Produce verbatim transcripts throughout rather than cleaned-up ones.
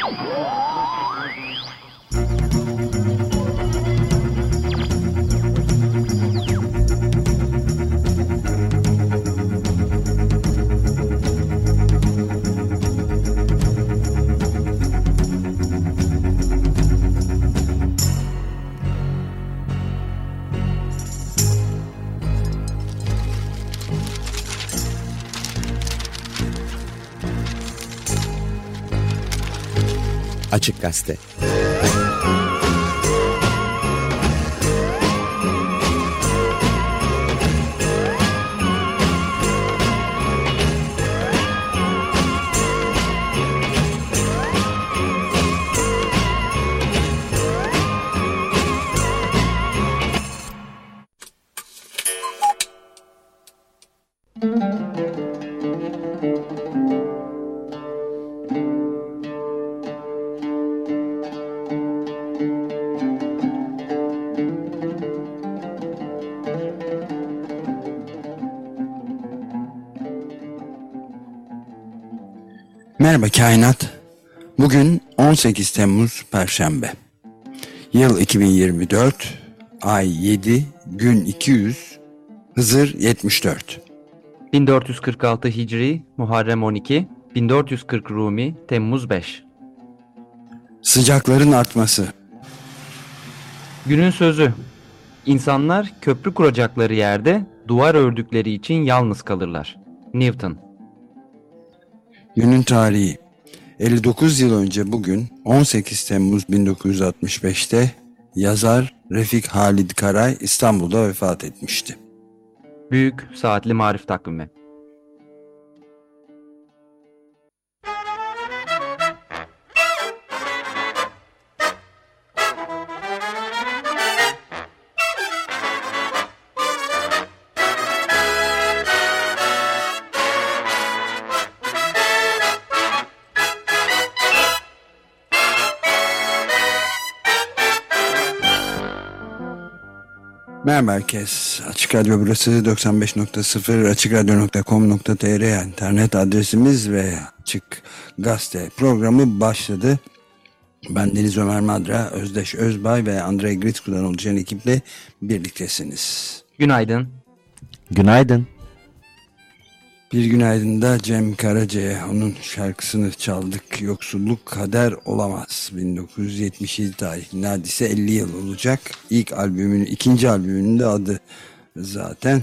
Açık Gazete. Merhaba Kainat. Bugün on sekiz Temmuz Perşembe. Yıl iki bin yirmi dört, ay yedi, gün iki yüz, Hızır yetmiş dört. bin dört yüz kırk altı Hicri, Muharrem on iki, bin dört yüz kırk Rumi, Temmuz beş. Sıcakların artması. Günün sözü: İnsanlar köprü kuracakları yerde duvar ördükleri için yalnız kalırlar. Newton. Günün tarihi. elli dokuz yıl önce bugün on sekiz Temmuz bin dokuz yüz altmış beş'te yazar Refik Halid Karay İstanbul'da vefat etmişti. Büyük Saatli Marif Takvimi. Merhaba herkes. Açık Radyo burası doksan beş nokta sıfır, açık radyo nokta com nokta tr internet adresimiz ve Açık Gazete programı başladı. Ben Deniz Ömer Madra, Özdeş Özbay ve Andrei Gritsku'dan oluşan ekiple birliktesiniz. Günaydın. Günaydın. Bir günaydın da Cem Karaca'ya, onun şarkısını çaldık. Yoksulluk Kader Olamaz. bin dokuz yüz yetmiş yedi tarihli, neredeyse elli yıl olacak. İlk albümünün, ikinci albümünün de adı zaten.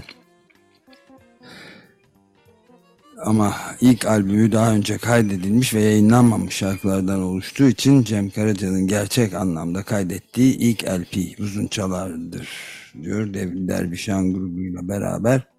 Ama ilk albümü daha önce kaydedilmiş ve yayınlanmamış şarkılardan oluştuğu için Cem Karaca'nın gerçek anlamda kaydettiği ilk L P uzun çalardır diyor. Devil Dervişan grubuyla beraber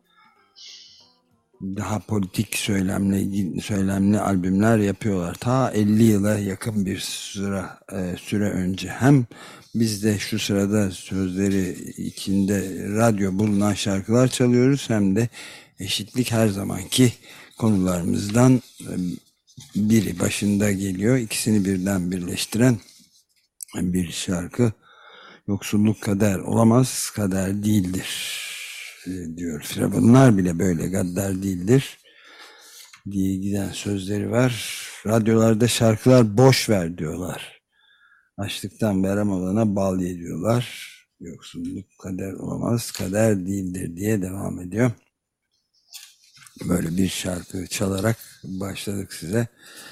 daha politik söylemli söylemli albümler yapıyorlar. Ta elli yıla yakın bir süre e, süre önce. Hem biz de şu sırada sözleri içinde radyo bulunan şarkılar çalıyoruz, hem de eşitlik her zamanki konularımızdan biri başında geliyor. İkisini birden birleştiren bir şarkı. Yoksulluk kader olamaz, kader değildir diyor. Firavunlar bile böyle gaddar değildir diye giden sözleri var. Radyolarda şarkılar boş ver diyorlar. Açlıktan verem olana bal ye diyorlar. Yoksulluk kader olamaz, kader değildir diye devam ediyor. Böyle bir şarkı çalarak başladık size.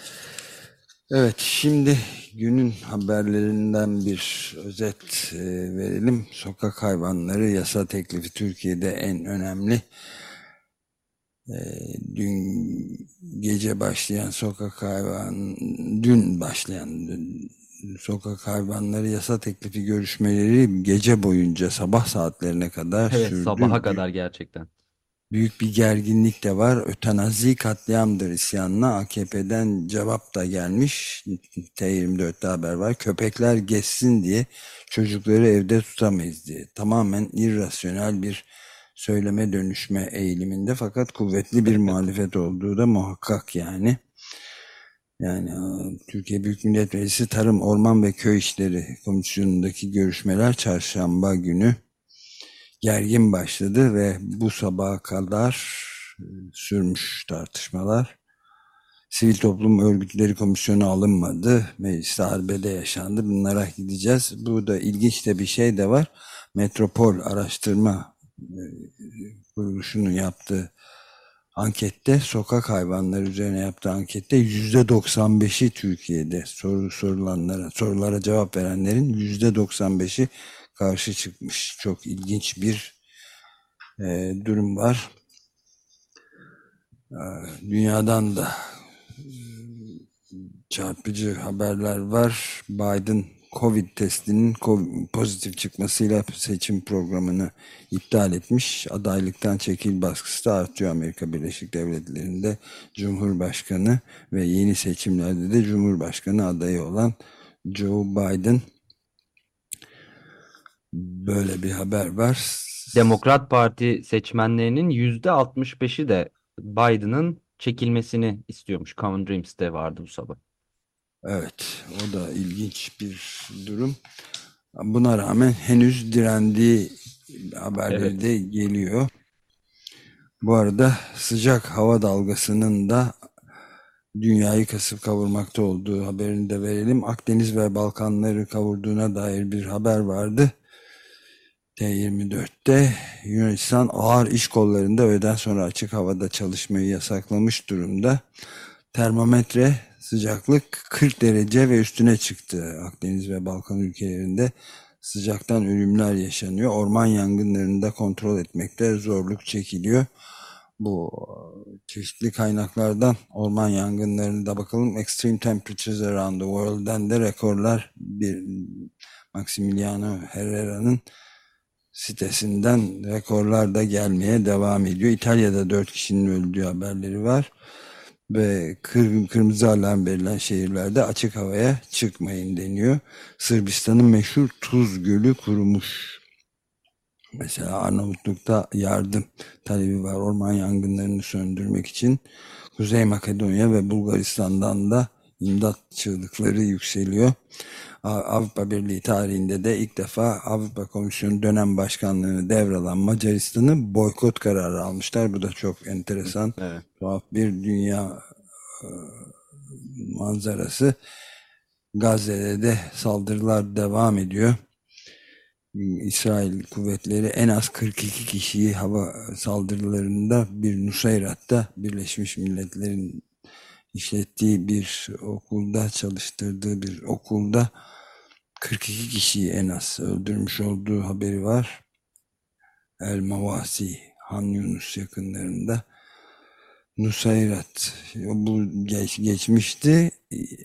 Evet, şimdi günün haberlerinden bir özet e, verelim. Sokak hayvanları yasa teklifi Türkiye'de en önemli. E, dün gece başlayan sokak hayvan, dün başlayan dün, sokak hayvanları yasa teklifi görüşmeleri gece boyunca sabah saatlerine kadar evet, sürdü. Sabaha kadar gerçekten. Büyük bir gerginlik de var. Ötenazi katliamdır isyanına A K P'den cevap da gelmiş. T yirmi dört'te haber var. Köpekler geçsin diye çocukları evde tutamayız diye. Tamamen irrasyonel bir söyleme dönüşme eğiliminde, fakat kuvvetli bir muhalefet olduğu da muhakkak yani. Yani Türkiye Büyük Millet Meclisi Tarım, Orman ve Köy İşleri Komisyonu'ndaki görüşmeler çarşamba günü gergin başladı ve bu sabaha kadar sürmüş tartışmalar. Sivil toplum örgütleri komisyonu alınmadı. Mecliste arbede yaşandı. Bunlara gideceğiz. Burada ilginç de bir şey de var. Metropol Araştırma e, Kuruluşu'nun yaptığı ankette, sokak hayvanları üzerine yaptığı ankette yüzde doksan beşi Türkiye'de soru sorulanlara, sorulara cevap verenlerin yüzde doksan beşi karşı çıkmış. Çok ilginç bir e, durum var. E, dünyadan da çarpıcı haberler var. Biden Covid testinin pozitif çıkmasıyla seçim programını iptal etmiş. Adaylıktan çekil baskısı da artıyor Amerika Birleşik Devletleri'nde. Cumhurbaşkanı ve yeni seçimlerde de Cumhurbaşkanı adayı olan Joe Biden. Böyle bir haber var. Demokrat Parti seçmenlerinin yüzde altmış beşi de Biden'ın çekilmesini istiyormuş. Common Dreams'te vardı bu sabah. Evet, o da ilginç bir durum. Buna rağmen henüz direndiği haberleri Evet. de geliyor. Bu arada sıcak hava dalgasının da dünyayı kasıp kavurmakta olduğu haberini de verelim. Akdeniz ve Balkanları kavurduğuna dair bir haber vardı. T yirmi dörtte Yunanistan ağır iş kollarında öğleden sonra açık havada çalışmayı yasaklamış durumda. Termometre sıcaklık kırk derece ve üstüne çıktı. Akdeniz ve Balkan ülkelerinde sıcaktan ölümler yaşanıyor. Orman yangınlarını da kontrol etmekte zorluk çekiliyor. Bu çeşitli kaynaklardan orman yangınlarını da bakalım. Extreme Temperatures Around the World'den de rekorlar, bir Maximiliano Herrera'nın sitesinden rekorlar da gelmeye devam ediyor. İtalya'da dört kişinin öldüğü haberleri var. Ve kır, kırmızı alarm verilen şehirlerde açık havaya çıkmayın deniyor. Sırbistan'ın meşhur Tuz Gölü kurumuş. Mesela Arnavutluk'ta yardım talebi var orman yangınlarını söndürmek için. Kuzey Makedonya ve Bulgaristan'dan da imdat çığlıkları yükseliyor. Avrupa Birliği tarihinde de ilk defa Avrupa Komisyonu dönem başkanlığını devralan Macaristan'ı boykot kararı almışlar. Bu da çok enteresan, Evet. tuhaf bir dünya e, manzarası. Gazze'de de saldırılar devam ediyor. İsrail kuvvetleri en az kırk iki kişiyi hava saldırılarında bir Nusayrat'ta, Birleşmiş Milletler'in işlettiği bir okulda, çalıştırdığı bir okulda kırk iki kişiyi en az öldürmüş olduğu haberi var. El Mavasi, Han Yunus yakınlarında. Nusayrat bu geç, geçmişti.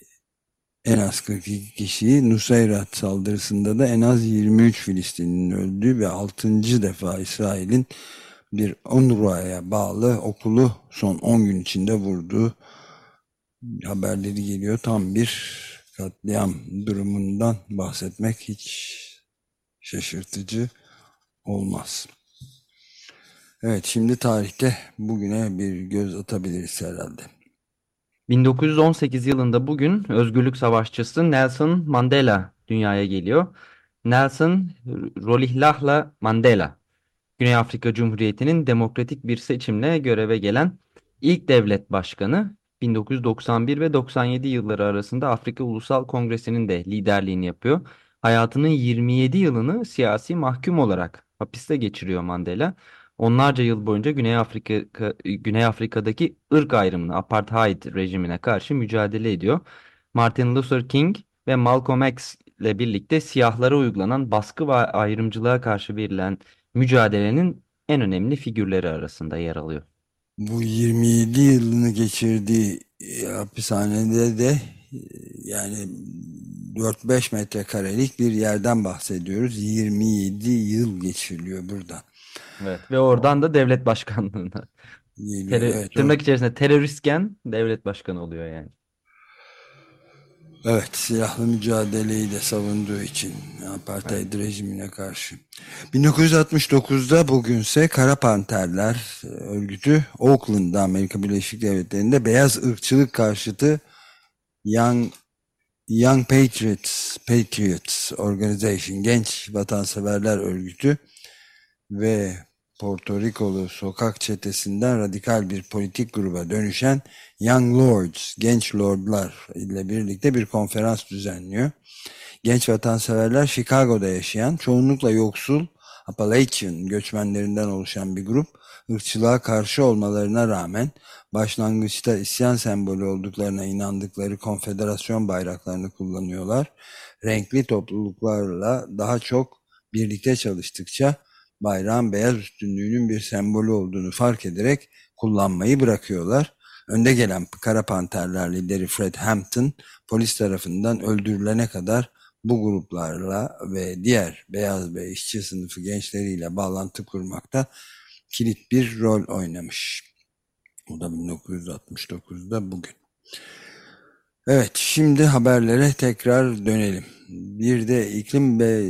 En az kırk iki kişiyi, Nusayrat saldırısında da en az yirmi üç Filistinli'nin öldüğü ve altıncı defa İsrail'in bir UNRWA'ya bağlı okulu son on gün içinde vurduğu haberleri geliyor. Tam bir katliam durumundan bahsetmek hiç şaşırtıcı olmaz. Evet, şimdi tarihte bugüne bir göz atabiliriz herhalde. bin dokuz yüz on sekiz yılında bugün özgürlük savaşçısı Nelson Mandela dünyaya geliyor. Nelson Rolihlahla Mandela, Güney Afrika Cumhuriyeti'nin demokratik bir seçimle göreve gelen ilk devlet başkanı. bin dokuz yüz doksan bir ve doksan yedi yılları arasında Afrika Ulusal Kongresi'nin de liderliğini yapıyor. Hayatının yirmi yedi yılını siyasi mahkum olarak hapiste geçiriyor Mandela. Onlarca yıl boyunca Güney Afrika Güney Afrika'daki ırk ayrımına, apartheid rejimine karşı mücadele ediyor. Martin Luther King ve Malcolm X ile birlikte siyahlara uygulanan baskı ve ayrımcılığa karşı verilen mücadelenin en önemli figürleri arasında yer alıyor. Bu yirmi yedi yılını geçirdiği e, hapishanede de e, yani dört beş metrekarelik bir yerden bahsediyoruz. yirmi yedi yıl geçiriliyor burada. Evet. Ve oradan da devlet başkanlığına. Geliyor. Terör, Evet, o, tırnak içerisinde teröristken devlet başkanı oluyor yani. evet, silahlı mücadeleyi de savunduğu için Evet. apartheid rejimine karşı. bin dokuz yüz altmış dokuzda bugünse Kara Panterler e, örgütü Oakland'da, Amerika Birleşik Devletleri'nde beyaz ırkçılık karşıtı Young Young Patriots Patriots Organization, genç vatanseverler örgütü ve Porto Rikolu sokak çetesinden radikal bir politik gruba dönüşen Young Lords, genç lordlar ile birlikte bir konferans düzenliyor. Genç vatanseverler Chicago'da yaşayan, çoğunlukla yoksul Appalachian göçmenlerinden oluşan bir grup, ırkçılığa karşı olmalarına rağmen başlangıçta isyan sembolü olduklarına inandıkları konfederasyon bayraklarını kullanıyorlar. Renkli topluluklarla daha çok birlikte çalıştıkça bayrağın beyaz üstünlüğünün bir sembolü olduğunu fark ederek kullanmayı bırakıyorlar. Önde gelen Kara Panterler lideri Fred Hampton polis tarafından öldürülene kadar bu gruplarla ve diğer beyaz ve işçi sınıfı gençleriyle bağlantı kurmakta kilit bir rol oynamış. O da bin dokuz yüz altmış dokuzda bugün. Evet, şimdi haberlere tekrar dönelim. Bir de iklim ve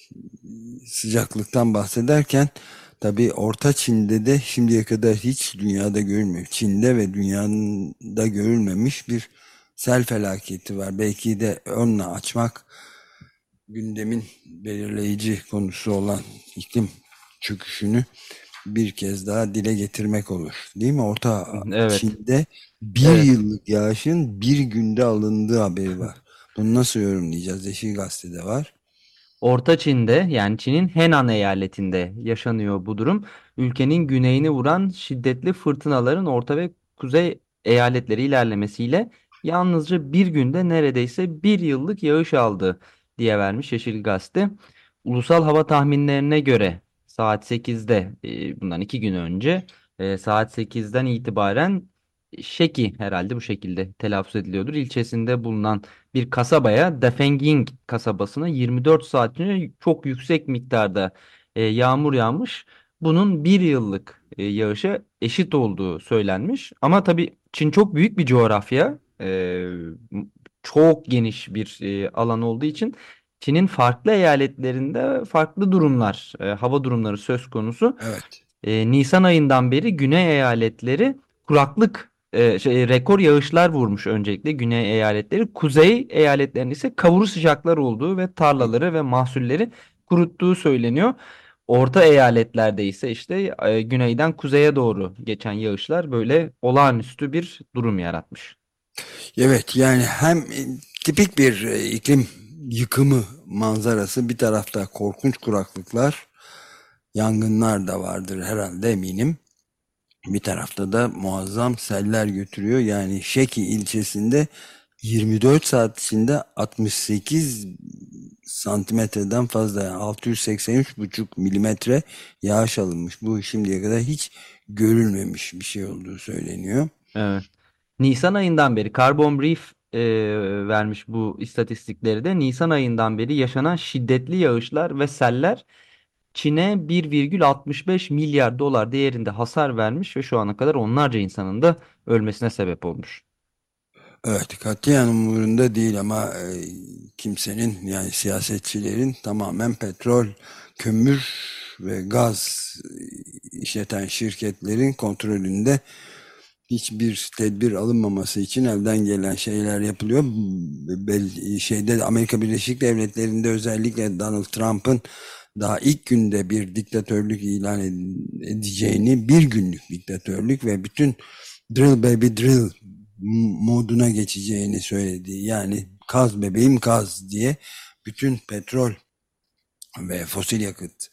sıcaklıktan bahsederken tabii Orta Çin'de de şimdiye kadar hiç dünyada görülmemiş, Çin'de ve dünyada görülmemiş bir sel felaketi var. Belki de önüne açmak gündemin belirleyici konusu olan iklim çöküşünü bir kez daha dile getirmek olur. Değil mi? Orta Evet. Çin'de bir Evet. yıllık yağışın bir günde alındığı haberi var. Bunu nasıl yorumlayacağız? Yeşil Gazete'de var. Orta Çin'de, yani Çin'in Henan eyaletinde yaşanıyor bu durum. Ülkenin güneyini vuran şiddetli fırtınaların orta ve kuzey eyaletleri ilerlemesiyle yalnızca bir günde neredeyse bir yıllık yağış aldı diye vermiş Yeşil Gazete. Ulusal hava tahminlerine göre saat sekizde, e, bundan iki gün önce, e, saat sekizden itibaren Şeki, herhalde bu şekilde telaffuz ediliyordur, ilçesinde bulunan bir kasabaya, Dafenging kasabasına yirmi dört saat önce çok yüksek miktarda e, yağmur yağmış. Bunun bir yıllık e, yağışa eşit olduğu söylenmiş. Ama tabii Çin çok büyük bir coğrafya. E, çok geniş bir e, alan olduğu için Çin'in farklı eyaletlerinde farklı durumlar, e, hava durumları söz konusu. Evet. E, Nisan ayından beri güney eyaletleri kuraklık, e, şey, rekor yağışlar vurmuş öncelikle güney eyaletleri. Kuzey eyaletlerinin ise kavuru sıcaklar olduğu ve tarlaları ve mahsulleri kuruttuğu söyleniyor. Orta eyaletlerde ise işte e, güneyden kuzeye doğru geçen yağışlar böyle olağanüstü bir durum yaratmış. Evet, yani hem e, tipik bir e, iklim yıkımı manzarası, bir tarafta korkunç kuraklıklar, yangınlar da vardır herhalde, eminim. Bir tarafta da muazzam seller götürüyor. Yani Şeki ilçesinde yirmi dört saat içinde altmış sekiz santimetreden fazla, yani altı yüz seksen üç buçuk milimetre yağış alınmış. Bu şimdiye kadar hiç görülmemiş bir şey olduğu söyleniyor. Evet. Nisan ayından beri Carbon Brief e, vermiş bu istatistikleri de. Nisan ayından beri yaşanan şiddetli yağışlar ve seller Çin'e bir virgül altmış beş milyar dolar değerinde hasar vermiş ve şu ana kadar onlarca insanın da ölmesine sebep olmuş. Evet, katiyen umurunda değil ama e, kimsenin, yani siyasetçilerin tamamen petrol, kömür ve gaz e, işleten şirketlerin kontrolünde, hiçbir tedbir alınmaması için elden gelen şeyler yapılıyor. Bel- şeyde Amerika Birleşik Devletleri'nde özellikle Donald Trump'ın daha ilk günde bir diktatörlük ilan ed- edeceğini, bir günlük diktatörlük ve bütün drill baby drill moduna geçeceğini söyledi. Yani kaz bebeğim kaz diye bütün petrol ve fosil yakıt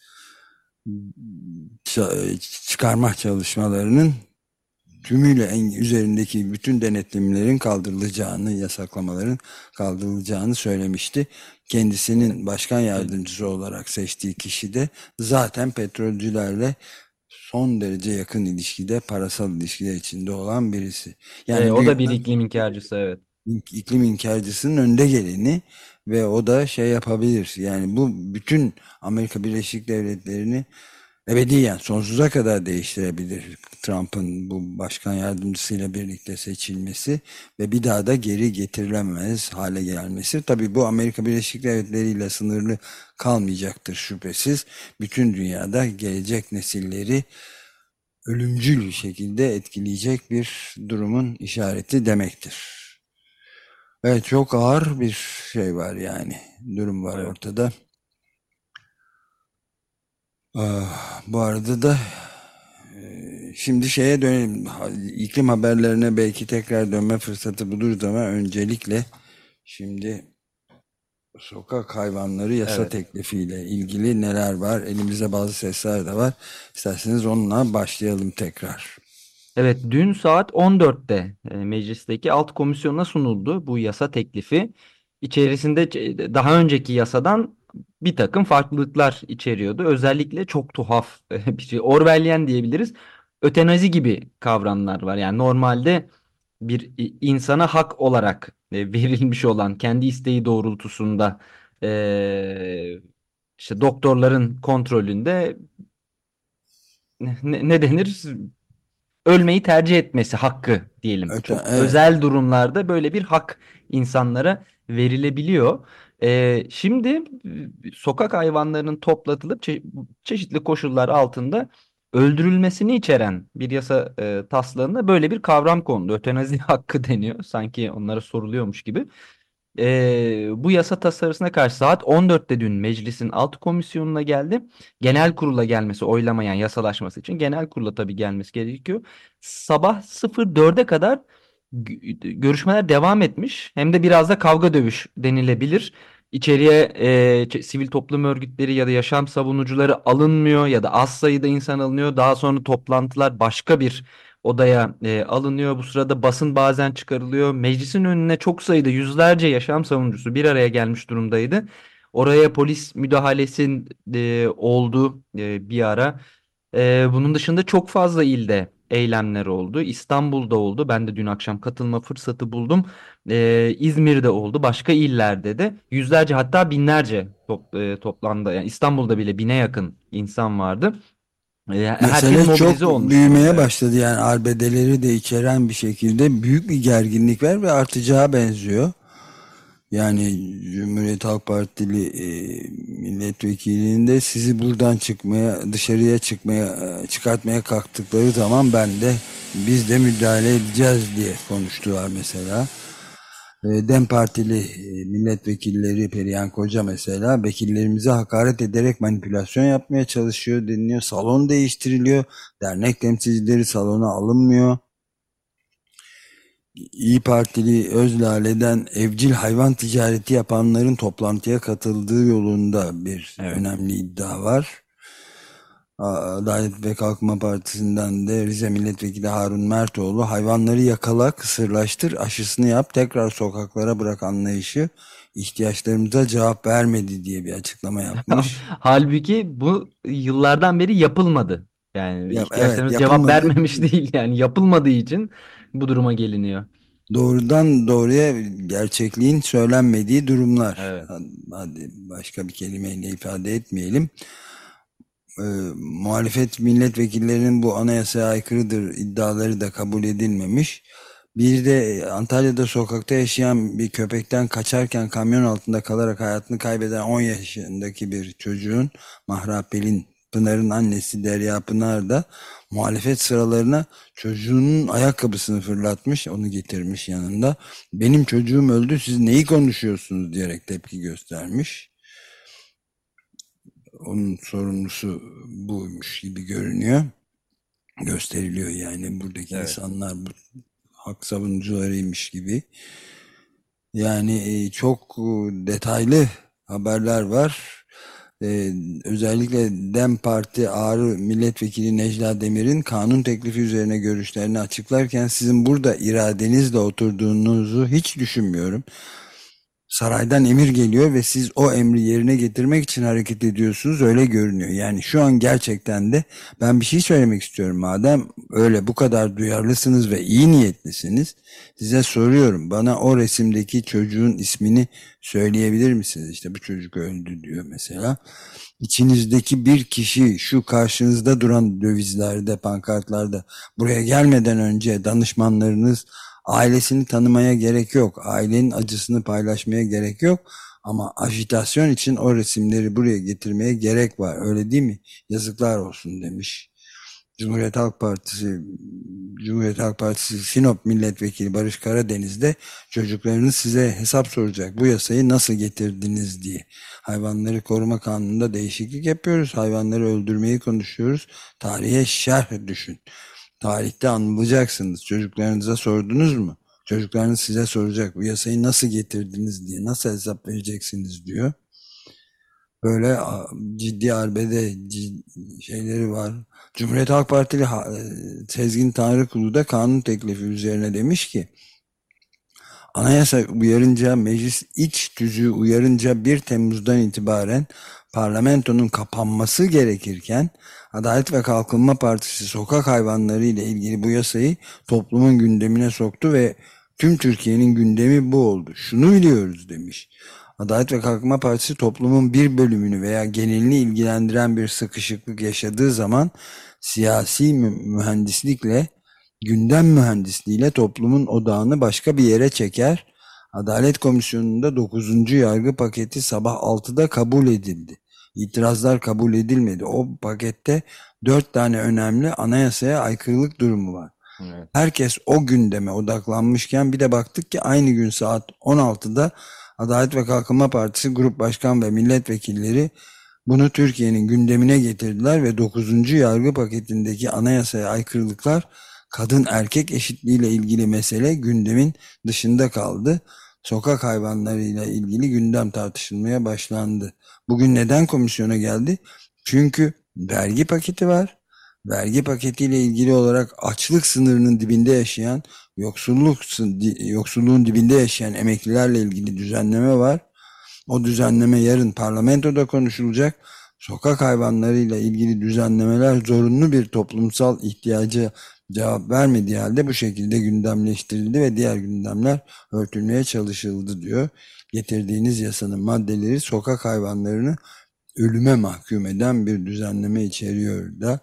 çıkarma çalışmalarının tümüyle en üzerindeki bütün denetimlerin kaldırılacağını, yasaklamaların kaldırılacağını söylemişti. Kendisinin başkan yardımcısı olarak seçtiği kişi de zaten petrolcülerle son derece yakın ilişkide, parasal ilişkiler içinde olan birisi. E, Yani o da bir dünyanın iklim inkarcısı, evet. iklim inkarcısının önde geleni ve o da şey yapabilir. Yani bu bütün Amerika Birleşik Devletleri'ni ebediyen sonsuza kadar değiştirebilir, Trump'ın bu başkan yardımcısıyla birlikte seçilmesi ve bir daha da geri getirilemez hale gelmesi. Tabii bu Amerika Birleşik Devletleri ile sınırlı kalmayacaktır şüphesiz. Bütün dünyada gelecek nesilleri ölümcül bir şekilde etkileyecek bir durumun işareti demektir. Evet, çok ağır bir şey var, yani durum var Evet. ortada. Ah, bu arada da Şimdi şeye dönelim. Ha- İklim haberlerine belki tekrar dönme fırsatı buluruz ama öncelikle şimdi sokak hayvanları yasa Evet. teklifiyle ilgili neler var? Elimizde bazı sesler de var. İsterseniz onunla başlayalım tekrar. Evet, dün saat on dörtte e, meclisteki alt komisyona sunuldu bu yasa teklifi. İçerisinde ç- daha önceki yasadan bir takım farklılıklar içeriyordu. Özellikle çok tuhaf e, bir şey. Orwellian diyebiliriz. Ötenazi gibi kavramlar var. Yani normalde bir i- insana hak olarak e, verilmiş olan kendi isteği doğrultusunda e, işte doktorların kontrolünde ne, ne denir? Ölmeyi tercih etmesi hakkı diyelim. Öte, Çok evet. özel durumlarda böyle bir hak insanlara verilebiliyor. Ee, şimdi e, sokak hayvanlarının toplatılıp çe- çeşitli koşullar altında öldürülmesini içeren bir yasa e, taslağına böyle bir kavram kondu. Ötenazi hakkı deniyor. Sanki onlara soruluyormuş gibi. Ee, bu yasa tasarısına karşı saat on dörtte dün meclisin alt komisyonuna geldi. Genel kurula gelmesi, oylamayan yasalaşması için genel kurula tabii gelmesi gerekiyor. Sabah sıfır dörde kadar gö- görüşmeler devam etmiş. Hem de biraz da kavga dövüş denilebilir. İçeriye e, ç- sivil toplum örgütleri ya da yaşam savunucuları alınmıyor ya da az sayıda insan alınıyor. Daha sonra toplantılar başka bir odaya e, alınıyor. Bu sırada basın bazen çıkarılıyor. Meclisin önüne çok sayıda yüzlerce yaşam savunucusu bir araya gelmiş durumdaydı. Oraya polis müdahalesi e, oldu e, bir ara. E, bunun dışında çok fazla ilde eylemler oldu. İstanbul'da oldu. Ben de dün akşam katılma fırsatı buldum. E, İzmir'de oldu. Başka illerde de yüzlerce hatta binlerce top, e, toplandı. Yani İstanbul'da bile bine yakın insan vardı. E, herkes Mesele mobilize çok olmuş durumda. büyümeye Evet. başladı, yani arbedeleri de içeren bir şekilde büyük bir gerginlik var ve artacağı benziyor. Yani Cumhuriyet Halk Partili e, milletvekilinde sizi buradan çıkmaya, dışarıya çıkmaya, e, çıkartmaya kalktıkları zaman ben de biz de müdahale edeceğiz diye konuştular mesela. E, Dem Partili e, milletvekilleri Perihan Koca mesela vekillerimize hakaret ederek manipülasyon yapmaya çalışıyor deniliyor. Salon değiştiriliyor. Dernek temsilcileri salona alınmıyor. İyi Partili Özlale'den evcil hayvan ticareti yapanların toplantıya katıldığı yolunda bir Evet. önemli iddia var. Adalet ve Kalkınma Partisi'nden de Rize Milletvekili Harun Mertoğlu hayvanları yakala, kısırlaştır, aşısını yap, tekrar sokaklara bırak anlayışı ihtiyaçlarımıza cevap vermedi diye bir açıklama yapmış. Halbuki bu yıllardan beri yapılmadı. Yani Ya, evet, ihtiyaçlarımız cevap yapılmadı. vermemiş değil, yani yapılmadığı için bu duruma geliniyor. Doğrudan doğruya gerçekliğin söylenmediği durumlar. Evet. Hadi başka bir kelimeyle ifade etmeyelim. e, Muhalefet milletvekillerinin bu anayasaya aykırıdır iddiaları da kabul edilmemiş. Bir de e, Antalya'da sokakta yaşayan bir köpekten kaçarken kamyon altında kalarak hayatını kaybeden on yaşındaki bir çocuğun, Mahra Pelin Pınar'ın annesi Derya Pınar da muhalefet sıralarına çocuğunun ayakkabısını fırlatmış, onu getirmiş yanında. Benim çocuğum öldü, siz neyi konuşuyorsunuz diyerek tepki göstermiş. Onun sorumlusu buymuş gibi görünüyor. Gösteriliyor yani, buradaki Evet. insanlar bu hak savunucularıymış gibi. Yani e, çok e, detaylı haberler var. E, özellikle Dem Parti Ağrı Milletvekili Necla Demir'in kanun teklifi üzerine görüşlerini açıklarken sizin burada iradenizle oturduğunuzu hiç düşünmüyorum. Saraydan emir geliyor ve siz o emri yerine getirmek için hareket ediyorsunuz, öyle görünüyor. Yani şu an gerçekten de ben bir şey söylemek istiyorum. Madem öyle bu kadar duyarlısınız ve iyi niyetlisiniz, size soruyorum, bana o resimdeki çocuğun ismini söyleyebilir misiniz? İşte bu çocuk öldü diyor mesela. İçinizdeki bir kişi şu karşınızda duran dövizlerde, pankartlarda buraya gelmeden önce danışmanlarınız, ailesini tanımaya gerek yok. Ailenin acısını paylaşmaya gerek yok. Ama ajitasyon için o resimleri buraya getirmeye gerek var. Öyle değil mi? Yazıklar olsun demiş. Cumhuriyet Halk Partisi Cumhuriyet Halk Partisi Sinop Milletvekili Barış Karadeniz de çocuklarınız size hesap soracak. Bu yasayı nasıl getirdiniz diye. Hayvanları koruma kanununda değişiklik yapıyoruz. Hayvanları öldürmeyi konuşuyoruz. Tarihe şerh düşün. tarihte anılacaksınız. Çocuklarınıza sordunuz mu? Çocuklarınız size soracak, bu yasayı nasıl getirdiniz diye, nasıl hesap vereceksiniz diyor. Böyle ciddi arbede ciddi şeyleri var. Cumhuriyet Halk Partili Sezgin Tanrıkulu da kanun teklifi üzerine demiş ki, anayasa uyarınca, meclis iç tüzüğü uyarınca bir Temmuz'dan itibaren parlamentonun kapanması gerekirken Adalet ve Kalkınma Partisi sokak hayvanları ile ilgili bu yasayı toplumun gündemine soktu ve tüm Türkiye'nin gündemi bu oldu. Şunu biliyoruz demiş. Adalet ve Kalkınma Partisi toplumun bir bölümünü veya genelini ilgilendiren bir sıkışıklık yaşadığı zaman siyasi mühendislikle, gündem mühendisliğiyle toplumun odağını başka bir yere çeker. Adalet Komisyonu'nda dokuzuncu yargı paketi sabah altıda kabul edildi. İtirazlar kabul edilmedi. O pakette dört tane önemli anayasaya aykırılık durumu var. Evet. Herkes o gündeme odaklanmışken bir de baktık ki aynı gün saat on altıda Adalet ve Kalkınma Partisi Grup Başkan ve Milletvekilleri bunu Türkiye'nin gündemine getirdiler ve dokuzuncu yargı paketindeki anayasaya aykırılıklar, kadın erkek eşitliğiyle ilgili mesele gündemin dışında kaldı. Sokak hayvanlarıyla ilgili gündem tartışılmaya başlandı. Bugün neden komisyona geldi? Çünkü vergi paketi var. Vergi paketiyle ilgili olarak açlık sınırının dibinde yaşayan, yoksulluk yoksulluğun dibinde yaşayan emeklilerle ilgili düzenleme var. O düzenleme yarın parlamentoda konuşulacak. Sokak hayvanlarıyla ilgili düzenlemeler zorunlu bir toplumsal ihtiyaca cevap vermediği halde bu şekilde gündemleştirildi ve diğer gündemler örtülmeye çalışıldı diyor. Getirdiğiniz yasanın maddeleri sokak hayvanlarını ölüme mahkum eden bir düzenleme içeriyor da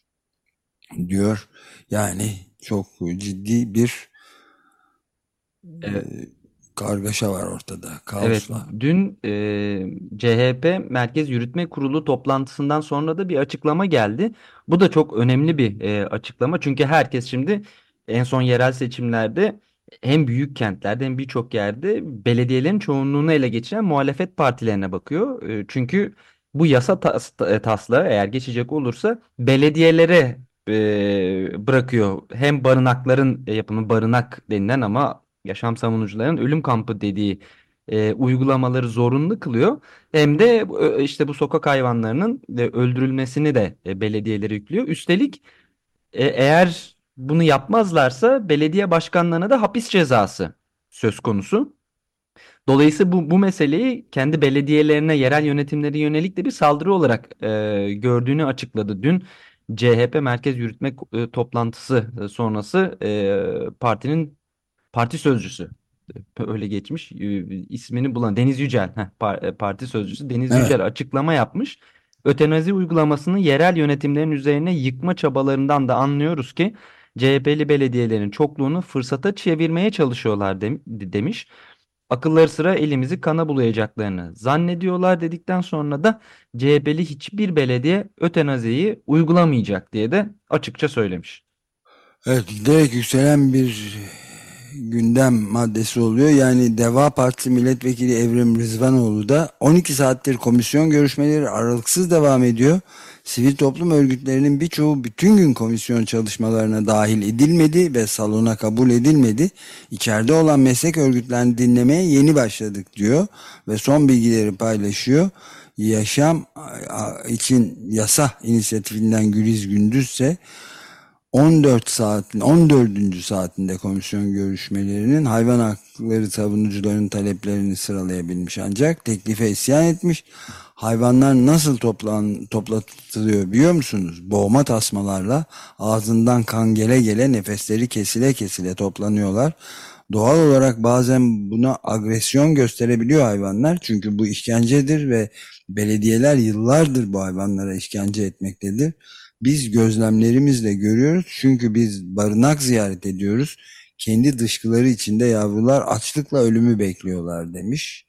diyor. Yani çok ciddi bir evet. e, kargaşa var ortada. Kaos Evet, var. dün e, C H P Merkez Yürütme Kurulu toplantısından sonra da bir açıklama geldi. Bu da çok önemli bir e, açıklama. Çünkü herkes şimdi en son yerel seçimlerde hem büyük kentlerde hem birçok yerde belediyelerin çoğunluğunu ele geçiren muhalefet partilerine bakıyor. E, çünkü bu yasa tas taslağı eğer geçecek olursa belediyelere e, bırakıyor. Hem barınakların yapımı, barınak denilen ama yaşam savunucuların ölüm kampı dediği e, uygulamaları zorunlu kılıyor. Hem de e, işte bu sokak hayvanlarının e, öldürülmesini de e, belediyelere yüklüyor. Üstelik e, eğer bunu yapmazlarsa belediye başkanlarına da hapis cezası söz konusu. Dolayısıyla bu, bu meseleyi kendi belediyelerine, yerel yönetimlere yönelik de bir saldırı olarak e, gördüğünü açıkladı. Dün C H P Merkez Yürütme e, toplantısı e, sonrası e, partinin parti sözcüsü, öyle geçmiş, e, ismini bulan Deniz Yücel, heh, par- e, parti sözcüsü Deniz Evet. Yücel açıklama yapmış. Ötenazi uygulamasını yerel yönetimlerin üzerine yıkma çabalarından da anlıyoruz ki C H P'li belediyelerin çokluğunu fırsata çevirmeye çalışıyorlar dem- demiş. Akılları sıra elimizi kana bulayacaklarını zannediyorlar dedikten sonra da C H P'li hiçbir belediye ötenaziyi uygulamayacak diye de açıkça söylemiş. Evet, giderek yükselen bir gündem maddesi oluyor. Yani Deva Partisi Milletvekili Evrim Rızvanoğlu da on iki saattir komisyon görüşmeleri aralıksız devam ediyor. Sivil toplum örgütlerinin birçoğu bütün gün komisyon çalışmalarına dahil edilmedi ve salona kabul edilmedi. İçeride olan meslek örgütlerini dinlemeye yeni başladık diyor ve son bilgileri paylaşıyor. Yaşam için Yasa inisiyatifinden Güliz Gündüz ise on dört saatin on dördüncü saatinde komisyon görüşmelerinin hayvan hakları savunucuların taleplerini sıralayabilmiş, ancak teklife isyan etmiş. Hayvanlar nasıl toplan, toplatılıyor biliyor musunuz? Boğma tasmalarla ağzından kan gele gele, nefesleri kesile kesile toplanıyorlar. Doğal olarak bazen buna agresyon gösterebiliyor hayvanlar, çünkü bu işkencedir ve belediyeler yıllardır bu hayvanlara işkence etmektedir. Biz gözlemlerimizle görüyoruz, çünkü biz barınak ziyaret ediyoruz. Kendi dışkıları içinde yavrular açlıkla ölümü bekliyorlar demiş.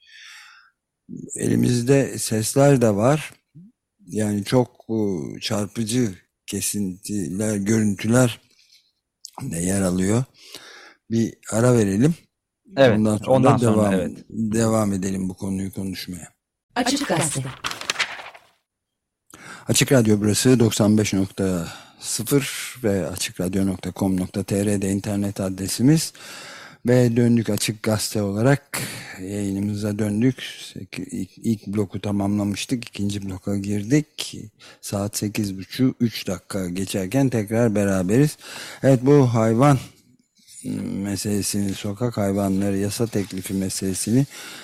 Elimizde sesler de var. Yani çok çarpıcı kesintiler, görüntüler de yer alıyor. Bir ara verelim. Evet, ondan sonra, ondan sonra devam, evet. devam edelim bu konuyu konuşmaya. Açık Gazete. Açık Radyo burası, doksan beş nokta sıfır ve açık radyo nokta com nokta tr'de internet adresimiz. Ve döndük Açık Gazete olarak yayınımıza döndük. İlk, ilk bloku tamamlamıştık. İkinci bloka girdik. Saat sekiz buçuk üç dakika geçerken tekrar beraberiz. Evet, bu hayvan meselesini, sokak hayvanları yasa teklifi meselesini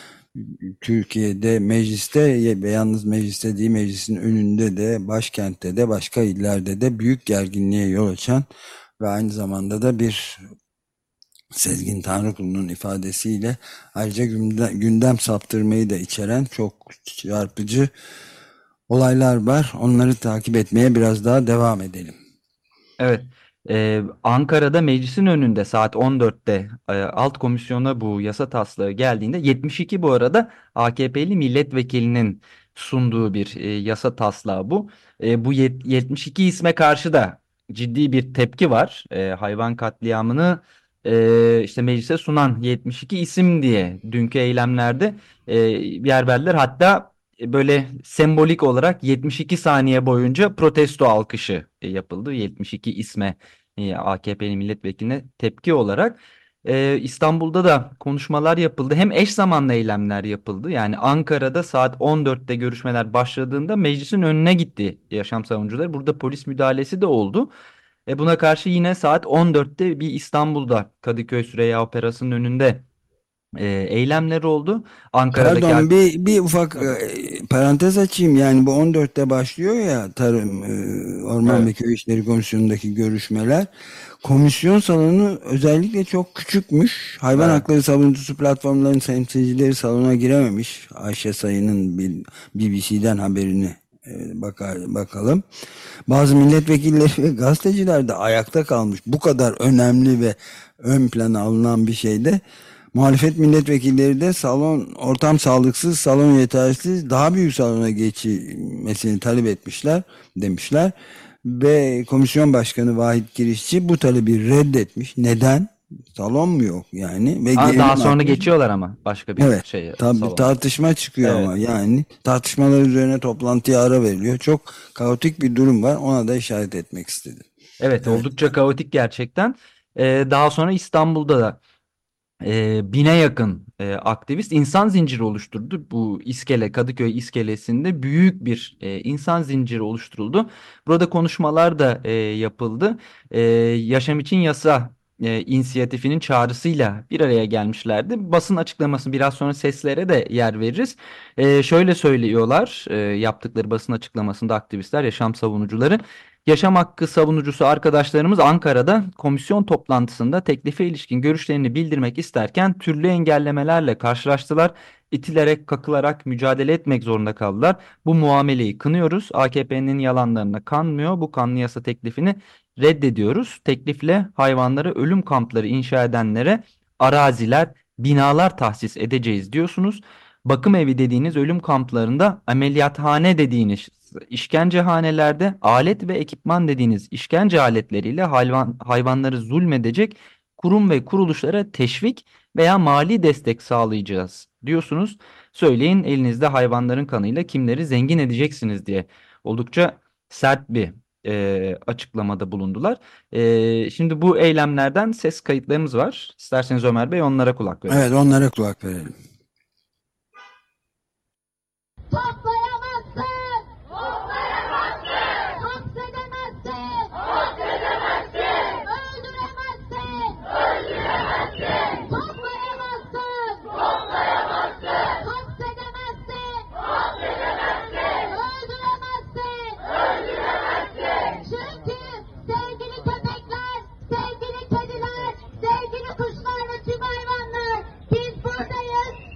Türkiye'de mecliste ve yalnız mecliste değil, meclisin önünde de, başkentte de, başka illerde de büyük gerginliğe yol açan ve aynı zamanda da bir Sezgin Tanrıkulu'nun ifadesiyle ayrıca gündem, gündem saptırmayı da içeren çok çarpıcı olaylar var. Onları takip etmeye biraz daha devam edelim. Evet, e, Ankara'da meclisin önünde saat on dörtte e, alt komisyona bu yasa taslağı geldiğinde yetmiş iki bu arada A K P'li milletvekilinin sunduğu bir e, yasa taslağı bu. E, bu yet- yetmiş iki isme karşı da ciddi bir tepki var. E, hayvan katliamını e, işte meclise sunan yetmiş iki isim diye dünkü eylemlerde e, yer verdiler. Hatta e, böyle sembolik olarak yetmiş iki saniye boyunca protesto alkışı e, yapıldı. yetmiş iki isme e, A K P'li milletvekiline tepki olarak. E, İstanbul'da da konuşmalar yapıldı. Hem eş zamanlı eylemler yapıldı. Yani Ankara'da saat on dörtte görüşmeler başladığında meclisin önüne gitti yaşam savunucuları. Burada polis müdahalesi de oldu. E, buna karşı yine saat on dörtte bir İstanbul'da Kadıköy Süreyya Operası'nın önünde e, eylemler oldu. Ankara'daki Pardon, bir, bir ufak Tabii. e, parantez açayım. Yani bu on dörtte başlıyor ya Tarım, e, Orman ve Evet. Köy İşleri Komisyonu'ndaki görüşmeler. Komisyon salonu özellikle çok küçükmüş. Hayvan Evet. hakları savunucusu platformların temsilcileri salona girememiş. Ayşe Sayın'ın bir B B C'den haberini e, bakar, bakalım. Bazı milletvekilleri ve gazeteciler de ayakta kalmış. Bu kadar önemli ve ön plana alınan bir şeyde muhalefet milletvekilleri de salon, ortam sağlıksız, salon yetersiz, daha büyük salona geçilmesini talep etmişler demişler. Ve komisyon başkanı Vahit Kirişçi bu talebi reddetmiş. Neden? Salon mu yok yani? Ve Aa, daha gerilim sonra artmış. geçiyorlar ama başka bir Evet. şeye, Tabii salona. tartışma çıkıyor Evet. ama yani tartışmalar üzerine toplantıya ara veriliyor. Çok kaotik bir durum var. Ona da işaret etmek istedim. Evet, Evet. oldukça kaotik gerçekten. Ee, daha sonra İstanbul'da da e, bine yakın e, aktivist insan zinciri oluşturdu. Bu iskele, Kadıköy iskelesinde büyük bir e, insan zinciri oluşturuldu. Burada konuşmalar da e, yapıldı. E, Yaşam için Yasa e, inisiyatifinin çağrısıyla bir araya gelmişlerdi. Basın açıklaması biraz sonra seslere de yer veririz. E, şöyle söylüyorlar e, yaptıkları basın açıklamasında aktivistler, yaşam savunucuları. Yaşam hakkı savunucusu arkadaşlarımız Ankara'da komisyon toplantısında teklife ilişkin görüşlerini bildirmek isterken türlü engellemelerle karşılaştılar. İtilerek, kakılarak mücadele etmek zorunda kaldılar. Bu muameleyi kınıyoruz. A K P'nin yalanlarına kanmıyor. Bu kanlı yasa teklifini reddediyoruz. Teklifle hayvanları ölüm kampları inşa edenlere araziler, binalar tahsis edeceğiz diyorsunuz. Bakım evi dediğiniz ölüm kamplarında, ameliyathane dediğiniz işkencehanelerde, alet ve ekipman dediğiniz işkence aletleriyle hayvan, hayvanları zulmedecek kurum ve kuruluşlara teşvik veya mali destek sağlayacağız diyorsunuz. Söyleyin, elinizde hayvanların kanıyla kimleri zengin edeceksiniz diye oldukça sert bir e, açıklamada bulundular. E, şimdi bu eylemlerden ses kayıtlarımız var. İsterseniz Ömer Bey onlara kulak verelim. Evet, onlara kulak verelim. Toplayamazsın! Toplayamazsın! Hapsedemezsin! Hapsedemezsin! Öldüremezsin! Öldüremezsin! Toplayamazsın! Toplayamazsın! Hapsedemezsin! Hapsedemezsin! Öldüremezsin! Öldüremezsin! Çünkü sevgili köpekler, sevgili kediler, sevgili kuşlar ve tüm hayvanlar, biz buradayız.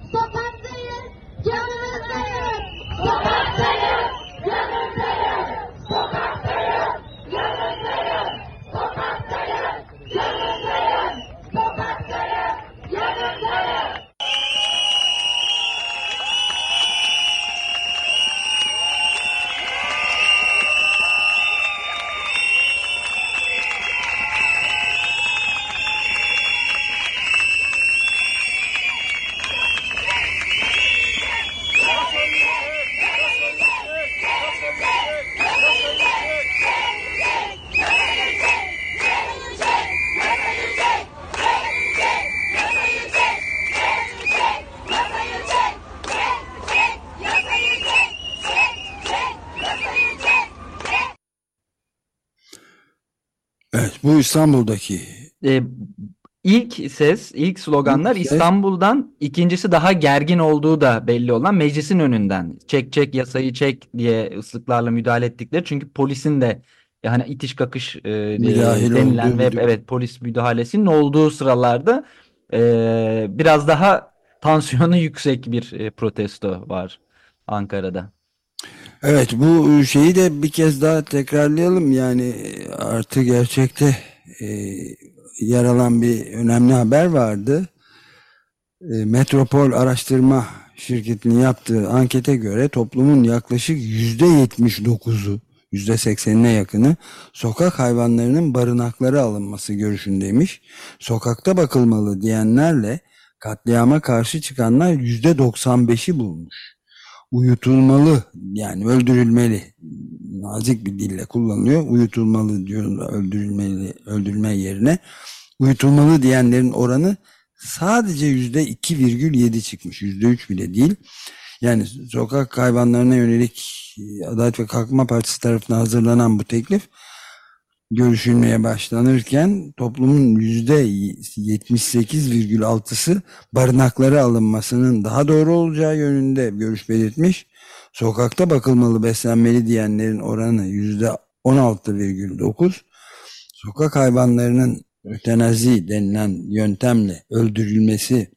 bu İstanbul'daki E, ilk ses, ilk sloganlar ilk ses. İstanbul'dan, ikincisi daha gergin olduğu da belli olan meclisin önünden. Çek çek yasayı çek diye ıslıklarla müdahale ettikleri. Çünkü polisin de yani itiş kakış e, de- Müdahil denilen olduğu ve bir durum. evet polis müdahalesinin olduğu sıralarda e, biraz daha tansiyonu yüksek bir e, protesto var Ankara'da. Evet, bu şeyi de bir kez daha tekrarlayalım. Yani artı gerçekte e, yer alan bir önemli haber vardı. E, Metropol Araştırma Şirketi'nin yaptığı ankete göre toplumun yaklaşık yüzde yetmiş dokuzu, yüzde seksenine yakını sokak hayvanlarının barınaklara alınması görüşündeymiş. Sokakta bakılmalı diyenlerle katliama karşı çıkanlar yüzde doksan beşi bulmuş. Uyutulmalı, yani öldürülmeli, nazik bir dille kullanılıyor. Uyutulmalı diyorum da öldürülmeli, öldürülme yerine uyutulmalı diyenlerin oranı sadece yüzde iki virgül yedi çıkmış. Yüzde üç bile değil. Yani sokak hayvanlarına yönelik Adalet ve Kalkınma Partisi tarafından hazırlanan bu teklif görüşülmeye başlanırken toplumun yüzde yetmiş sekiz virgül altısı barınaklara alınmasının daha doğru olacağı yönünde görüş belirtmiş. Sokakta bakılmalı, beslenmeli diyenlerin oranı yüzde on altı virgül dokuz. Sokak hayvanlarının ötenazi denilen yöntemle öldürülmesi,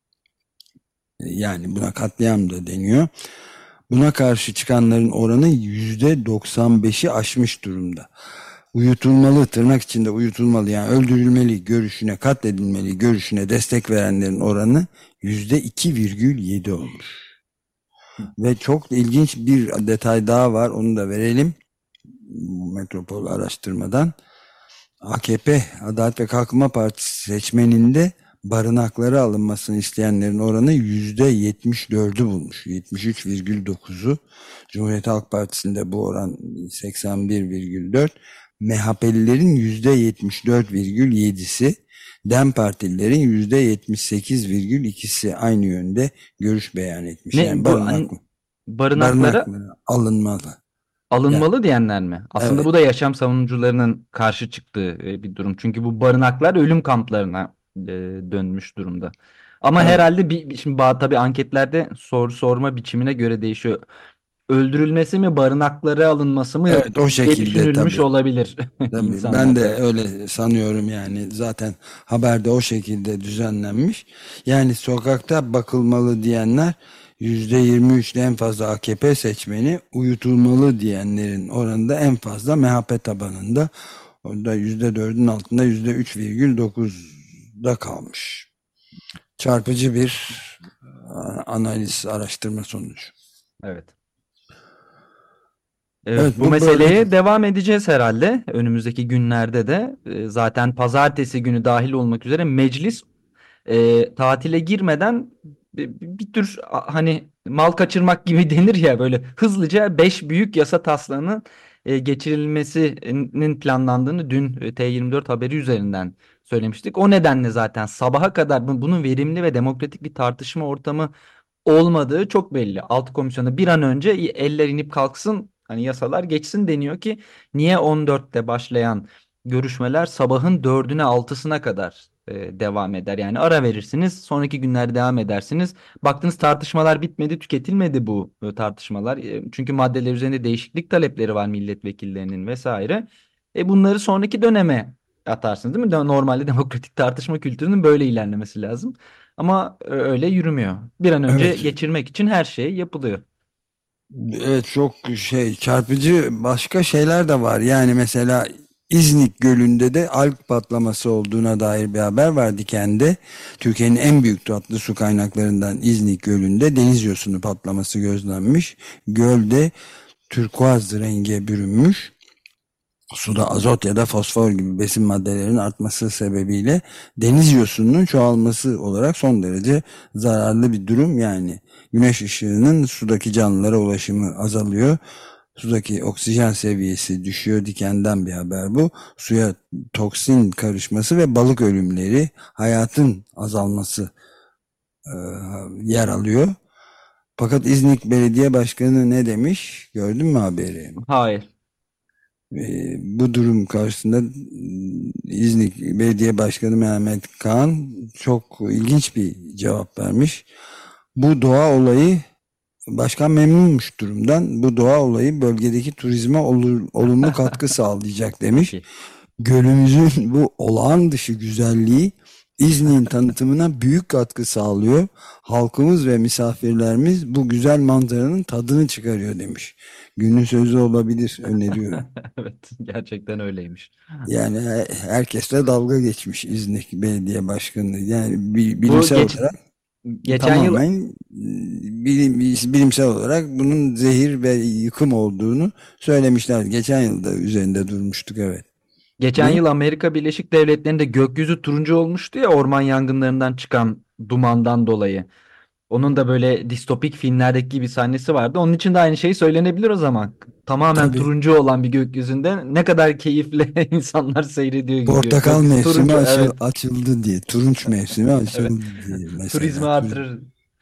yani buna katliam da deniyor, buna karşı çıkanların oranı yüzde doksan beşi aşmış durumda. Uyutulmalı, tırnak içinde uyutulmalı, yani öldürülmeli görüşüne, katledilmeli görüşüne destek verenlerin oranı yüzde iki virgül yedi olmuş. Ve çok ilginç bir detay daha var, onu da verelim. Metropol araştırmadan A K P, Adalet ve Kalkınma Partisi seçmeninde barınaklara alınmasını isteyenlerin oranı yüzde yetmiş dördü bulmuş. yetmiş üç virgül dokuzu. Cumhuriyet Halk Partisi'nde bu oran seksen bir virgül dört. M H P'lilerin yüzde yetmiş dört virgül yedisi, DEM Partililerin yüzde yetmiş sekiz virgül ikisi aynı yönde görüş beyan etmiş. Ne Yani bu barınak, an- barınaklara barınaklara alınmalı. Yani, alınmalı diyenler mi? Aslında evet. bu da yaşam savunucularının karşı çıktığı e, bir durum. Çünkü bu barınaklar ölüm kamplarına e, dönmüş durumda. Ama Evet. herhalde bir bir- şimdi ba- tabii anketlerde soru sorma biçimine göre değişiyor. Öldürülmesi mi, barınaklara alınması mı Evet, o diye şekilde düşünülmüş tabii. olabilir Tabii ben de insanlarda. öyle sanıyorum, yani zaten haberde o şekilde düzenlenmiş. Yani sokakta bakılmalı diyenler yüzde yirmi üçte en fazla A K P seçmeni, uyutulmalı diyenlerin oranında en fazla M H P tabanında. Orada yüzde dördün altında yüzde üç virgül dokuzda kalmış. Çarpıcı bir analiz, araştırma sonucu. Evet. Evet, Evet, bu bu böyle. meseleye devam edeceğiz herhalde önümüzdeki günlerde de. E, Zaten pazartesi günü dahil olmak üzere meclis e, tatile girmeden bir, bir tür a- hani mal kaçırmak gibi denir ya, böyle hızlıca beş büyük yasa taslağının e, geçirilmesinin planlandığını dün e, T yirmi dört haberi üzerinden söylemiştik. O nedenle zaten sabaha kadar bu- bunun verimli ve demokratik bir tartışma ortamı olmadığı çok belli. Alt komisyona bir an önce eller inip kalksın, hani yasalar geçsin deniyor ki niye on dörtte başlayan görüşmeler sabahın dördüne altısına kadar e, devam eder. Yani ara verirsiniz, sonraki günler devam edersiniz. Baktınız tartışmalar bitmedi, tüketilmedi bu e, tartışmalar. E, çünkü maddeler üzerinde değişiklik talepleri var milletvekillerinin vesaire. E bunları sonraki döneme atarsınız, değil mi? De- Normalde demokratik tartışma kültürünün böyle ilerlemesi lazım. Ama e, öyle yürümüyor. Bir an önce Evet. geçirmek için her şey yapılıyor. Evet, çok şey çarpıcı başka şeyler de var. Yani mesela İznik Gölü'nde de alg patlaması olduğuna dair bir haber var Diken'de. Türkiye'nin en büyük tatlı su kaynaklarından İznik Gölü'nde deniz yosunu patlaması gözlenmiş. Gölde turkuaz renge bürünmüş. Suda azot ya da fosfor gibi besin maddelerinin artması sebebiyle deniz yosununun çoğalması olarak son derece zararlı bir durum. Yani güneş ışığının sudaki canlılara ulaşımı azalıyor. Sudaki oksijen seviyesi düşüyor. Diken'den bir haber bu. Suya toksin karışması ve balık ölümleri, hayatın azalması e, yer alıyor. Fakat İznik Belediye Başkanı ne demiş? Gördün mü haberi? Hayır. E, bu durum karşısında İznik Belediye Başkanı Mehmet Kağan çok ilginç bir cevap vermiş. Bu doğa olayı, başkan memnunmuş durumdan. Bu doğa olayı bölgedeki turizme olur, olumlu katkı sağlayacak demiş. Çok iyi. Gölümüzün bu olağan dışı güzelliği İznik'in tanıtımına büyük katkı sağlıyor. Halkımız ve misafirlerimiz bu güzel manzaranın tadını çıkarıyor demiş. Günün sözü olabilir, öneriyorum. Evet, gerçekten öyleymiş. Yani he- herkesle dalga geçmiş İznik Belediye Başkanı. Yani bi- Bu bilimsel geç olarak geçen yıl tamamen e, bilim, bilimsel olarak bunun zehir ve yıkım olduğunu söylemişler. Geçen yılda üzerinde durmuştuk, evet. geçen Ne? yıl Amerika Birleşik Devletleri'nde gökyüzü turuncu olmuştu ya, orman yangınlarından çıkan dumandan dolayı. Onun da böyle distopik filmlerdeki bir sahnesi vardı. Onun için de aynı şey söylenebilir o zaman. Tamamen Tabii. turuncu olan bir gökyüzünde ne kadar keyifle insanlar seyrediyor gidiyor. Portakal Gökyüzü mevsimi turuncu, açıl- evet, açıldı diye, turunç mevsimi evet. açıldı diye Turizmi mesela. Tur- artırır.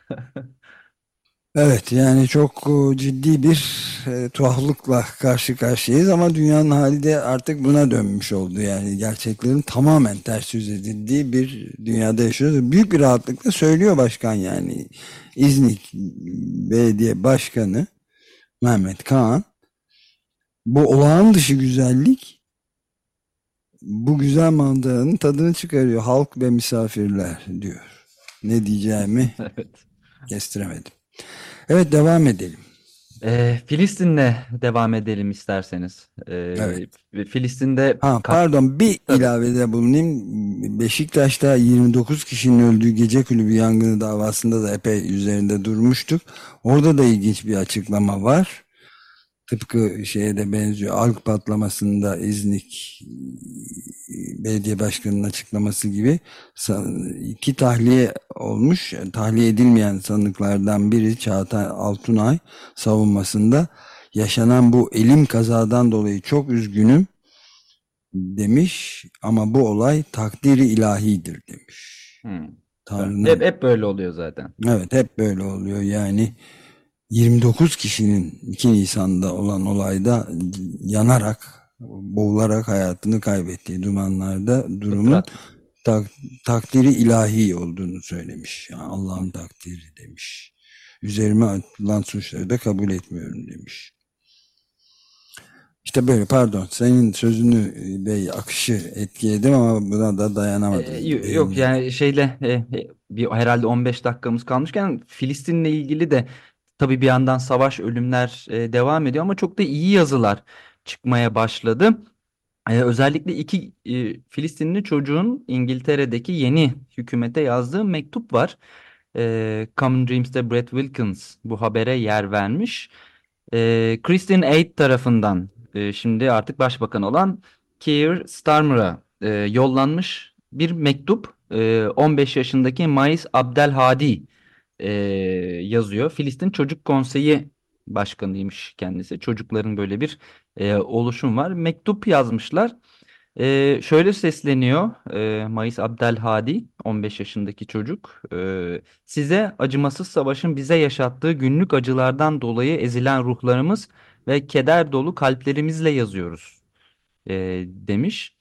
Evet, yani çok e, ciddi bir e, tuhaflıkla karşı karşıyayız ama dünyanın hali de artık buna dönmüş oldu. Yani gerçeklerin tamamen ters yüz edildiği bir dünyada yaşıyoruz. Büyük bir rahatlıkla söylüyor başkan yani. İznik Belediye Başkanı Mehmet Kağan, bu olağan dışı güzellik, bu güzel manzaranın tadını çıkarıyor halk ve misafirler diyor. Ne diyeceğimi Evet. kestiremedim. Evet, devam edelim. Ee, Filistin'le devam edelim isterseniz. Evet. Ee, Filistin'de Ha, kat pardon, bir tabii. ilavede bulunayım. Beşiktaş'ta yirmi dokuz kişinin öldüğü gece kulübü yangını davasında da epey üzerinde durmuştuk. Orada da ilginç bir açıklama var. Tıpkı şeye de benziyor. Alg patlamasında İznik e, Belediye Başkanı'nın açıklaması gibi sa- iki tahliye olmuş. Tahliye edilmeyen sanıklardan biri Çağatay Altunay savunmasında, yaşanan bu elim kazadan dolayı çok üzgünüm demiş ama bu olay takdiri ilahidir demiş. Hmm. Evet. Hep Tanrı'nın, hep böyle oluyor zaten. evet, hep böyle oluyor yani. yirmi dokuz kişinin iki Nisan'da olan olayda yanarak, boğularak hayatını kaybettiği dumanlarda durumun Fıtrat. tak- takdiri ilahi olduğunu söylemiş. Yani Allah'ın takdiri demiş. Üzerime atılan suçları da kabul etmiyorum demiş. İşte böyle, pardon, senin sözünü e, bey akışı etkiledim ama buna da Ee, dayanamadım. y- yok Değinmek. yani şeyle e, e, bir herhalde on beş dakikamız kalmışken Filistin'le ilgili de tabii bir yandan savaş, ölümler e, devam ediyor ama çok da iyi yazılar çıkmaya başladı. Ee, özellikle iki e, Filistinli çocuğun İngiltere'deki yeni hükümete yazdığı mektup var. Ee, Common Dreams'te Brett Wilkins bu habere yer vermiş. Ee, Christian Aid tarafından e, şimdi artık başbakan olan Keir Starmer'a e, yollanmış bir mektup. E, on beş yaşındaki Mais Abdelhadi e, yazıyor. Filistin Çocuk Konseyi Başkanıymış kendisi. Çocukların böyle bir e, oluşum var. Mektup yazmışlar. E, şöyle sesleniyor e, Mais Abdelhadi, on beş yaşındaki çocuk. E, size acımasız savaşın bize yaşattığı günlük acılardan dolayı ezilen ruhlarımız ve keder dolu kalplerimizle yazıyoruz e, demiş.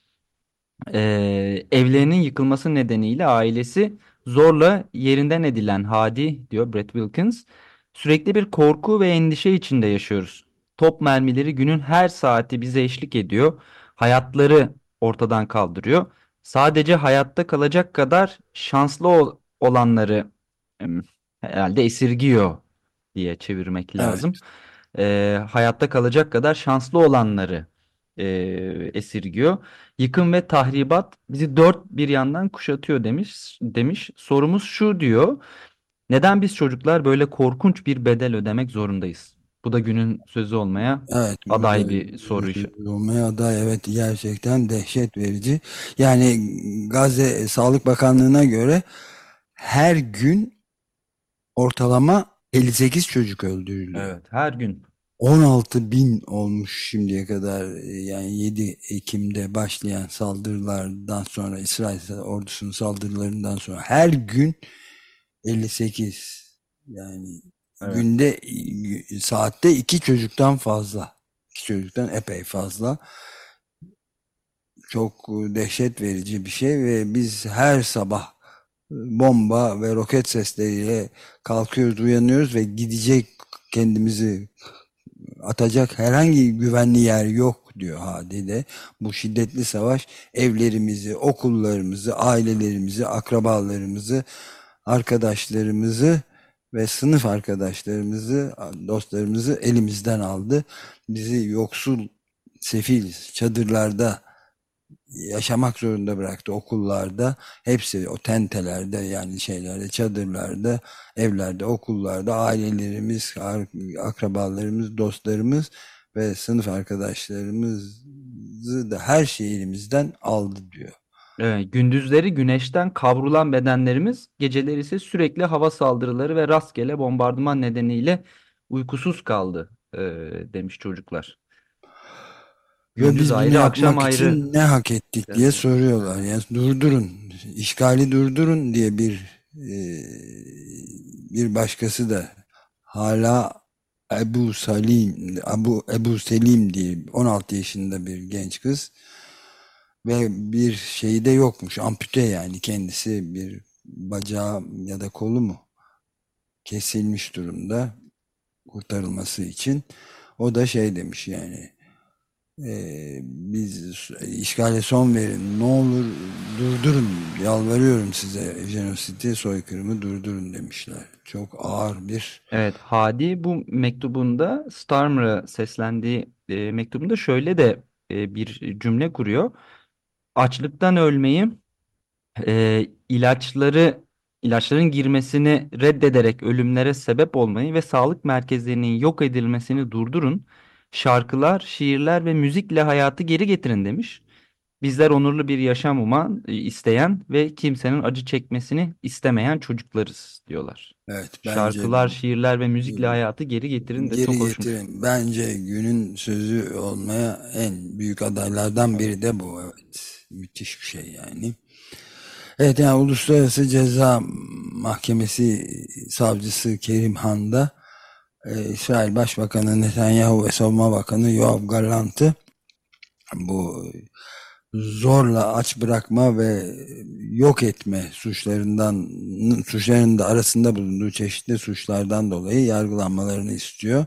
Ee, evlerinin yıkılması nedeniyle ailesi zorla yerinden edilen Hadi, diyor Brett Wilkins, sürekli bir korku ve endişe içinde yaşıyoruz. Top mermileri günün her saati bize eşlik ediyor. Hayatları ortadan kaldırıyor. Sadece hayatta kalacak kadar şanslı ol- olanları em, herhalde esirgiyor diye çevirmek Evet. lazım. Ee, hayatta kalacak kadar şanslı olanları e, esirgiyor. Yıkım ve tahribat bizi dört bir yandan kuşatıyor demiş demiş. Sorumuz şu, diyor. Neden biz çocuklar böyle korkunç bir bedel ödemek zorundayız? Bu da günün sözü olmaya Evet, bu da aday bir soru işi. Roma'ya aday, evet, gerçekten dehşet verici. Yani Gazze Sağlık Bakanlığı'na göre her gün ortalama elli sekiz çocuk öldürülüyor. Evet, her gün. on altı bin olmuş şimdiye kadar, yani yedi Ekim'de başlayan saldırılardan sonra, İsrail ordusunun saldırılarından sonra her gün elli sekiz, yani Evet. günde, saatte iki çocuktan fazla iki çocuktan epey fazla. Çok dehşet verici bir şey ve biz her sabah bomba ve roket sesleriyle kalkıyoruz, uyanıyoruz ve gidecek, kendimizi atacak herhangi güvenli yer yok diyor Hadi de. Bu şiddetli savaş evlerimizi, okullarımızı, ailelerimizi, akrabalarımızı, arkadaşlarımızı ve sınıf arkadaşlarımızı, dostlarımızı elimizden aldı. Bizi yoksul, sefil çadırlarda yaşamak zorunda bıraktı, okullarda. Hepsi o tentelerde, yani şeylerde, çadırlarda, evlerde, okullarda ailelerimiz, akrabalarımız, dostlarımız ve sınıf arkadaşlarımızı da her şeyi elimizden aldı diyor. Evet, gündüzleri güneşten kavrulan bedenlerimiz, geceleri ise sürekli hava saldırıları ve rastgele bombardıman nedeniyle uykusuz kaldı e, demiş çocuklar. Ve Gündüz biz bunu ayrı, akşam yapmak ayrı. için ne hak ettik diye soruyorlar. Yani durdurun, işgali durdurun diye bir e, bir başkası da hala Ebu Salim, Ebu, Ebu Selim diye on altı yaşında bir genç kız ve bir şeyi de yokmuş, ampute, yani kendisi bir bacağı ya da kolu mu kesilmiş durumda kurtarılması için. O da şey demiş, yani Ee, biz işgale son verin, ne olur durdurun, yalvarıyorum size, jenosidi, soykırımı durdurun demişler. Çok ağır bir. Evet, Hadi bu mektubunda, Starmer'a seslendiği e, mektubunda şöyle de e, bir cümle kuruyor. Açlıktan ölmeyi, e, ilaçları ilaçların girmesini reddederek ölümlere sebep olmayı ve sağlık merkezlerinin yok edilmesini durdurun. Şarkılar, şiirler ve müzikle hayatı geri getirin demiş. Bizler onurlu bir yaşam uman, e, isteyen ve kimsenin acı çekmesini istemeyen çocuklarız diyorlar. Evet, bence Şarkılar, şiirler ve müzikle hayatı geri getirin de geri çok hoşmuş. getirin. Bence günün sözü olmaya en büyük adaylardan biri de bu. Evet, müthiş bir şey yani. Evet, yani Uluslararası Ceza Mahkemesi savcısı Kerim Han da e, İsrail Başbakanı Netanyahu ve Savunma Bakanı Yoav Gallant'ı bu zorla aç bırakma ve yok etme suçlarından suçlarının da arasında bulunduğu çeşitli suçlardan dolayı yargılanmalarını istiyor.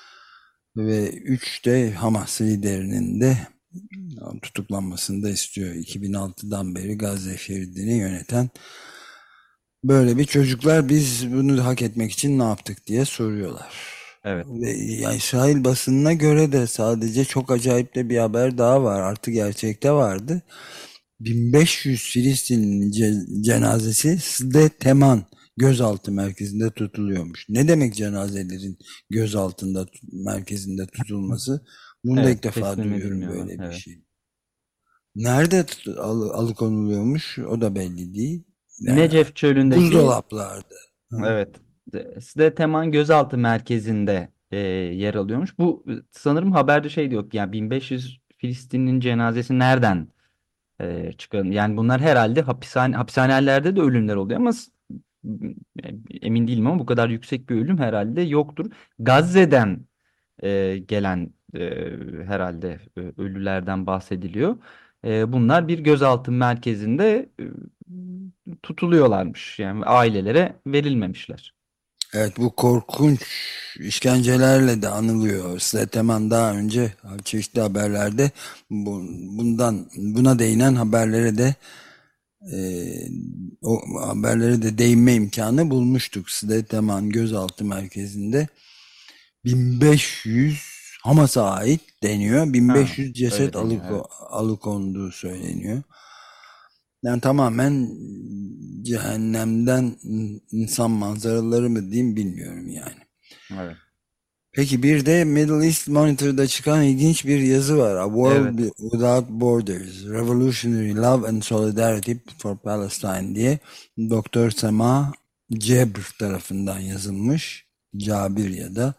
Ve üç de Hamas liderinin de tutuklanmasını da istiyor. iki bin altıdan beri Gazze şeridini yöneten böyle bir çocuklar, biz bunu hak etmek için ne yaptık diye soruyorlar. Evet. Ve yani İsrail basınına göre de sadece çok acayip de bir haber daha var. Artı gerçekte vardı. bin beş yüz Filistinli ce- cenazesi Sde Teman gözaltı merkezinde tutuluyormuş. Ne demek cenazelerin gözaltında merkezinde tutulması? Bunu da Evet, ilk defa teslim duyuyorum, edilmiyorlar. böyle bir Evet. şey. Nerede tut- al- alıkonuluyormuş o da belli değil. Yani Necef çölündeki, buzdolaplarda. Hı. evet, de- Sde Teman gözaltı merkezinde e, yer alıyormuş. Bu e, sanırım haberde şey diyor, yani bin beş yüz Filistinli'nin cenazesi nereden e, çıkarın? Yani bunlar herhalde hapishane hapishanelerde de ölümler oluyor ama s- e, emin değilim ama bu kadar yüksek bir ölüm herhalde yoktur. Gazze'den e, gelen e, herhalde e, ölülerden bahsediliyor. E, bunlar bir gözaltı merkezinde e, tutuluyorlarmış. Yani ailelere verilmemişler. Evet, bu korkunç işkencelerle de anılıyor. Sleteman daha önce çeşitli haberlerde bu, bundan buna değinen haberlere de e, o haberlere de değinme imkanı bulmuştuk. Sleteman gözaltı merkezinde bin beş yüz Hamas'a ait deniyor. Ha, bin beş yüz ceset öyle deniyor, alıko, evet. alıkonduğu söyleniyor. Yani tamamen cehennemden insan manzaraları mı diyeyim, bilmiyorum yani. Evet. Peki bir de Middle East Monitor'da çıkan ilginç bir yazı var. A World Evet. Without Borders, Revolutionary Love and Solidarity for Palestine diye Doktor Sema Cebr tarafından yazılmış. Cabir ya da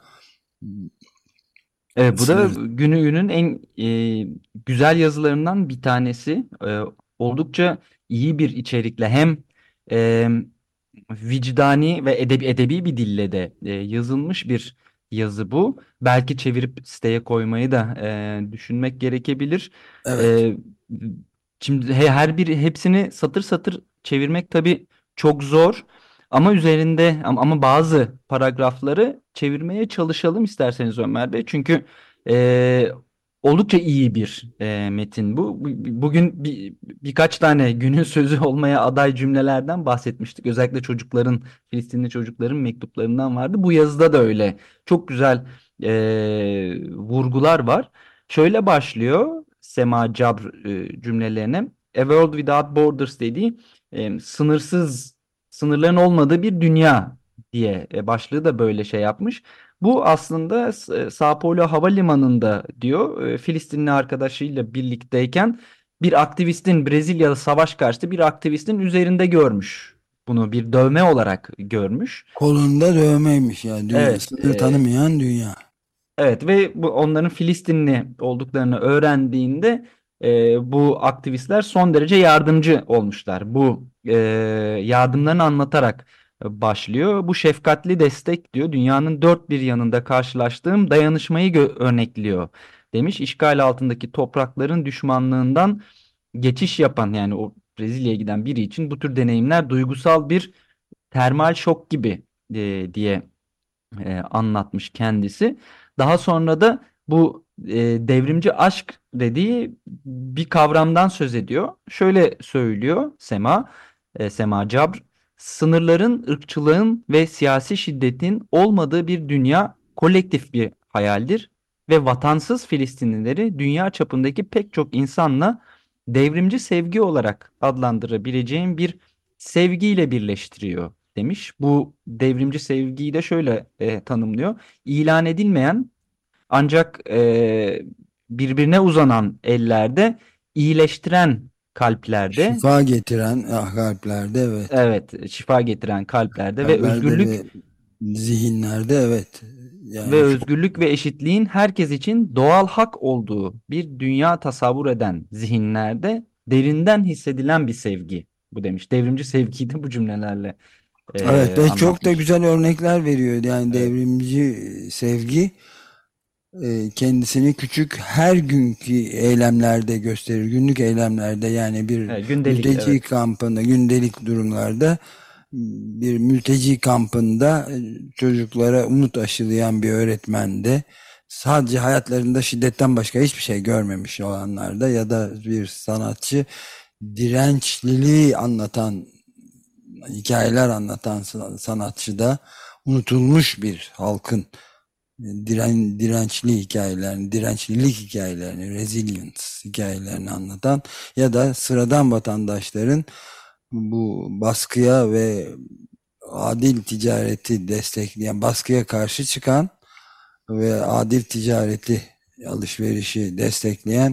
Evet, bu da sınır. günü günün en e, güzel yazılarından bir tanesi. E, oldukça iyi bir içerikle, hem e, vicdani ve edebi, edebi bir dille de e, yazılmış bir yazı bu. Belki çevirip siteye koymayı da e, düşünmek gerekebilir. Evet. E, Şimdi he- her bir hepsini satır satır çevirmek tabii çok zor. Ama üzerinde ama, ama bazı paragrafları çevirmeye çalışalım isterseniz Ömer Bey. Çünkü e, oldukça iyi bir e, metin bu. Bu- Bugün bir, birkaç tane günün sözü olmaya aday cümlelerden bahsetmiştik. Özellikle çocukların, Filistinli çocukların mektuplarından vardı. Bu yazıda da öyle. Çok güzel e, vurgular var. Şöyle başlıyor Sema Cabr e, cümlelerine. A World Without Borders dediği e, sınırsız, sınırların olmadığı bir dünya diye e, başlığı da böyle şey yapmış. Bu aslında S- e, Sao Paulo Havalimanı'nda diyor e, Filistinli arkadaşıyla birlikteyken bir aktivistin Brezilyalı savaş karşıtı bir aktivistin üzerinde görmüş. Bunu bir dövme olarak görmüş. Kolunda dövmeymiş ya. Dünya, Evet, sınır e, tanımayan dünya. evet ve bu onların Filistinli olduklarını öğrendiğinde e, bu aktivistler son derece yardımcı olmuşlar. Bu e, yardımlarını anlatarak e, başlıyor. Bu şefkatli destek diyor dünyanın dört bir yanında karşılaştığım dayanışmayı gö- örnekliyor demiş. İşgal altındaki toprakların düşmanlığından geçiş yapan yani o Brezilya'ya giden biri için bu tür deneyimler duygusal bir termal şok gibi e, diye e, anlatmış kendisi. Daha sonra da bu e, devrimci aşk dediği bir kavramdan söz ediyor. Şöyle söylüyor Sema, e, Sema Cabr, sınırların, ırkçılığın ve siyasi şiddetin olmadığı bir dünya kolektif bir hayaldir ve vatansız Filistinlileri dünya çapındaki pek çok insanla devrimci sevgi olarak adlandırabileceğim bir sevgiyle birleştiriyor demiş. Bu devrimci sevgiyi de şöyle e, tanımlıyor. İlan edilmeyen ancak e, birbirine uzanan ellerde, iyileştiren kalplerde, Şifa getiren ah, kalplerde, evet. evet, şifa getiren kalplerde ve Kalplerde özgürlük ve zihinlerde, evet. ve Yani şu özgürlük ve eşitliğin herkes için doğal hak olduğu bir dünya tasavvur eden zihinlerde derinden hissedilen bir sevgi bu demiş. Devrimci sevgiyi de bu cümlelerle evet, e, ve çok da anlatmış. güzel örnekler veriyor. Yani Evet. devrimci sevgi e, kendisini küçük her günkü eylemlerde gösterir. Günlük eylemlerde, yani bir Evet, gündelik mülteci evet. kampında, gündelik durumlarda, bir mülteci kampında e, çocuklara umut aşılayan bir öğretmende, sadece hayatlarında şiddetten başka hiçbir şey görmemiş olanlarda, ya da bir sanatçı dirençliliği anlatan, hikayeler anlatan sanatçıda unutulmuş bir halkın diren, dirençli hikayelerini, dirençlilik hikayelerini, resilience hikayelerini anlatan, ya da sıradan vatandaşların bu baskıya ve adil ticareti destekleyen, baskıya karşı çıkan ve adil ticareti, alışverişi destekleyen,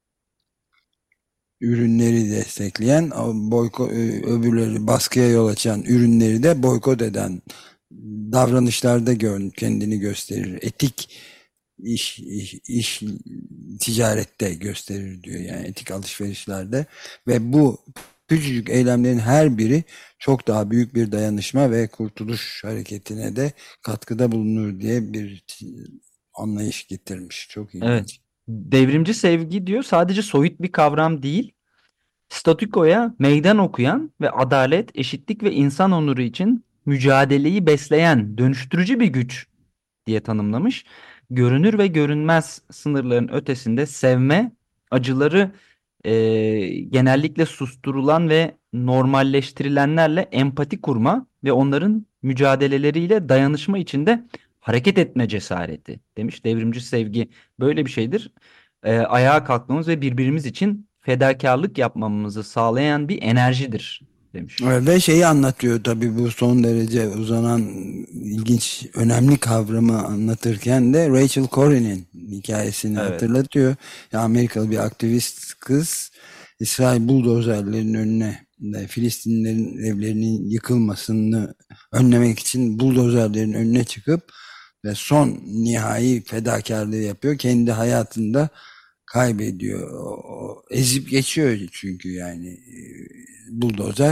ürünleri destekleyen, boyko, öbürleri baskıya yol açan ürünleri de boykot eden davranışlarda gör, kendini gösterir. Etik iş, iş, iş ticarette gösterir diyor, yani etik alışverişlerde. Ve bu küçücük eylemlerin her biri çok daha büyük bir dayanışma ve kurtuluş hareketine de katkıda bulunur diye bir anlayış getirmiş. Çok Evet. ilginç. Devrimci sevgi diyor sadece soyut bir kavram değil, statükoya meydan okuyan ve adalet, eşitlik ve insan onuru için mücadeleyi besleyen dönüştürücü bir güç diye tanımlamış. Görünür ve görünmez sınırların ötesinde sevme, acıları e, genellikle susturulan ve normalleştirilenlerle empati kurma ve onların mücadeleleriyle dayanışma içinde hareket etme cesareti demiş. Devrimci sevgi böyle bir şeydir. E, ayağa kalkmamız ve birbirimiz için fedakarlık yapmamızı sağlayan bir enerjidir demiş. Evet, ve şeyi anlatıyor tabii, bu son derece uzanan, ilginç, önemli kavramı anlatırken de Rachel Corrie'nin hikayesini Evet. hatırlatıyor. Ya, Amerikalı bir aktivist kız, İsrail buldozerlerin önüne, de Filistinlerin evlerinin yıkılmasını önlemek için buldozerlerin önüne çıkıp ve son nihai fedakarlığı yapıyor. Kendi hayatında kaybediyor. O, o ezip geçiyor çünkü, yani e, buldozer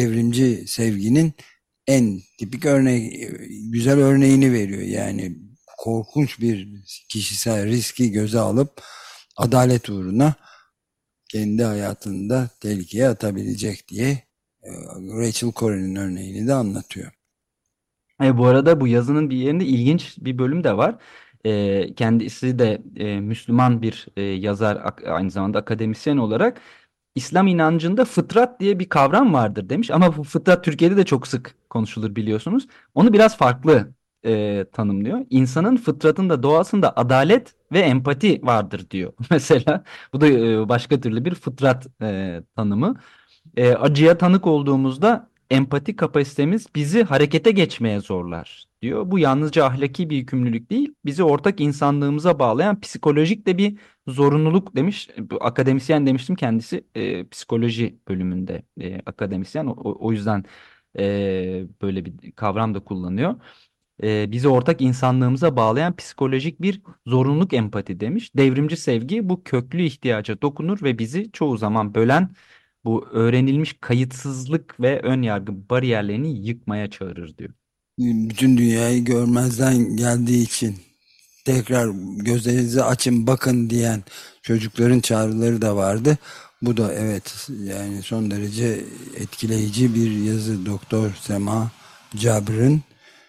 devrimci sevginin en tipik örneği, güzel örneğini veriyor. Yani korkunç bir kişisel riski göze alıp adalet uğruna kendi hayatını da tehlikeye atabilecek diye e, Rachel Corrie'nin örneğini de anlatıyor. E, bu arada bu yazının bir yerinde ilginç bir bölüm de var. E, kendisi de e, Müslüman bir e, yazar, ak- aynı zamanda akademisyen olarak İslam inancında fıtrat diye bir kavram vardır demiş. Ama bu fıtrat Türkiye'de de çok sık konuşulur biliyorsunuz. Onu biraz farklı e, tanımlıyor. İnsanın fıtratında, doğasında adalet ve empati vardır diyor. Mesela bu da e, başka türlü bir fıtrat e, tanımı. E, acıya tanık olduğumuzda empati kapasitemiz bizi harekete geçmeye zorlar diyor. Bu yalnızca ahlaki bir yükümlülük değil, bizi ortak insanlığımıza bağlayan psikolojik de bir zorunluluk demiş. Bu akademisyen demiştim, kendisi e, psikoloji bölümünde e, akademisyen. O, o o yüzden e, böyle bir kavram da kullanıyor. E, bizi ortak insanlığımıza bağlayan psikolojik bir zorunluluk empati demiş. Devrimci sevgi bu köklü ihtiyaca dokunur ve bizi çoğu zaman bölen bu öğrenilmiş kayıtsızlık ve önyargı bariyerlerini yıkmaya çağırır diyor. Bütün dünyayı görmezden geldiği için tekrar gözlerinizi açın bakın diyen çocukların çağrıları da vardı. Bu da evet, yani son derece etkileyici bir yazı. Doktor Sema Cabr'ın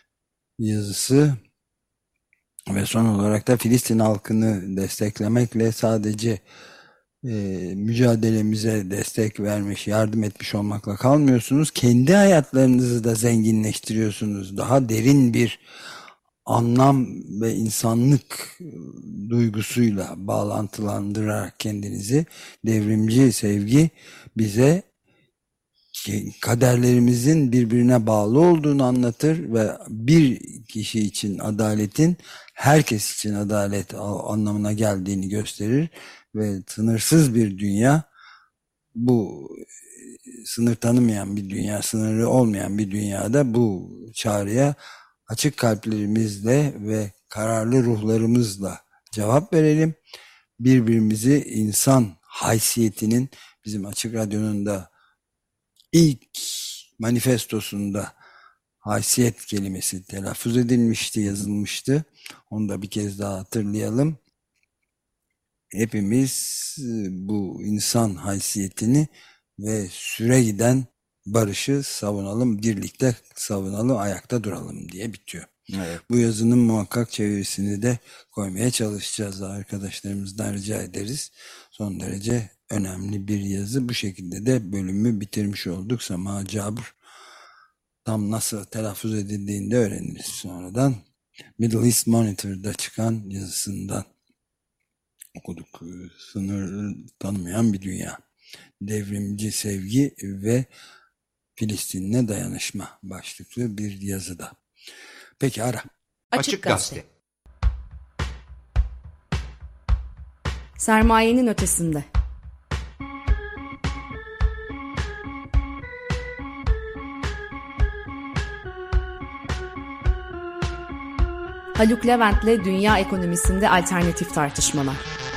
yazısı ve son olarak da Filistin halkını desteklemekle sadece e, mücadelemize destek vermiş, yardım etmiş olmakla kalmıyorsunuz. Kendi hayatlarınızı da zenginleştiriyorsunuz. Daha derin bir anlam ve insanlık duygusuyla bağlantılandırarak kendinizi. Devrimci sevgi bize kaderlerimizin birbirine bağlı olduğunu anlatır ve bir kişi için adaletin herkes için adalet anlamına geldiğini gösterir ve sınırsız bir dünya, bu sınır tanımayan bir dünya, sınırı olmayan bir dünyada bu çağrıya açık kalplerimizle ve kararlı ruhlarımızla cevap verelim. Birbirimizi insan haysiyetinin, bizim Açık Radyo'nun da ilk manifestosunda haysiyet kelimesi telaffuz edilmişti, yazılmıştı. Onu da bir kez daha hatırlayalım. Hepimiz bu insan haysiyetini ve süre giden barışı savunalım, birlikte savunalım, ayakta duralım diye bitiyor. Evet. Bu yazının muhakkak çevirisini de koymaya çalışacağız. Arkadaşlarımızdan rica ederiz. Son derece önemli bir yazı. Bu şekilde de bölümü bitirmiş olduk. Sema Cabr tam nasıl telaffuz edildiğini de öğreniriz sonradan. Middle East Monitor'da çıkan yazısından okuduk. Sınır tanımayan bir dünya. Devrimci sevgi ve Filistin'le dayanışma başlıklı bir yazıda. Peki ara. Açık Gazete. Sermayenin ötesinde. Haluk Levent'le dünya ekonomisinde alternatif tartışmalar.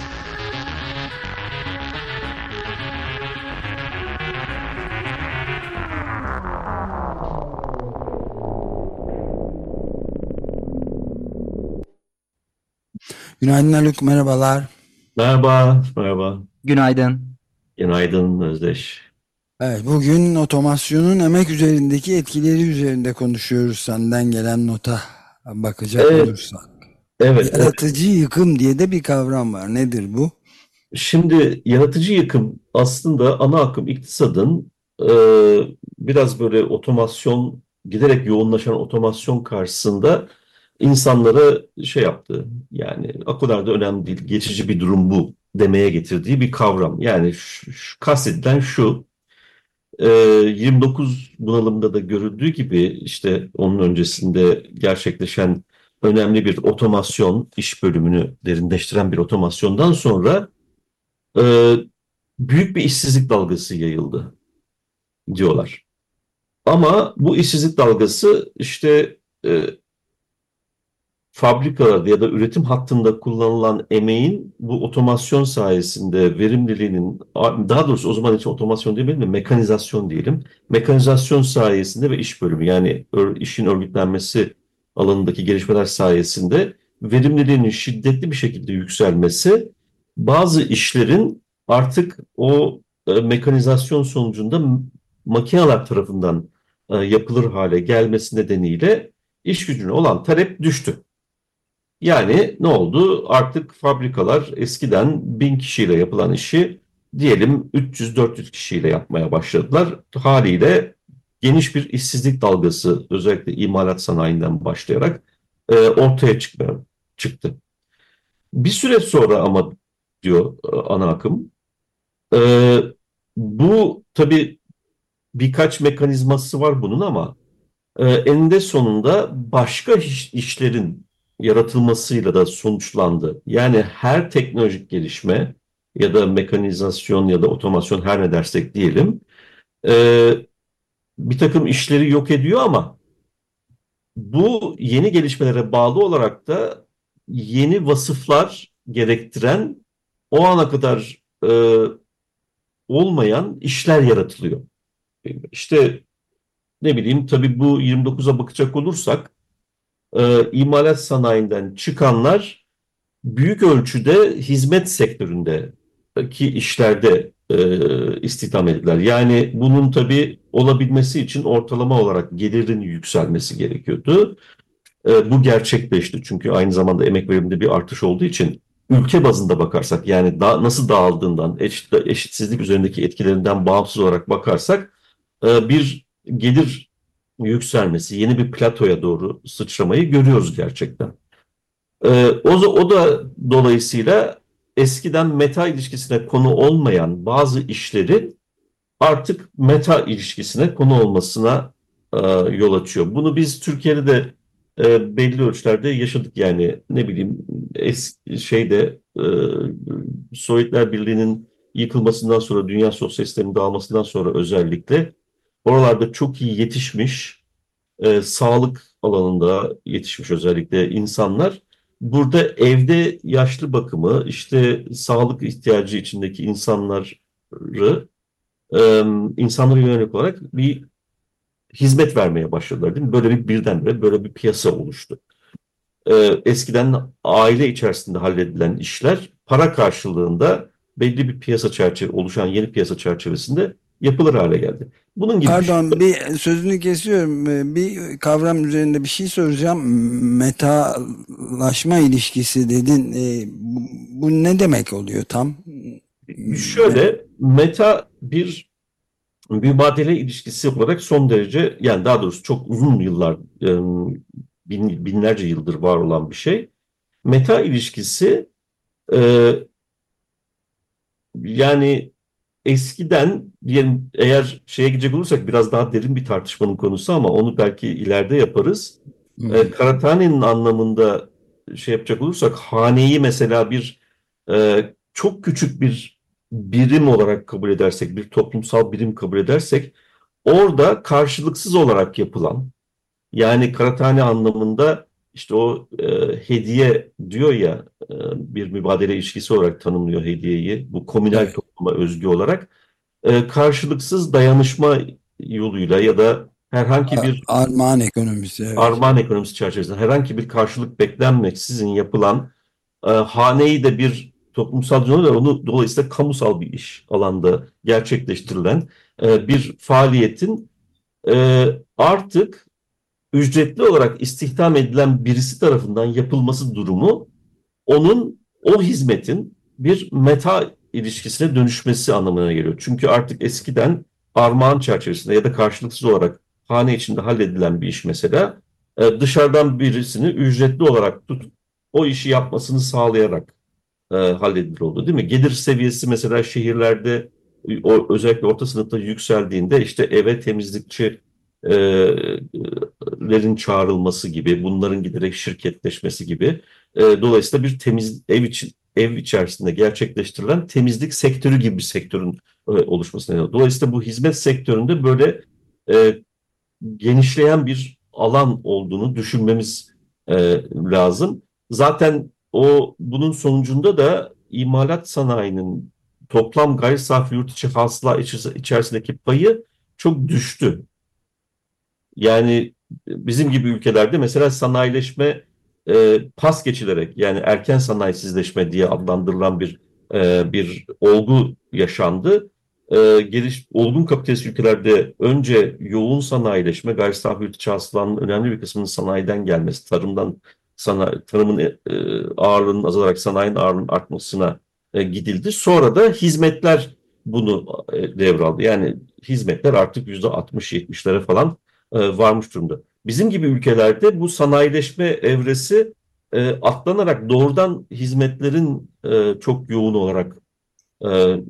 Günaydın Haluk, merhabalar. Merhaba, merhaba. Günaydın. Günaydın Özdeş. Evet, bugün otomasyonun emek üzerindeki etkileri üzerinde konuşuyoruz. Senden gelen nota bakacak Evet, olursak. evet, evet. Yaratıcı yıkım diye de bir kavram var. Nedir bu? Şimdi yaratıcı yıkım aslında ana akım iktisadın e, biraz böyle otomasyon, giderek yoğunlaşan otomasyon karşısında insanlara şey yaptı. Yani o kadar da önemli değil, geçici bir durum bu demeye getirdiği bir kavram. Yani şu, şu- kastedilen şu, e, yirmi dokuz bunalımda da görüldüğü gibi işte onun öncesinde gerçekleşen önemli bir otomasyon, iş bölümünü derinleştiren bir otomasyondan sonra e, büyük bir işsizlik dalgası yayıldı diyorlar. Ama bu işsizlik dalgası işte e, fabrikalarda ya da üretim hattında kullanılan emeğin bu otomasyon sayesinde verimliliğinin, daha doğrusu o zaman için otomasyon demeyelim de mekanizasyon diyelim. Mekanizasyon sayesinde ve iş bölümü, yani ör- işin örgütlenmesi alanındaki gelişmeler sayesinde verimliliğinin şiddetli bir şekilde yükselmesi bazı işlerin artık o e, mekanizasyon sonucunda m- makineler tarafından e, yapılır hale gelmesi nedeniyle iş gücüne olan talep düştü. Yani ne oldu? Artık fabrikalar eskiden bin kişiyle yapılan işi diyelim üç yüz dört yüz kişiyle yapmaya başladılar. Haliyle geniş bir işsizlik dalgası özellikle imalat sanayinden başlayarak e, ortaya çıkmaya çıktı. Bir süre sonra ama diyor e, ana akım, e, bu tabii birkaç mekanizması var bunun ama e, eninde sonunda başka iş- işlerin yaratılmasıyla da sonuçlandı. Yani her teknolojik gelişme ya da mekanizasyon ya da otomasyon her ne dersek diyelim e, bir takım işleri yok ediyor ama bu yeni gelişmelere bağlı olarak da yeni vasıflar gerektiren o ana kadar e, olmayan işler yaratılıyor. İşte ne bileyim tabii bu yirmi dokuza bakacak olursak e, imalat sanayinden çıkanlar büyük ölçüde hizmet sektöründeki işlerde e, istihdam edildiler. Yani bunun tabii olabilmesi için ortalama olarak gelirin yükselmesi gerekiyordu. E, bu gerçekleşti çünkü aynı zamanda emek veriminde bir artış olduğu için ülke bazında bakarsak yani da, nasıl dağıldığından, eşit, eşitsizlik üzerindeki etkilerinden bağımsız olarak bakarsak e, bir gelir yükselmesi, yeni bir platoya doğru sıçramayı görüyoruz gerçekten. E, o, o da dolayısıyla eskiden meta ilişkisine konu olmayan bazı işleri artık meta ilişkisine konu olmasına e, yol açıyor. Bunu biz Türkiye'de de e, belli ölçülerde yaşadık. Yani ne bileyim es, şeyde e, Sovyetler Birliği'nin yıkılmasından sonra dünya sosyal sisteminin dağılmasından sonra özellikle oralarda çok iyi yetişmiş e, sağlık alanında yetişmiş özellikle insanlar burada evde yaşlı bakımı işte sağlık ihtiyacı içindeki insanları e, insanlara yönelik olarak bir hizmet vermeye başladılar değil mi? Böyle bir birdenbire böyle bir piyasa oluştu. E, eskiden aile içerisinde halledilen işler para karşılığında belli bir piyasa çerçeve oluşan yeni piyasa çerçevesinde yapılır hale geldi. Bunun gibi bir şey. Pardon, bir sözünü kesiyorum. Ee, Bir kavram üzerinde bir şey soracağım. Metalaşma ilişkisi dedin. Ee, bu, bu ne demek oluyor tam? Şöyle meta bir mübadele ilişkisi olarak son derece yani daha doğrusu çok uzun yıllar e, bin, binlerce yıldır var olan bir şey. Meta ilişkisi e, yani eskiden diyelim eğer şeye gidecek olursak biraz daha derin bir tartışmanın konusu ama onu belki ileride yaparız. Hı. E, Karatani'nin anlamında şey yapacak olursak haneyi mesela bir e, çok küçük bir birim olarak kabul edersek, bir toplumsal birim kabul edersek orada karşılıksız olarak yapılan yani Karatani anlamında işte o e, hediye diyor ya e, bir mübadele ilişkisi olarak tanımlıyor hediyeyi. Bu komünel Evet. topluma özgü olarak e, karşılıksız dayanışma yoluyla ya da herhangi bir Armağan ekonomisi. Evet. armağan ekonomisi çerçevesinde herhangi bir karşılık beklenmeksizin yapılan e, haneyi de bir toplumsal diyorlar onu dolayısıyla kamusal bir iş alanda gerçekleştirilen e, bir faaliyetin e, artık ücretli olarak istihdam edilen birisi tarafından yapılması durumu onun o hizmetin bir meta ilişkisine dönüşmesi anlamına geliyor. Çünkü artık eskiden armağan çerçevesinde ya da karşılıksız olarak hane içinde halledilen bir iş mesela e, dışarıdan birisini ücretli olarak tutup o işi yapmasını sağlayarak e, halledilir oldu değil mi? Gelir seviyesi mesela şehirlerde o, özellikle orta sınıfta yükseldiğinde işte eve temizlikçi e, lerin çağrılması gibi, bunların giderek şirketleşmesi gibi. E, dolayısıyla bir temiz ev için ev içerisinde gerçekleştirilen temizlik sektörü gibi bir sektörün e, oluşmasına neden oldu. Dolayısıyla bu hizmet sektöründe böyle e, genişleyen bir alan olduğunu düşünmemiz e, lazım. Zaten o bunun sonucunda da imalat sanayinin toplam gayri safi yurt içi hasıla içerisindeki payı çok düştü. Yani bizim gibi ülkelerde mesela sanayileşme e, pas geçilerek, yani erken sanayisizleşme diye adlandırılan bir e, bir olgu yaşandı. E, geliş, olgun kapitalist ülkelerde önce yoğun sanayileşme, gayri safi yurt hasılanın önemli bir kısmının sanayiden gelmesi, tarımdan sanayi, tarımın e, ağırlığının azalarak sanayinin ağırlığının artmasına e, gidildi. Sonra da hizmetler bunu e, devraldı. Yani hizmetler artık yüzde altmış yetmişlere falan e, varmış durumda. Bizim gibi ülkelerde bu sanayileşme evresi e, atlanarak doğrudan hizmetlerin e, çok yoğun olarak e, e,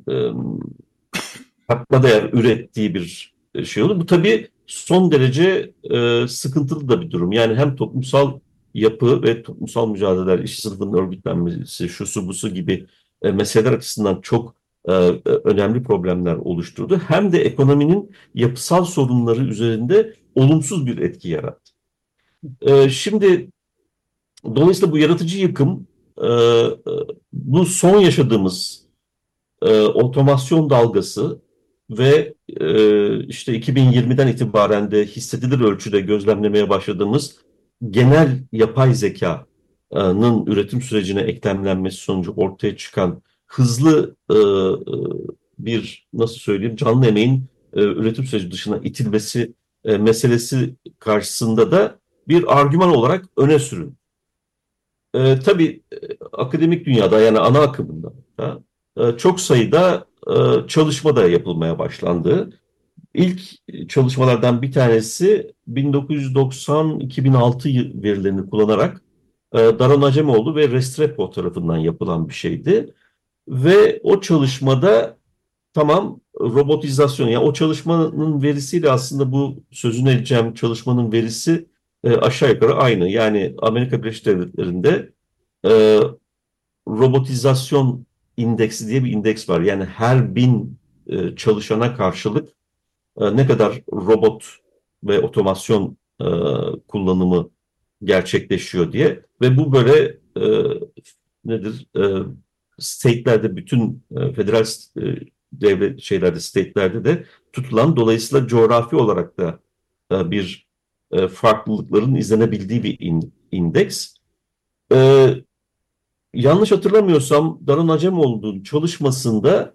katma değer ürettiği bir e, şey oldu. Bu tabii son derece e, sıkıntılı da bir durum. Yani hem toplumsal yapı ve toplumsal mücadeleler, işçi sınıfının örgütlenmesi, şusu busu gibi e, meseleler açısından çok e, önemli problemler oluşturdu. Hem de ekonominin yapısal sorunları üzerinde olumsuz bir etki yarattı. E, şimdi dolayısıyla bu yaratıcı yıkım, e, e, bu son yaşadığımız e, otomasyon dalgası ve e, işte iki bin yirmiden itibaren de hissedilir ölçüde gözlemlemeye başladığımız genel yapay zekanın üretim sürecine eklemlenmesi sonucu ortaya çıkan hızlı e, e, bir, nasıl söyleyeyim, canlı emeğin e, üretim süreci dışına itilmesi e, meselesi karşısında da bir argüman olarak öne sürün. E, tabii e, akademik dünyada, yani ana akımında da, e, çok sayıda e, çalışma da yapılmaya başlandı. İlk çalışmalardan bir tanesi bin dokuz yüz doksan iki bin altı yı- verilerini kullanarak e, Daron Acemoğlu ve Restrepo tarafından yapılan bir şeydi. Ve o çalışmada tamam robotizasyon, yani o çalışmanın verisiyle aslında bu sözünü edeceğim çalışmanın verisi e, aşağı yukarı aynı. Yani Amerika Birleşik Devletleri'nde e, robotizasyon indeksi diye bir indeks var. Yani her bin e, çalışana karşılık e, ne kadar robot ve otomasyon e, kullanımı gerçekleşiyor diye. Ve bu böyle e, nedir? E, state'lerde, bütün e, federal e, devlet şeylerde, state'lerde de tutulan, dolayısıyla coğrafi olarak da e, bir e, farklılıkların izlenebildiği bir in- indeks. E, Yanlış hatırlamıyorsam Daron Acemoğlu'nun çalışmasında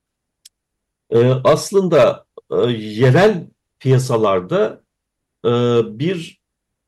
e, aslında e, yerel piyasalarda e, bir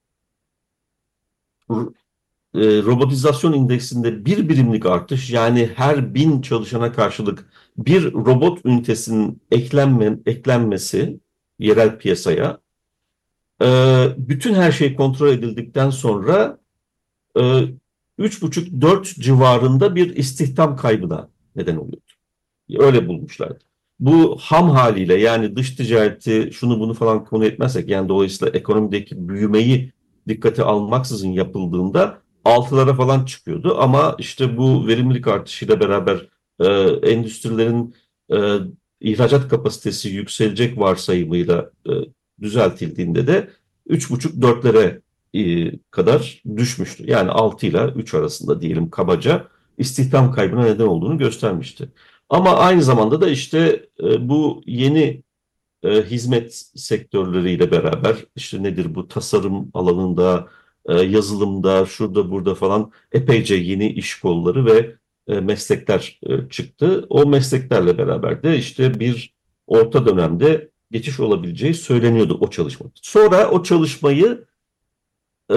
e, robotizasyon indeksinde bir birimlik artış, yani her bin çalışana karşılık bir robot ünitesinin eklenme, eklenmesi yerel piyasaya, e, bütün her şey kontrol edildikten sonra e, üç buçuk dört civarında bir istihdam kaybına neden oluyordu. Öyle bulmuşlardı. Bu ham haliyle, yani dış ticareti şunu bunu falan konu etmezsek, yani dolayısıyla ekonomideki büyümeyi dikkate almaksızın yapıldığında altılara falan çıkıyordu. Ama işte bu verimlilik artışıyla beraber e, endüstrilerin e, ihracat kapasitesi yükselecek varsayımıyla e, düzeltildiğinde de üç buçuk dörtlere e, kadar düşmüştü. Yani altı ile üç arasında diyelim kabaca, istihdam kaybına neden olduğunu göstermişti. Ama aynı zamanda da işte e, bu yeni e, hizmet sektörleriyle beraber, işte nedir bu, tasarım alanında, e, yazılımda, şurada burada falan epeyce yeni iş kolları ve e, meslekler e, çıktı. O mesleklerle beraber de işte bir orta dönemde geçiş olabileceği söyleniyordu o çalışma. Sonra o çalışmayı e,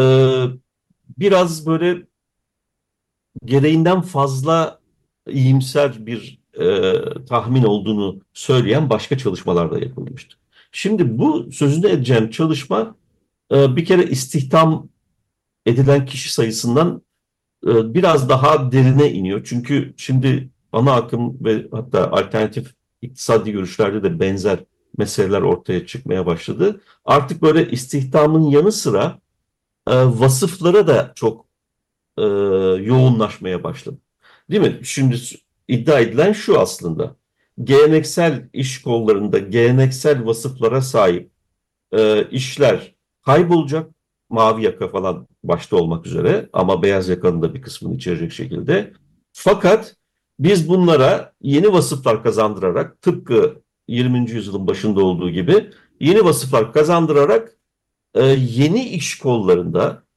biraz böyle gereğinden fazla iyimser bir e, tahmin olduğunu söyleyen başka çalışmalar da yapılmıştı. Şimdi bu sözünü edeceğim çalışma e, bir kere istihdam edilen kişi sayısından e, biraz daha derine iniyor. Çünkü şimdi ana akım ve hatta alternatif iktisadi görüşlerde de benzer meseleler ortaya çıkmaya başladı. Artık böyle istihdamın yanı sıra e, vasıflara da çok e, yoğunlaşmaya başladı. Değil mi? Şimdi iddia edilen şu aslında. Geleneksel iş kollarında geleneksel vasıflara sahip e, işler kaybolacak. Mavi yaka falan başta olmak üzere, ama beyaz yakanın da bir kısmını içerecek şekilde. Fakat biz bunlara yeni vasıflar kazandırarak, tıpkı yirminci yüzyılın başında olduğu gibi yeni vasıflar kazandırarak e, yeni iş kollarında,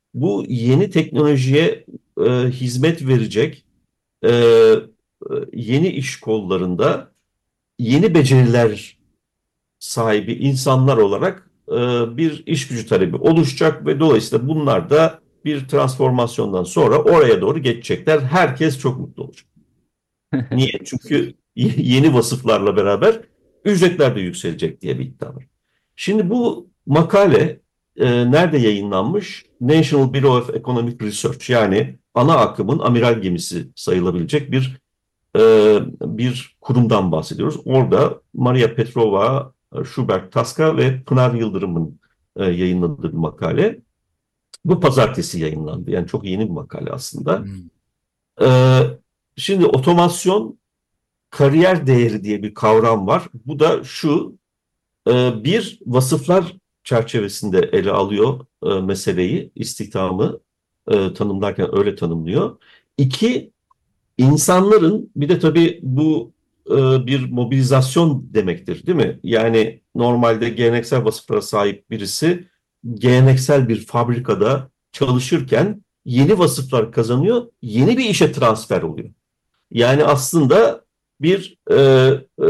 bu yeni teknolojiye e, hizmet verecek e, e, yeni iş kollarında yeni beceriler sahibi insanlar olarak e, bir iş gücü talebi oluşacak ve dolayısıyla bunlar da bir transformasyondan sonra oraya doğru geçecekler. Herkes çok mutlu olacak. Niye? Çünkü y- yeni vasıflarla beraber ücretler de yükselecek diye bir iddia var. Şimdi bu makale e, nerede yayınlanmış? National Bureau of Economic Research, yani ana akımın amiral gemisi sayılabilecek bir e, bir kurumdan bahsediyoruz. Orada Maria Petrova, Schubert Taska ve Pınar Yıldırım'ın e, yayınladığı bir makale. Bu pazartesi yayınlandı. Yani çok yeni bir makale aslında. Hmm. E, şimdi otomasyon kariyer değeri diye bir kavram var. Bu da şu, e, bir vasıflar çerçevesinde ele alıyor e, meseleyi, istihdamı e, tanımlarken öyle tanımlıyor. İki, insanların bir de tabii bu e, bir mobilizasyon demektir, değil mi? Yani normalde geleneksel vasıflara sahip birisi geleneksel bir fabrikada çalışırken yeni vasıflar kazanıyor, yeni bir işe transfer oluyor. Yani aslında bir e, e,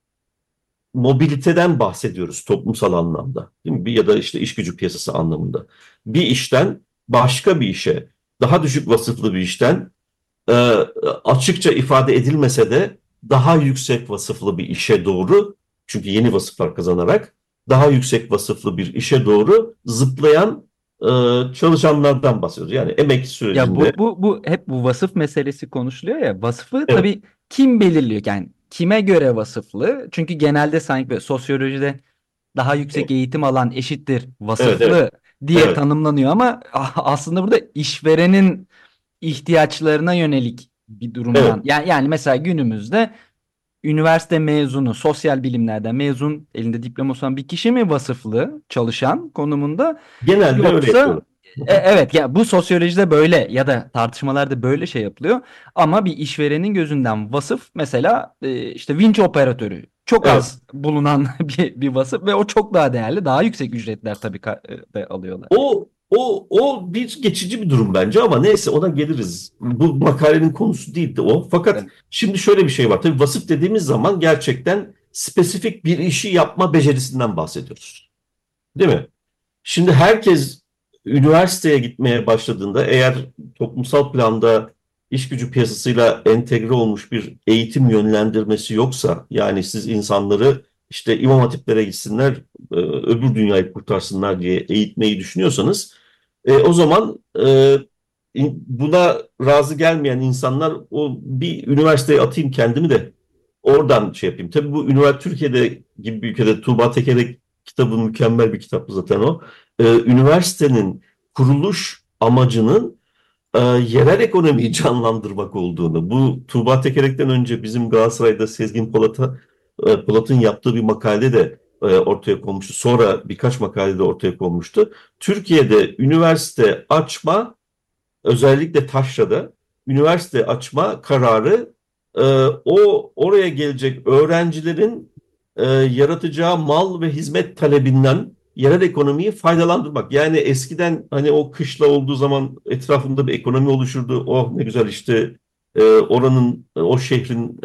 mobiliteden bahsediyoruz toplumsal anlamda, değil mi? Bir, ya da işte iş gücü piyasası anlamında. Bir işten başka bir işe, daha düşük vasıflı bir işten e, açıkça ifade edilmese de daha yüksek vasıflı bir işe doğru, çünkü yeni vasıflar kazanarak daha yüksek vasıflı bir işe doğru zıplayan e, çalışanlardan bahsediyoruz. Yani emek Ya sürecinde. bu bu bu hep bu vasıf meselesi konuşuluyor ya. Vasıfı Evet, tabii kim belirliyor? Yani kime göre vasıflı? Çünkü genelde sanki böyle sosyolojide daha yüksek eğitim alan eşittir evet, evet, vasıflı diye evet, tanımlanıyor ama aslında burada işverenin ihtiyaçlarına yönelik bir durumdan. evet. Yani yani mesela günümüzde üniversite mezunu, sosyal bilimlerden mezun, elinde diploması olan bir kişi mi vasıflı çalışan konumunda, Genelde öyle yoksa yapıyorlar. e, evet ya bu sosyolojide böyle ya da tartışmalarda böyle şey yapılıyor ama bir işverenin gözünden vasıf mesela e, işte vinç operatörü çok Evet. az bulunan bir, bir vasıf ve o çok daha değerli, daha yüksek ücretler tabii ka- e, de alıyorlar. O o o bir geçici bir durum bence, ama neyse, ona geliriz. Bu makalenin konusu değildi o. Fakat Evet. şimdi şöyle bir şey var. Tabii vasıf dediğimiz zaman gerçekten spesifik bir işi yapma becerisinden bahsediyoruz. Değil mi? Şimdi herkes üniversiteye gitmeye başladığında, eğer toplumsal planda iş gücü piyasasıyla entegre olmuş bir eğitim yönlendirmesi yoksa, yani siz insanları işte imam hatiplere gitsinler, e, öbür dünyayı kurtarsınlar diye eğitmeyi düşünüyorsanız, e, o zaman e, in- buna razı gelmeyen insanlar, o bir üniversiteye atayım kendimi de oradan şey yapayım. Tabii bu üniversite, Türkiye'de gibi bir ülkede, Tuğba Teker'e kitabı mükemmel bir kitap zaten o. Ee, üniversitenin kuruluş amacının e, yerel ekonomiyi canlandırmak olduğunu, bu Tuğba Tekerek'ten önce bizim Galatasaray'da Sezgin Polat'a, e, Polat'ın yaptığı bir makale de e, ortaya konmuştu. Sonra birkaç makale de ortaya konmuştu. Türkiye'de üniversite açma, özellikle Taşra'da üniversite açma kararı, e, o oraya gelecek öğrencilerin e, yaratacağı mal ve hizmet talebinden yerel ekonomiyi faydalandırmak. Yani eskiden hani o kışla olduğu zaman etrafında bir ekonomi oluşurdu. Oh ne güzel işte, e, oranın, o şehrin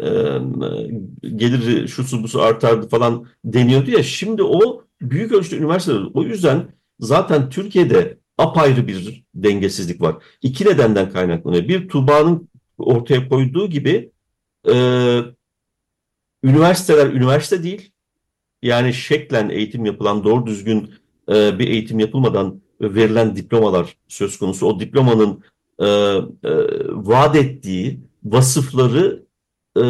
e, geliri şusu busu artardı falan deniyordu ya. Şimdi o büyük ölçüde üniversiteler. O yüzden zaten Türkiye'de apayrı bir dengesizlik var. İki nedenden kaynaklanıyor. Bir, Tuğba'nın ortaya koyduğu gibi e, üniversiteler üniversite değil. Yani şeklen eğitim yapılan, doğru düzgün e, bir eğitim yapılmadan verilen diplomalar söz konusu. O diplomanın e, e, vaat ettiği vasıfları e,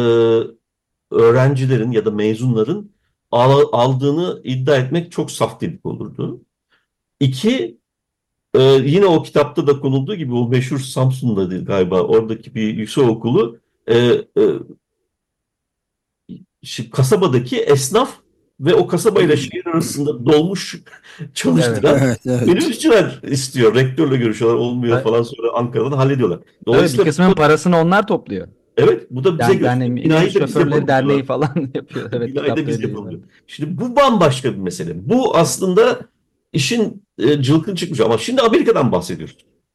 öğrencilerin ya da mezunların al- aldığını iddia etmek çok saftirik olurdu. İki, e, yine o kitapta da konulduğu gibi, o meşhur Samsun'da değil galiba, oradaki bir yüksekokulu, e, e, şi- kasabadaki esnaf ve o kasabayla şehir arasında dolmuş çalıştıran Evet, evet. minibüsçüler istiyor. Rektörle görüşüyorlar, olmuyor Ta- falan, sonra Ankara'dan hallediyorlar. Tabii bir Dolayısıyla kısmının bu, parasını onlar topluyor. evet, bu da bize Yani, yani gösteriyor. Minibüs Binayı da biz Şoförleri yapalım Derneği diyorlar. falan yapıyor. Evet, Binayı da kitapta biz öyle yapalım yazıyor. diyor. Şimdi bu bambaşka bir mesele. Bu aslında işin e, cılkını çıkmış, ama şimdi Amerika'dan bahsediyoruz.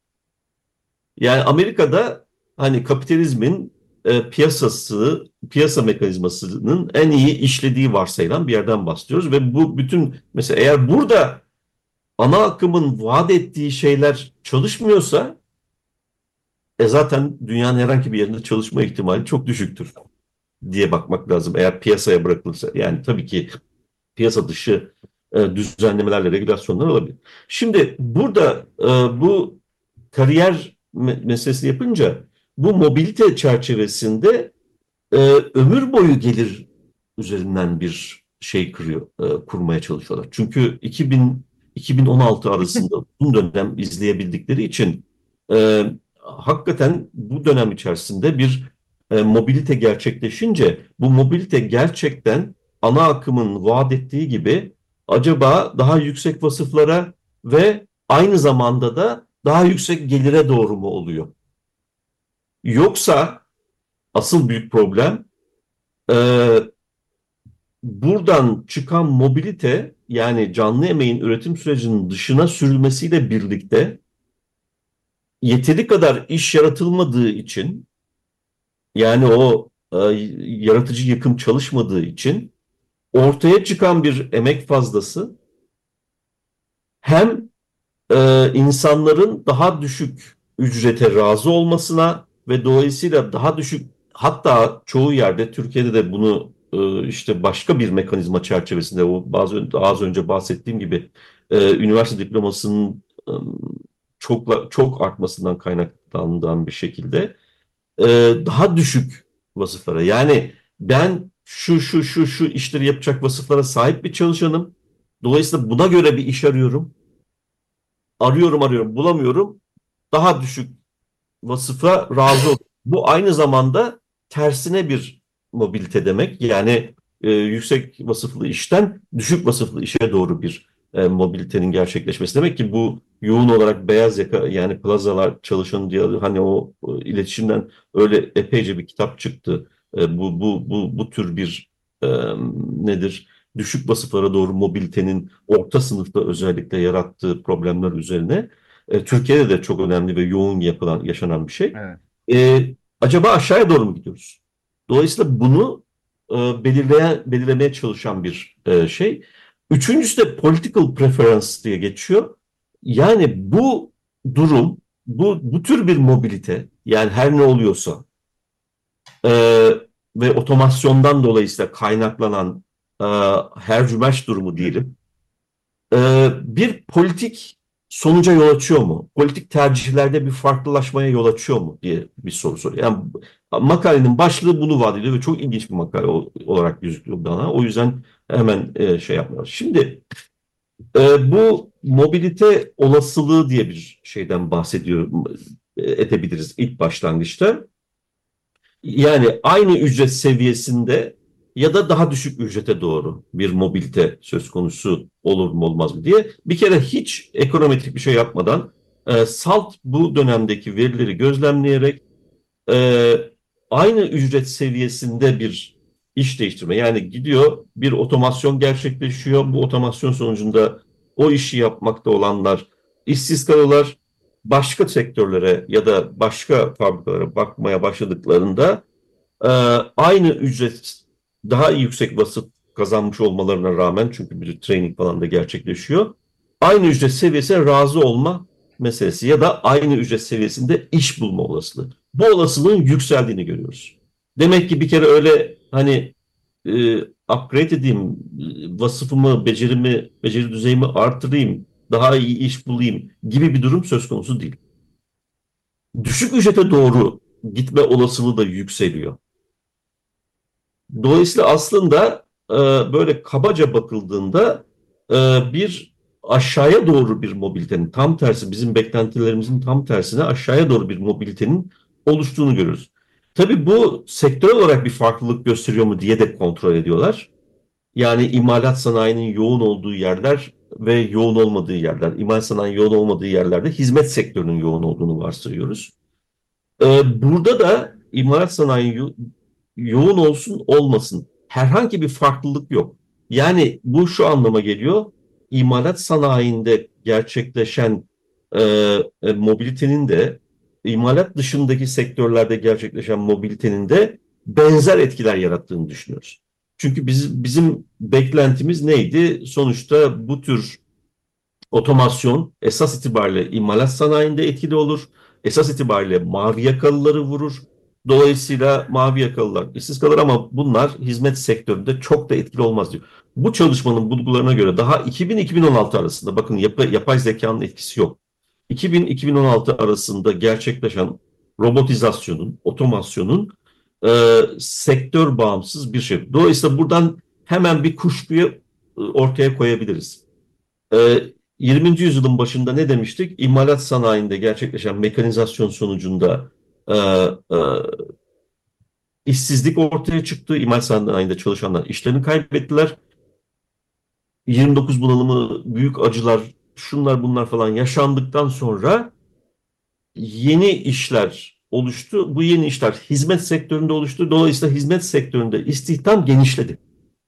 Yani Amerika'da hani kapitalizmin e, piyasası, piyasa mekanizmasının en iyi işlediği varsayılan bir yerden bahsediyoruz ve bu bütün mesela eğer burada ana akımın vaat ettiği şeyler çalışmıyorsa e zaten dünyanın herhangi bir yerinde çalışma ihtimali çok düşüktür diye bakmak lazım eğer piyasaya bırakılırsa. Yani tabii ki piyasa dışı e, düzenlemelerle regülasyonlar olabilir. Şimdi burada e, bu kariyer me- meselesi yapınca bu mobilite çerçevesinde e, ömür boyu gelir üzerinden bir şey kırıyor, e, kurmaya çalışıyorlar. Çünkü iki bin iki bin on altı arasında uzun dönem izleyebildikleri için e, hakikaten bu dönem içerisinde bir e, mobilite gerçekleşince bu mobilite gerçekten ana akımın vaat ettiği gibi acaba daha yüksek vasıflara ve aynı zamanda da daha yüksek gelire doğru mu oluyor? Yoksa asıl büyük problem e, buradan çıkan mobilite yani canlı emeğin üretim sürecinin dışına sürülmesiyle birlikte yeteri kadar iş yaratılmadığı için yani o e, yaratıcı yıkım çalışmadığı için ortaya çıkan bir emek fazlası hem e, insanların daha düşük ücrete razı olmasına ve dolayısıyla daha düşük hatta çoğu yerde Türkiye'de de bunu e, işte başka bir mekanizma çerçevesinde o bazı daha az önce bahsettiğim gibi e, üniversite diplomasının e, çok çok artmasından kaynaklandığından bir şekilde e, daha düşük vasıflara yani ben şu şu şu şu işleri yapacak vasıflara sahip bir çalışanım. Dolayısıyla buna göre bir iş arıyorum. Arıyorum arıyorum bulamıyorum. Daha düşük vasıfa razı ol. Bu aynı zamanda tersine bir mobilite demek. Yani e, yüksek vasıflı işten düşük vasıflı işe doğru bir e, mobilitenin gerçekleşmesi demek ki bu yoğun olarak beyaz yaka yani plazalar çalışan diye hani o, o iletişimden öyle epeyce bir kitap çıktı. E, bu bu bu bu tür bir e, nedir? Düşük vasıflara doğru mobilitenin orta sınıfta özellikle yarattığı problemler üzerine. E, Türkiye'de de çok önemli ve yoğun yapılan, yaşanan bir şey. Evet. E, acaba aşağıya doğru mu gidiyoruz? Dolayısıyla bunu e, belirleyen, belirlemeye çalışan bir e, şey. Üçüncüsü de political preference diye geçiyor. Yani bu durum, bu, bu tür bir mobilite, yani her ne oluyorsa e, ve otomasyondan dolayısıyla kaynaklanan e, hercümeş durumu diyelim. Ee, bir politik sonuca yol açıyor mu? Politik tercihlerde bir farklılaşmaya yol açıyor mu diye bir soru soruyor. Yani makalenin başlığı bunu vaat ediyor ve çok ilginç bir makale olarak gözüküyor bana. O yüzden hemen e, şey yapmıyoruz. Şimdi e, bu mobilite olasılığı diye bir şeyden bahsediyor e, edebiliriz ilk başlangıçta. Yani aynı ücret seviyesinde ya da daha düşük ücrete doğru bir mobilite söz konusu olur mu olmaz mı diye bir kere hiç ekonometrik bir şey yapmadan e, salt bu dönemdeki verileri gözlemleyerek e, aynı ücret seviyesinde bir iş değiştirme yani gidiyor bir otomasyon gerçekleşiyor bu otomasyon sonucunda o işi yapmakta olanlar işsiz kalıyorlar başka sektörlere ya da başka fabrikalara bakmaya başladıklarında e, aynı ücret daha yüksek vasıf kazanmış olmalarına rağmen çünkü bir training falan da gerçekleşiyor. Aynı ücret seviyesine razı olma meselesi ya da aynı ücret seviyesinde iş bulma olasılığı. Bu olasılığın yükseldiğini görüyoruz. Demek ki bir kere öyle hani e, upgrade edeyim, vasıfımı, becerimi, beceri düzeyimi artırayım, daha iyi iş bulayım gibi bir durum söz konusu değil. Düşük ücrete doğru gitme olasılığı da yükseliyor. Dolayısıyla aslında e, böyle kabaca bakıldığında e, bir aşağıya doğru bir mobilitenin tam tersi bizim beklentilerimizin tam tersine aşağıya doğru bir mobilitenin oluştuğunu görüyoruz. Tabii bu sektörel olarak bir farklılık gösteriyor mu diye de kontrol ediyorlar. Yani imalat sanayinin yoğun olduğu yerler ve yoğun olmadığı yerler, imalat sanayinin yoğun olmadığı yerlerde hizmet sektörünün yoğun olduğunu varsayıyoruz. Ee, burada da imalat sanayi yo- yoğun olsun olmasın herhangi bir farklılık yok. Yani bu şu anlama geliyor. İmalat sanayinde gerçekleşen e, e, mobilitenin de imalat dışındaki sektörlerde gerçekleşen mobilitenin de benzer etkiler yarattığını düşünüyoruz. Çünkü biz, bizim beklentimiz neydi? Sonuçta bu tür otomasyon esas itibariyle imalat sanayinde etkili olur. Esas itibariyle mavi yakalıları vurur. Dolayısıyla mavi yakalılar işsiz kalır ama bunlar hizmet sektöründe çok da etkili olmaz diyor. Bu çalışmanın bulgularına göre daha iki bin iki bin on altı arasında, bakın yapay, yapay zekanın etkisi yok. iki bin iki bin on altı arasında gerçekleşen robotizasyonun, otomasyonun e, sektör bağımsız bir şey. Dolayısıyla buradan hemen bir kuşkuyu e, ortaya koyabiliriz. E, yirminci yüzyılın başında ne demiştik? İmalat sanayinde gerçekleşen mekanizasyon sonucunda e, e, işsizlik ortaya çıktı. İmalat sanayinde çalışanlar işlerini kaybettiler. yirmi dokuz bunalımı, büyük acılar, şunlar bunlar falan yaşandıktan sonra yeni işler oluştu. Bu yeni işler hizmet sektöründe oluştu. Dolayısıyla hizmet sektöründe istihdam genişledi.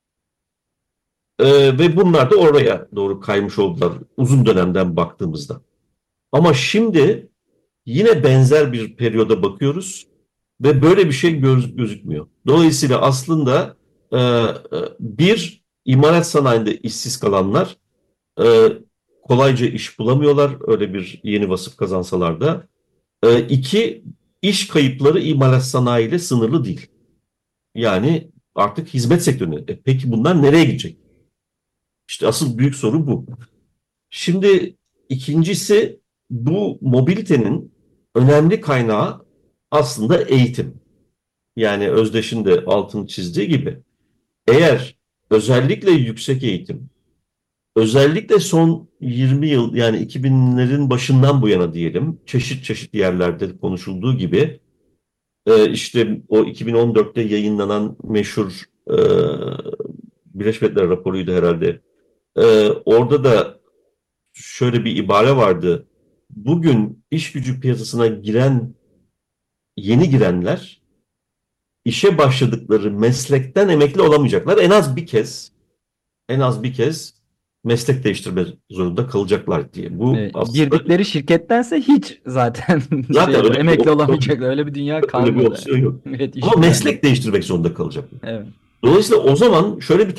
Ee, ve bunlar da oraya doğru kaymış oldular uzun dönemden baktığımızda. Ama şimdi yine benzer bir periyoda bakıyoruz ve böyle bir şey göz, gözükmüyor. Dolayısıyla aslında e, e, bir, imalat sanayinde işsiz kalanlar e, kolayca iş bulamıyorlar öyle bir yeni vasıf kazansalar da. E, iki, iş kayıpları imalat sanayiyle sınırlı değil. Yani artık hizmet sektörüne. E, peki bunlar nereye gidecek? İşte asıl büyük soru bu. Şimdi ikincisi, bu mobilitenin önemli kaynağı aslında eğitim. Yani Özdeş'in de altını çizdiği gibi, eğer özellikle yüksek eğitim, özellikle son yirmi yıl, yani iki binlerin başından bu yana diyelim, çeşit çeşit yerlerde konuşulduğu gibi, e, işte o iki bin on dörtte yayınlanan meşhur e, Birleşmiş Milletler raporuydu herhalde. E, orada da şöyle bir ibare vardı. Bugün iş gücü piyasasına giren, yeni girenler işe başladıkları meslekten emekli olamayacaklar. En az bir kez, en az bir kez meslek değiştirme zorunda kalacaklar diye. Bu E, aslında girdikleri şirkettense hiç zaten zaten şey, öyle bir emekli opsiyon, olamayacaklar. Öyle bir dünya öyle bir kalmadı. opsiyon yok. Evet, iş Ama güvenliği. meslek değiştirmek zorunda kalacaklar. Evet. Dolayısıyla o zaman şöyle bir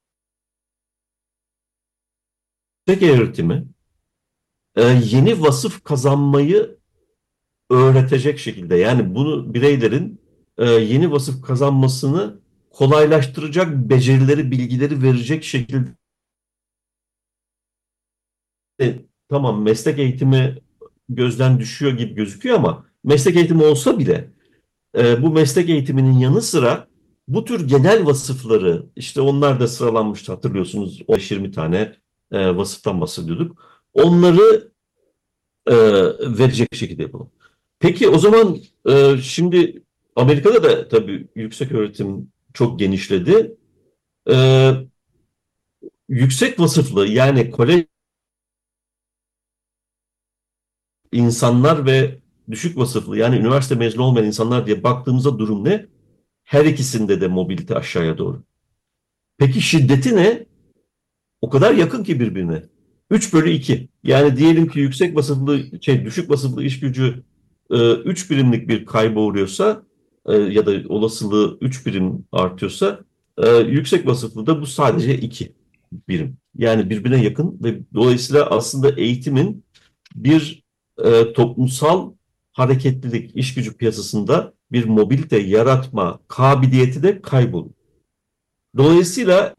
meslek eğitimi e, yeni vasıf kazanmayı öğretecek şekilde, yani bunu bireylerin e, yeni vasıf kazanmasını kolaylaştıracak becerileri, bilgileri verecek şekilde. E, tamam, meslek eğitimi gözden düşüyor gibi gözüküyor ama meslek eğitimi olsa bile e, bu meslek eğitiminin yanı sıra bu tür genel vasıfları, işte onlar da sıralanmıştı hatırlıyorsunuz, on beş yirmi tane e, vasıftan bahsediyorduk. Onları e, verecek şekilde yapalım. Peki o zaman e, şimdi Amerika'da da tabii yüksek öğretim çok genişledi. E, yüksek vasıflı, yani kolej insanlar ve düşük vasıflı, yani üniversite mezunu olmayan insanlar diye baktığımızda durum ne? Her ikisinde de mobilite aşağıya doğru. Peki şiddeti ne? O kadar yakın ki birbirine. üç bölü iki. Yani diyelim ki yüksek vasıflı, şey, düşük vasıflı iş gücü e, üç birimlik bir kayba uğruyorsa e, ya da olasılığı üç birim artıyorsa, e, yüksek vasıflı da bu sadece iki birim. Yani birbirine yakın ve dolayısıyla aslında eğitimin bir e, toplumsal hareketlilik, iş gücü piyasasında bir mobilite yaratma kabiliyeti de kayboluyor. Dolayısıyla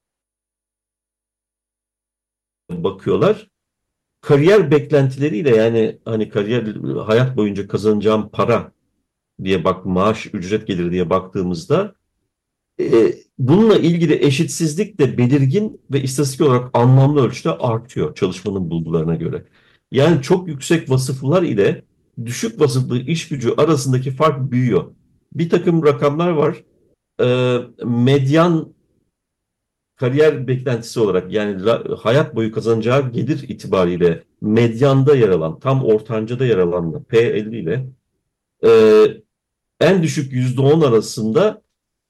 bakıyorlar, kariyer beklentileriyle, yani hani kariyer, hayat boyunca kazanacağım para diye bak, maaş, ücret gelir diye baktığımızda e, bununla ilgili eşitsizlik de belirgin ve istatistik olarak anlamlı ölçüde artıyor çalışmanın bulgularına göre. Yani çok yüksek vasıflılar ile düşük vasıflı iş gücü arasındaki fark büyüyor. Bir takım rakamlar var. E, medyan kariyer beklentisi olarak, yani la- hayat boyu kazanacağı gelir itibariyle medyanda yer alan, tam ortancada yer alan P elli ile e, en düşük yüzde on arasında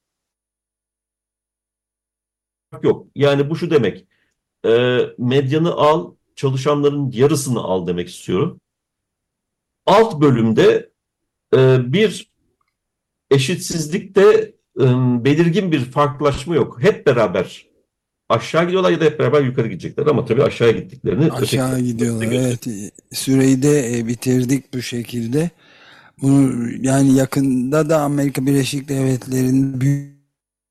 fark yok. Yani bu şu demek, e, medyanı al, çalışanların yarısını al demek istiyorum. alt bölümde e, bir eşitsizlikte e, belirgin bir farklılaşma yok. Hep beraber aşağı gidiyorlar ya da hep beraber yukarı gidecekler ama tabii aşağıya gittiklerini Aşağı öteki gidiyorlar. gösteriyor. Evet. Süreyi de e, bitirdik bu şekilde. Bunu yani yakında da Amerika Birleşik Devletleri'nin büyük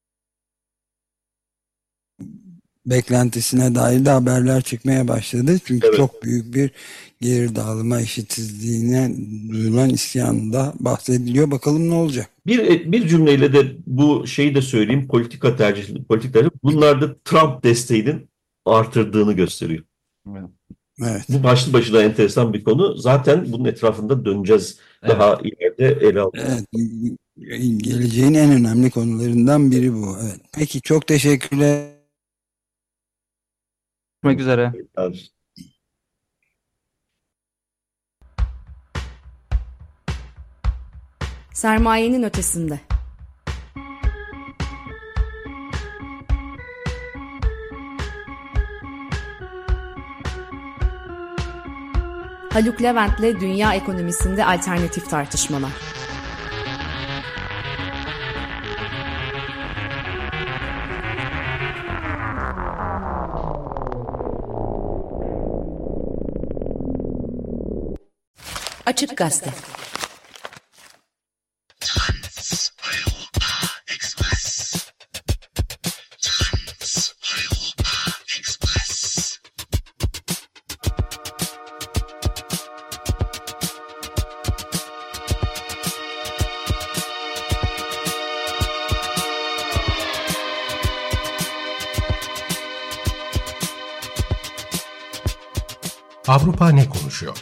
beklentisine dair de haberler çıkmaya başladı. Çünkü Evet. çok büyük bir gelir dağılma eşitsizliğine duyulan isyanda bahsediliyor. Bakalım ne olacak? Bir, bir cümleyle de bu şeyi de söyleyeyim. Politika tercih, politik tercih. Bunlar da Trump desteğinin artırdığını gösteriyor. Evet. Evet. Bu başlı başına enteresan bir konu. Zaten bunun etrafında döneceğiz daha ileride ele alacağız. Evet. Geleceğin en önemli konularından biri bu. Evet. Peki çok teşekkürler. Görüşmek üzere. Sermayenin ötesinde. Haluk Levent'le dünya ekonomisinde alternatif tartışmalar. Açık Gazete. Avrupa ne konuşuyor?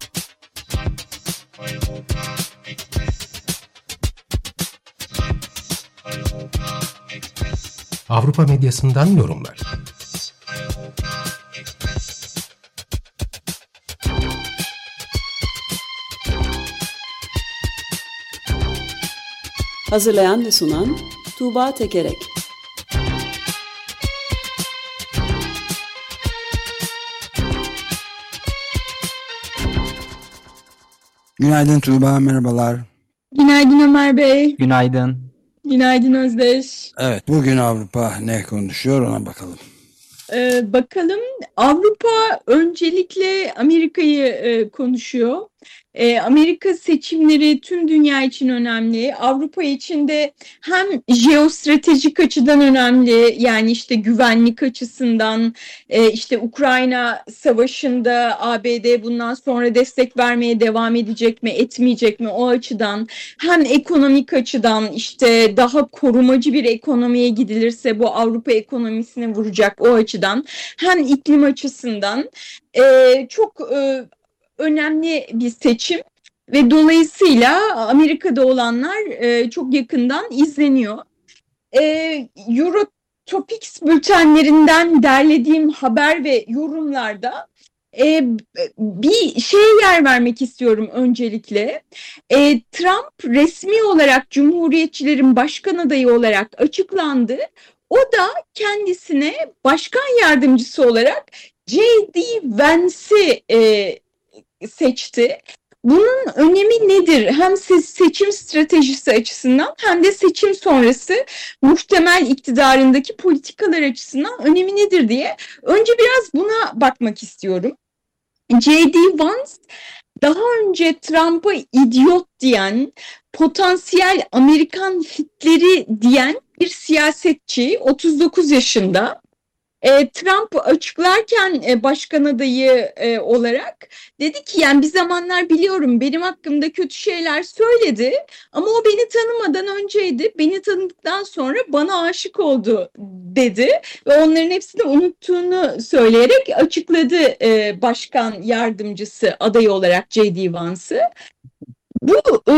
Avrupa medyasından yorumlar. Hazırlayan ve sunan Tuğba Tekerek. Günaydın Tuğba, merhabalar. Günaydın Ömer Bey. Günaydın. Günaydın Özdeş. Evet, bugün Avrupa ne konuşuyor ona bakalım. Ee, bakalım Avrupa öncelikle Amerika'yı e, konuşuyor. E, Amerika seçimleri tüm dünya için önemli. Avrupa için de hem jeostratejik açıdan önemli, yani işte güvenlik açısından, e, işte Ukrayna Savaşı'nda A B D bundan sonra destek vermeye devam edecek mi, etmeyecek mi, o açıdan. Hem ekonomik açıdan, işte daha korumacı bir ekonomiye gidilirse bu Avrupa ekonomisine vuracak, o açıdan. Hem iklim açısından e, çok e, önemli bir seçim ve dolayısıyla Amerika'da olanlar e, çok yakından izleniyor. E, Eurotopics bültenlerinden derlediğim haber ve yorumlarda e, bir şeye yer vermek istiyorum öncelikle. E, Trump resmi olarak Cumhuriyetçilerin başkan adayı olarak açıklandı. O da kendisine başkan yardımcısı olarak J D Vance'i e, seçti. Bunun önemi nedir? Hem seçim stratejisi açısından hem de seçim sonrası muhtemel iktidarındaki politikalar açısından önemi nedir diye önce biraz buna bakmak istiyorum. J D Vance daha önce Trump'a idiot diyen, potansiyel Amerikan Hitleri diyen bir siyasetçi, otuz dokuz yaşında. E, Trump açıklarken e, başkan adayı e, olarak dedi ki, yani bir zamanlar biliyorum benim hakkımda kötü şeyler söyledi ama o beni tanımadan önceydi. Beni tanıdıktan sonra bana aşık oldu dedi ve onların hepsini unuttuğunu söyleyerek açıkladı e, başkan yardımcısı adayı olarak J D Vance'ı. Bu e,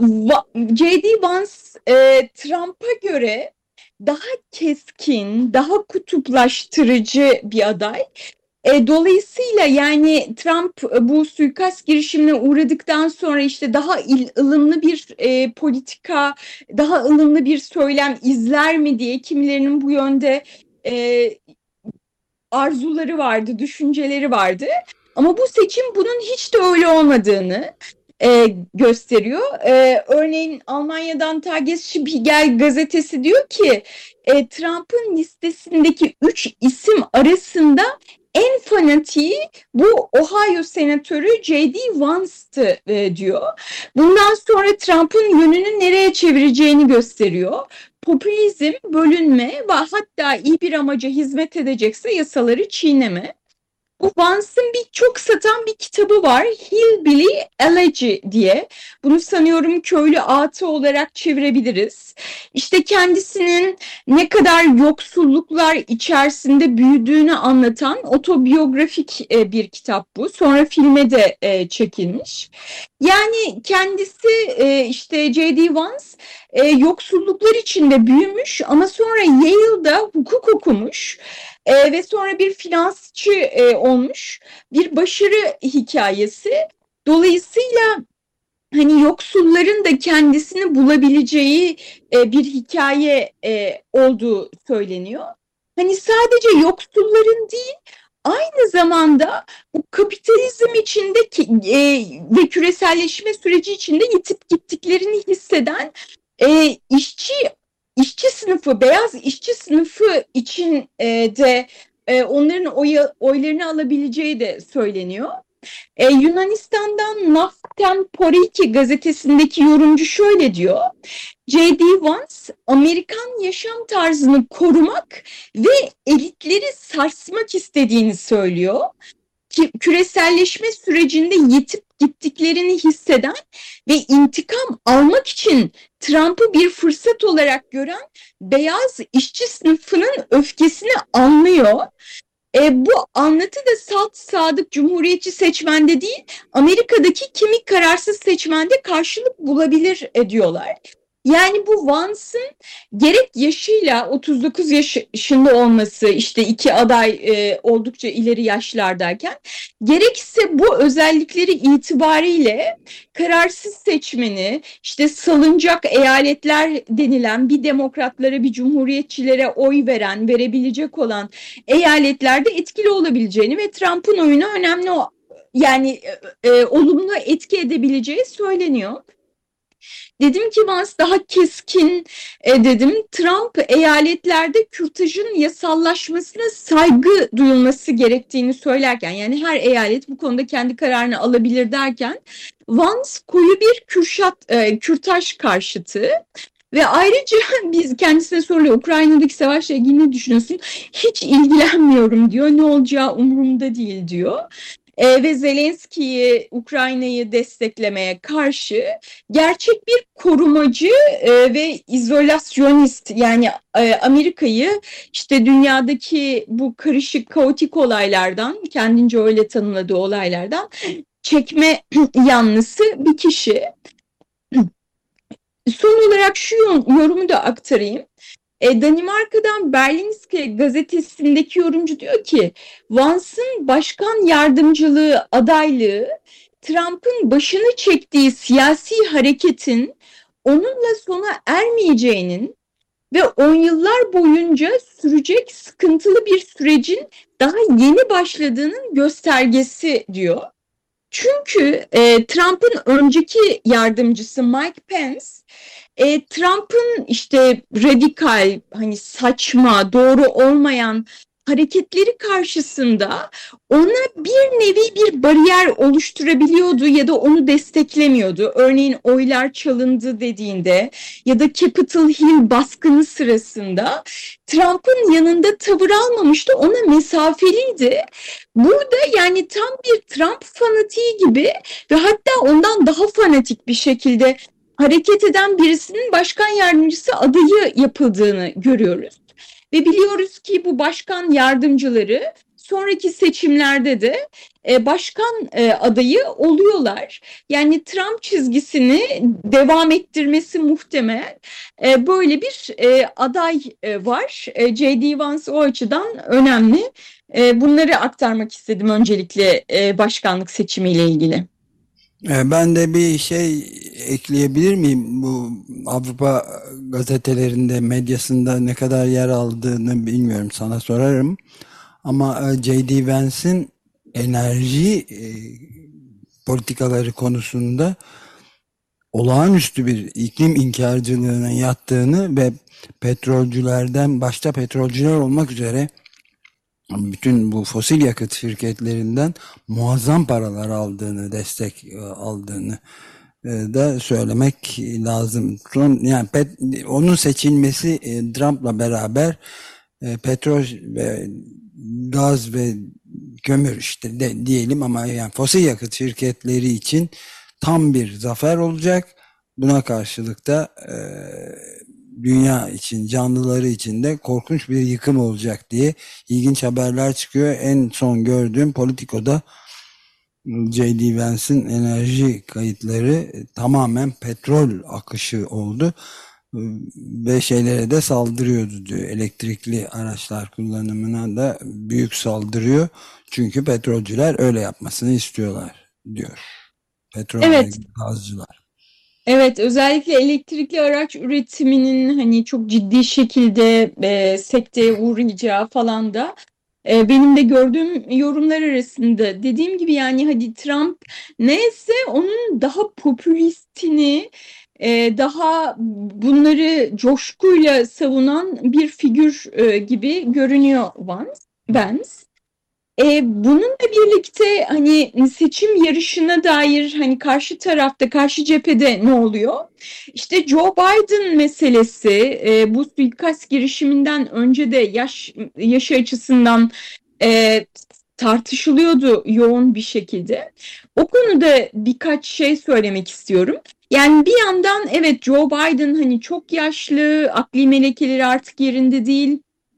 J D Vance e, Trump'a göre daha keskin, daha kutuplaştırıcı bir aday. E, dolayısıyla yani Trump bu suikast girişimine uğradıktan sonra işte daha il, ılımlı bir e, politika, daha ılımlı bir söylem izler mi diye kimilerinin bu yönde e, arzuları vardı, düşünceleri vardı. Ama bu seçim bunun hiç de öyle olmadığını, e, gösteriyor. E, örneğin Almanya'dan Tagesspiegel gazetesi diyor ki e, Trump'ın listesindeki üç isim arasında en fanatiği bu Ohio senatörü J D Vance'tı e, diyor. Bundan sonra Trump'ın yönünü nereye çevireceğini gösteriyor. Popülizm, bölünme ve hatta iyi bir amaca hizmet edecekse yasaları çiğneme. Bu Vance'ın bir çok satan bir kitabı var. Hillbilly Elegy diye. Bunu sanıyorum köylü ağıtı olarak çevirebiliriz. İşte kendisinin ne kadar yoksulluklar içerisinde büyüdüğünü anlatan otobiyografik e, bir kitap bu. Sonra filme de e, çekilmiş. Yani kendisi e, işte J D Vance e, yoksulluklar içinde büyümüş ama sonra Yale'da hukuk okumuş. Ee, ve sonra bir finansçı e, olmuş, bir başarı hikayesi. Dolayısıyla hani yoksulların da kendisini bulabileceği e, bir hikaye e, olduğu söyleniyor. Hani sadece yoksulların değil, aynı zamanda bu kapitalizm içindeki e, ve küreselleşme süreci içinde yitip gittiklerini hisseden e, işçi işçi sınıfı, beyaz işçi sınıfı için e, de e, onların oya, oylarını alabileceği de söyleniyor. E, Yunanistan'dan Naftemporiki gazetesindeki yorumcu şöyle diyor. J D Vance, Amerikan yaşam tarzını korumak ve elitleri sarsmak istediğini söylüyor. Ki, küreselleşme sürecinde yitip gittiklerini hisseden ve intikam almak için Trump'ı bir fırsat olarak gören beyaz işçi sınıfının öfkesini anlıyor. E, bu anlatı da salt sadık cumhuriyetçi seçmende değil, Amerika'daki kimi kararsız seçmende karşılık bulabilir e, diyorlar. Yani bu Vance'ın gerek yaşıyla otuz dokuz yaşında olması, işte iki aday e, oldukça ileri yaşlardayken, gerekse bu özellikleri itibariyle kararsız seçmeni, işte salınacak eyaletler denilen bir demokratlara bir cumhuriyetçilere oy veren, verebilecek olan eyaletlerde etkili olabileceğini ve Trump'ın oyunu önemli o yani e, e, olumlu etki edebileceği söyleniyor. Dedim ki Vance daha keskin e, dedim. Trump eyaletlerde kürtajın yasallaşmasına saygı duyulması gerektiğini söylerken, yani her eyalet bu konuda kendi kararını alabilir derken, Vance koyu bir kürşat, e, kürtaj karşıtı. Ve ayrıca biz kendisine soruluyor, Ukrayna'daki savaşla ilgili ne düşünüyorsun? Hiç ilgilenmiyorum diyor. Ne olacağı umurumda değil diyor. E, ve Zelenski'yi, Ukrayna'yı desteklemeye karşı gerçek bir korumacı e, ve izolasyonist, yani e, Amerika'yı işte dünyadaki bu karışık kaotik olaylardan, kendince öyle tanımladığı olaylardan çekme yanlısı bir kişi. Son olarak şu yorumu da aktarayım. E, Danimarka'dan Berlingske gazetesindeki yorumcu diyor ki, Vance'ın başkan yardımcılığı adaylığı, Trump'ın başını çektiği siyasi hareketin onunla sona ermeyeceğinin ve on yıllar boyunca sürecek sıkıntılı bir sürecin daha yeni başladığının göstergesi diyor. Çünkü e, Trump'ın önceki yardımcısı Mike Pence, e, Trump'ın işte radikal, hani saçma, doğru olmayan hareketleri karşısında ona bir nevi bir bariyer oluşturabiliyordu ya da onu desteklemiyordu. Örneğin oylar çalındı dediğinde ya da Capitol Hill baskını sırasında Trump'ın yanında tavır almamıştı, ona mesafeliydi. Burada yani tam bir Trump fanatiği gibi ve hatta ondan daha fanatik bir şekilde hareket eden birisinin başkan yardımcısı adayı yapıldığını görüyoruz. Ve biliyoruz ki bu başkan yardımcıları sonraki seçimlerde de e, başkan e, adayı oluyorlar. Yani Trump çizgisini devam ettirmesi muhtemel. E, böyle bir e, aday e, var. E, J D Vance o açıdan önemli. E, bunları aktarmak istedim öncelikle e, başkanlık seçimiyle ilgili. Ben de bir şey ekleyebilir miyim? Bu Avrupa gazetelerinde, medyasında ne kadar yer aldığını bilmiyorum, sana sorarım. Ama J D Vance'in enerji politikaları konusunda olağanüstü bir iklim inkarcılığına yattığını ve petrolcülerden, başta petrolcüler olmak üzere bütün bu fosil yakıt şirketlerinden muazzam paralar aldığını, destek aldığını da söylemek lazım. Son, yani pet, onun seçilmesi Trump'la beraber petrol ve gaz ve kömür işte de, diyelim ama yani fosil yakıt şirketleri için tam bir zafer olacak. Buna karşılık da e, dünya için, canlıları için de korkunç bir yıkım olacak diye ilginç haberler çıkıyor. En son gördüğüm Politico'da J D Vance'in enerji kayıtları tamamen petrol akışı oldu ve şeylere de saldırıyordu diyor. Elektrikli araçlar kullanımına da büyük saldırıyor. Çünkü petrolcüler öyle yapmasını istiyorlar diyor. Petrol Evet. ve gazcılar. Evet, özellikle elektrikli araç üretiminin hani çok ciddi şekilde e, sekteye uğrayacağı falan da e, benim de gördüğüm yorumlar arasında. Dediğim gibi yani hadi Trump neyse onun daha popülistini, e, daha bunları coşkuyla savunan bir figür e, gibi görünüyor Vance. Vance. E, bununla birlikte hani seçim yarışına dair hani karşı tarafta, karşı cephede ne oluyor? İşte Joe Biden meselesi e, bu suikast girişiminden önce de yaş yaşı açısından e, tartışılıyordu yoğun bir şekilde. O konuda birkaç şey söylemek istiyorum. Yani bir yandan evet Joe Biden hani çok yaşlı, akli melekeleri artık yerinde değil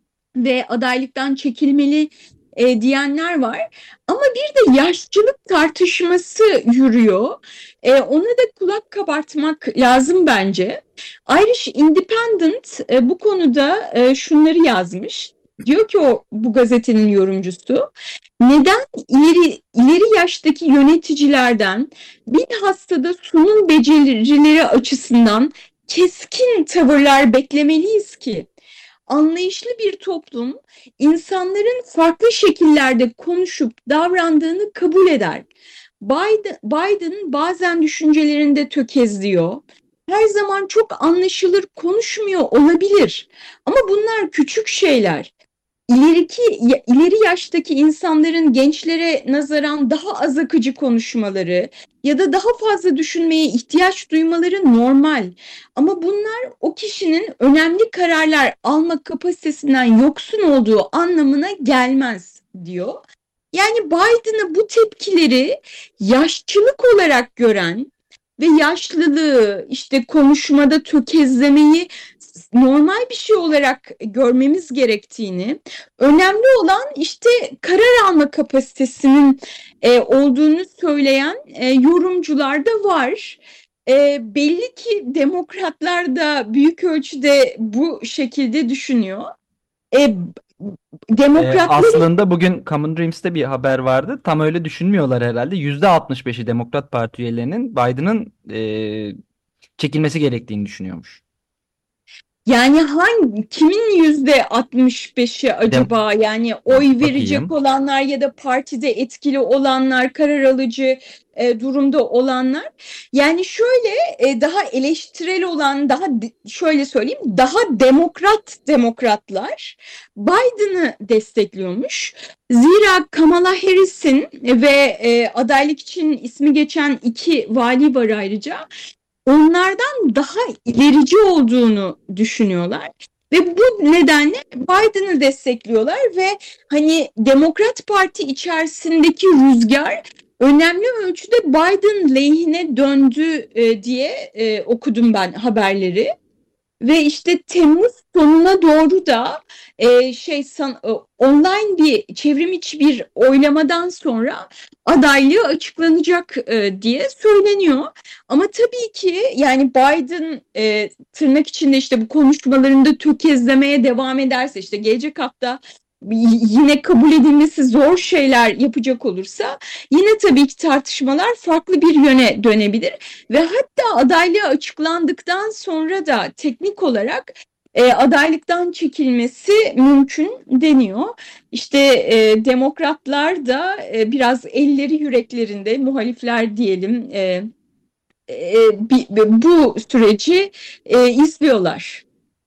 ve adaylıktan çekilmeli e, diyenler var. Ama bir de yaşlılık tartışması yürüyor. E, ona da kulak kabartmak lazım bence. Irish Independent e, bu konuda e, şunları yazmış. Diyor ki o bu gazetenin yorumcusu, neden ileri ileri yaştaki yöneticilerden bilhassa da sunum becerileri açısından keskin tavırlar beklemeliyiz ki? Anlayışlı bir toplum insanların farklı şekillerde konuşup davrandığını kabul eder. Biden, Biden bazen düşüncelerinde tökezliyor. Her zaman çok anlaşılır konuşmuyor olabilir. Ama bunlar küçük şeyler. İleriki, ileri yaştaki insanların gençlere nazaran daha az akıcı konuşmaları ya da daha fazla düşünmeye ihtiyaç duymaları normal. Ama bunlar o kişinin önemli kararlar alma kapasitesinden yoksun olduğu anlamına gelmez diyor. Yani Biden'a bu tepkileri yaşlılık olarak gören ve yaşlılığı işte konuşmada tökezlemeyi normal bir şey olarak görmemiz gerektiğini, önemli olan işte karar alma kapasitesinin e, olduğunu söyleyen e, yorumcular da var. E, belli ki demokratlar da büyük ölçüde bu şekilde düşünüyor. E, demokratların... Ee, aslında bugün Common Dreams'te bir haber vardı. Tam öyle düşünmüyorlar herhalde. yüzde altmış beşi Demokrat Parti üyelerinin Biden'ın e, çekilmesi gerektiğini düşünüyormuş. Yani hangi kimin yüzde altmış beşi acaba yani oy verecek Bakayım. olanlar ya da partide etkili olanlar, karar alıcı e, durumda olanlar. Yani şöyle e, daha eleştirel olan, daha şöyle söyleyeyim, daha demokrat demokratlar Biden'ı destekliyormuş. Zira Kamala Harris'in ve e, adaylık için ismi geçen iki vali var ayrıca. Onlardan daha ilerici olduğunu düşünüyorlar ve bu nedenle Biden'ı destekliyorlar ve hani Demokrat Parti içerisindeki rüzgar önemli ölçüde Biden lehine döndü e, diye e, okudum ben haberleri. Ve işte Temmuz sonuna doğru da e, şey san, e, online bir çevrim içi bir oylamadan sonra adaylığı açıklanacak e, diye söyleniyor. Ama tabii ki yani Biden e, tırnak içinde işte bu konuşmalarında tökezlemeye devam ederse işte gelecek hafta yine kabul edilmesi zor şeyler yapacak olursa yine tabii ki tartışmalar farklı bir yöne dönebilir ve hatta adaylığı açıklandıktan sonra da teknik olarak e, adaylıktan çekilmesi mümkün deniyor. İşte e, demokratlar da e, biraz elleri yüreklerinde, muhalifler diyelim, e, e, bi- bu süreci e, izliyorlar.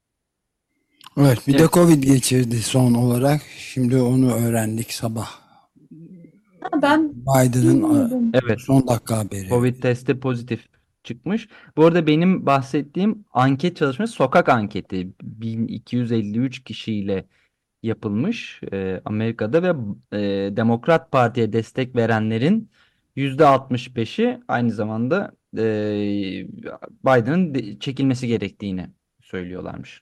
Evet, bir de Evet. Covid geçirdi son olarak. Şimdi onu öğrendik sabah. Ha, ben Biden'ın a, bilmiyordum. Evet. son dakika haberi. Covid testi pozitif çıkmış. Bu arada benim bahsettiğim anket çalışması sokak anketi. bin iki yüz elli üç kişiyle yapılmış e, Amerika'da ve e, Demokrat Parti'ye destek verenlerin yüzde altmış beşi aynı zamanda e, Biden'ın de- çekilmesi gerektiğini söylüyorlarmış.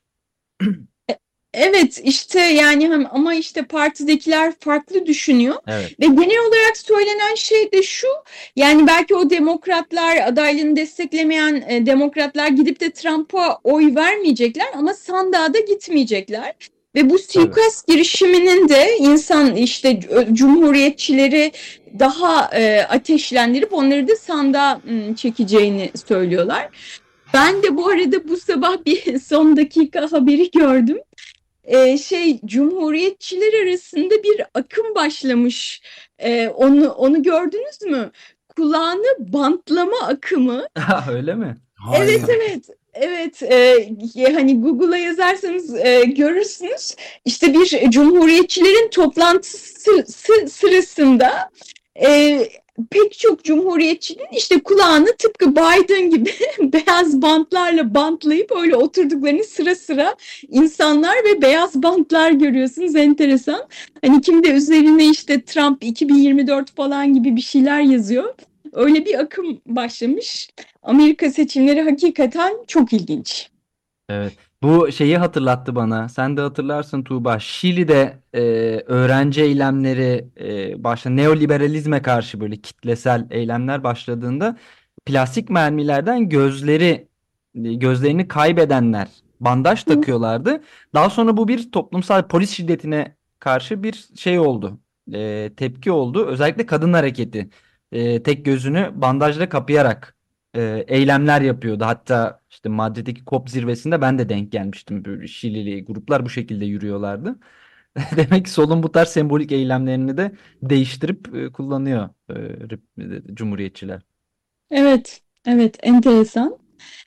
Evet, işte yani hem ama işte partidekiler farklı düşünüyor Evet. ve genel olarak söylenen şey de şu, yani belki o demokratlar, adaylığını desteklemeyen e, demokratlar gidip de Trump'a oy vermeyecekler ama sandığa da gitmeyecekler. Ve bu suikast girişiminin de insan işte c- cumhuriyetçileri daha e, ateşlendirip onları da sandığa m, çekeceğini söylüyorlar. Ben de bu arada bu sabah bir son dakika haberi gördüm. Ee, şey Cumhuriyetçiler arasında bir akım başlamış. Ee, onu onu gördünüz mü? Kulağını bantlama akımı. Öyle mi? Evet, Hayır. evet. Evet, e, hani Google'a yazarsanız e, görürsünüz. İşte bir Cumhuriyetçilerin toplantısı sı- sırasında e, pek çok Cumhuriyetçinin işte kulağını tıpkı Biden gibi beyaz bantlarla bantlayıp öyle oturduklarını sıra sıra insanlar ve beyaz bantlar görüyorsunuz, enteresan. Hani kim de üzerine işte Trump iki bin yirmi dört falan gibi bir şeyler yazıyor. Öyle bir akım başlamış. Amerika seçimleri hakikaten çok ilginç. Evet. Bu şeyi hatırlattı bana. Sen de hatırlarsın Tuğba. Şili'de e, öğrenci eylemleri e, başla neoliberalizme karşı böyle kitlesel eylemler başladığında plastik mermilerden gözleri gözlerini kaybedenler bandaj takıyorlardı. Daha sonra bu bir toplumsal polis şiddetine karşı bir şey oldu. E, tepki oldu. Özellikle kadın hareketi e, tek gözünü bandajla kapayarak e, eylemler yapıyordu. Hatta işte Madrid'deki COP zirvesinde ben de denk gelmiştim. Böyle Şilili gruplar bu şekilde yürüyorlardı. Demek ki solun bu tarz sembolik eylemlerini de değiştirip e, kullanıyor e, rep- Cumhuriyetçiler. Evet, evet, enteresan.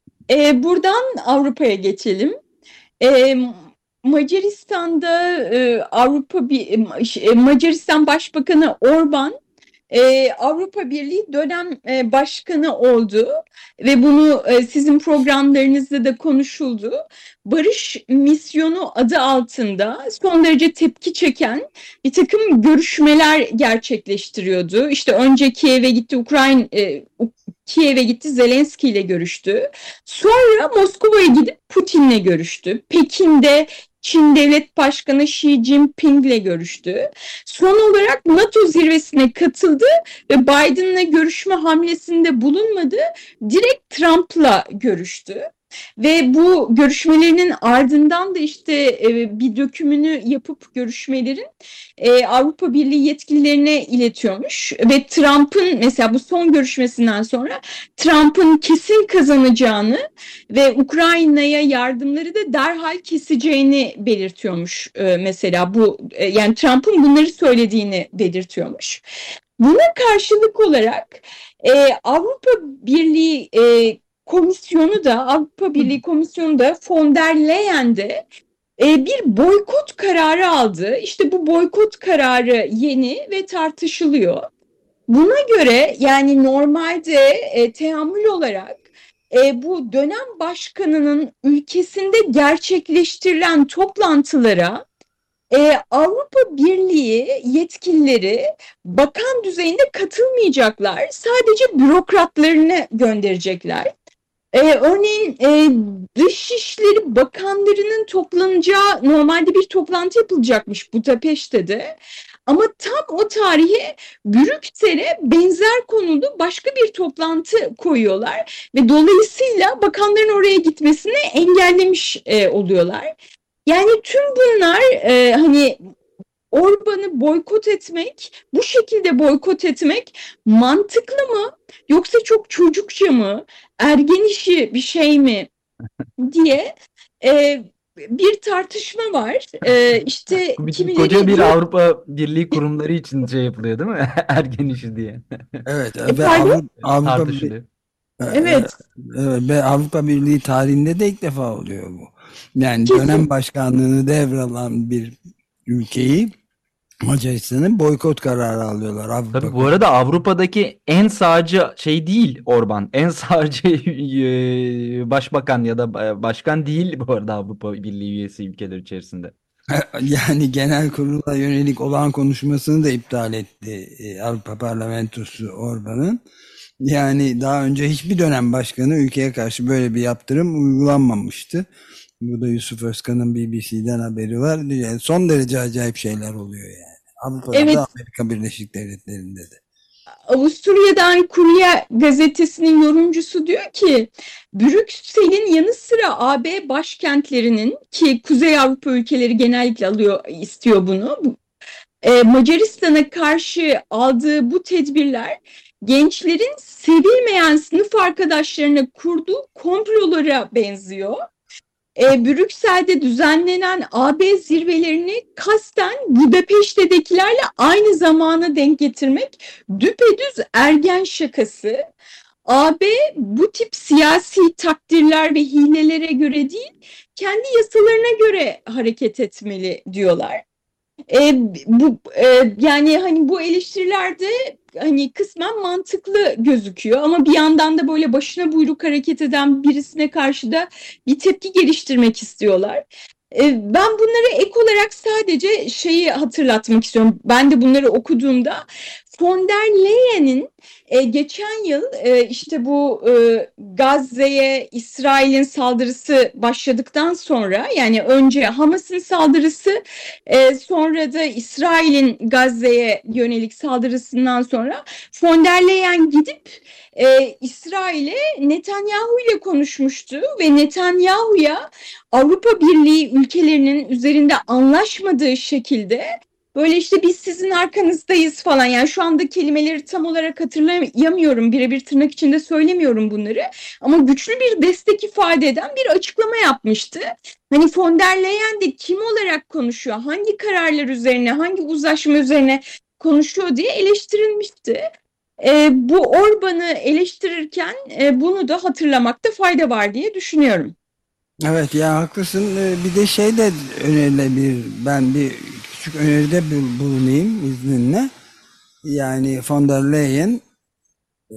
Ee, buradan Avrupa'ya geçelim. Ee, Macaristan'da e, Avrupa bir e, Macaristan Başbakanı Orban e, Avrupa Birliği dönem e, başkanı oldu ve bunu e, sizin programlarınızda da konuşuldu. Barış Misyonu adı altında son derece tepki çeken bir takım görüşmeler gerçekleştiriyordu. İşte önce Kiev'e gitti, Ukrayna e, Kiev'e gitti, Zelenski ile görüştü. Sonra Moskova'ya gidip Putin'le görüştü. Pekin'de Çin Devlet Başkanı Xi Jinping'le görüştü. Son olarak NATO zirvesine katıldı ve Biden'la görüşme hamlesinde bulunmadı. Direkt Trump'la görüştü. Ve bu görüşmelerinin ardından da işte e, bir dökümünü yapıp görüşmelerin e, Avrupa Birliği yetkililerine iletiyormuş. Ve Trump'ın mesela bu son görüşmesinden sonra Trump'ın kesin kazanacağını ve Ukrayna'ya yardımları da derhal keseceğini belirtiyormuş e, mesela bu e, yani Trump'ın bunları söylediğini belirtiyormuş. Buna karşılık olarak e, Avrupa Birliği e, Komisyonu da Avrupa Birliği Komisyonu da von der Leyen'de e, bir boykot kararı aldı. İşte bu boykot kararı yeni ve tartışılıyor. Buna göre yani normalde e, teamül olarak e, bu dönem başkanının ülkesinde gerçekleştirilen toplantılara e, Avrupa Birliği yetkilileri bakan düzeyinde katılmayacaklar. Sadece bürokratlarını gönderecekler. Ee, örneğin e, Dışişleri Bakanlarının toplanacağı normalde bir toplantı yapılacakmış Budapeşte'de. Ama tam o tarihe Brüksel'e benzer konulu başka bir toplantı koyuyorlar ve dolayısıyla bakanların oraya gitmesini engellemiş e, oluyorlar. Yani tüm bunlar e, hani Orban'ı boykot etmek, bu şekilde boykot etmek mantıklı mı yoksa çok çocukça mı, ergen işi bir şey mi diye e, bir tartışma var. Ee, işte Bir- kimileri Koca bir diyor- Avrupa Birliği kurumları için şey yapılıyor değil mi? Ergen işi diye Evet E, ve pardon? Avrupa, Avrupa Birliği, tartışılıyor. Evet. evet, ve Avrupa Birliği tarihinde de ilk defa oluyor bu. Yani Kesin. dönem başkanlığını devralan bir ülkeyi, Macaristan'ın, boykot kararı alıyorlar. Avrupa Tabii bu arada Avrupa'daki en sağcı şey değil Orban. En sağcı e, başbakan ya da e, başkan değil bu arada Avrupa Birliği üyesi ülkeler içerisinde. Yani genel kurula yönelik olağan konuşmasını da iptal etti e, Avrupa Parlamentosu Orban'ın. Yani daha önce hiçbir dönem başkanı ülkeye karşı böyle bir yaptırım uygulanmamıştı. Bu da Yusuf Özkan'ın B B C'den haberi var. Yani son derece acayip şeyler oluyor yani. Avrupa'da Evet. da Amerika Birleşik Devletleri'nde de. Avusturya'dan Kurye gazetesinin yorumcusu diyor ki Brüksel'in yanı sıra A B başkentlerinin, ki Kuzey Avrupa ülkeleri genellikle alıyor istiyor bunu, e, Macaristan'a karşı aldığı bu tedbirler gençlerin sevilmeyen sınıf arkadaşlarına kurduğu komplolara benziyor. E, Brüksel'de düzenlenen A B zirvelerini kasten Budapeşte'dekilerle aynı zamana denk getirmek düpedüz ergen şakası. A B bu tip siyasi takdirler ve hilelere göre değil, kendi yasalarına göre hareket etmeli diyorlar. E, bu e, yani hani bu eleştirilerde hani kısmen mantıklı gözüküyor ama bir yandan da böyle başına buyruk hareket eden birisine karşı da bir tepki geliştirmek istiyorlar. E, ben bunlara ek olarak sadece şeyi hatırlatmak istiyorum. Ben de bunları okuduğumda von der Leyen'in e, geçen yıl e, işte bu e, Gazze'ye İsrail'in saldırısı başladıktan sonra, yani önce Hamas'ın saldırısı, e, sonra da İsrail'in Gazze'ye yönelik saldırısından sonra von der Leyen gidip e, İsrail'e Netanyahu ile konuşmuştu ve Netanyahu'ya Avrupa Birliği ülkelerinin üzerinde anlaşmadığı şekilde böyle işte biz sizin arkanızdayız falan, yani şu anda kelimeleri tam olarak hatırlayamıyorum, birebir tırnak içinde söylemiyorum bunları ama güçlü bir destek ifade eden bir açıklama yapmıştı. Hani von der Leyen de kim olarak konuşuyor, hangi kararlar üzerine, hangi uzlaşma üzerine konuşuyor diye eleştirilmişti. E, bu Orban'ı eleştirirken e, bunu da hatırlamakta fayda var diye düşünüyorum. Evet ya, haklısın. Ee, Bir de şey de önerilebilir. Ben bir küçük öneride bul- bulunayım izninle. Yani von der Leyen e,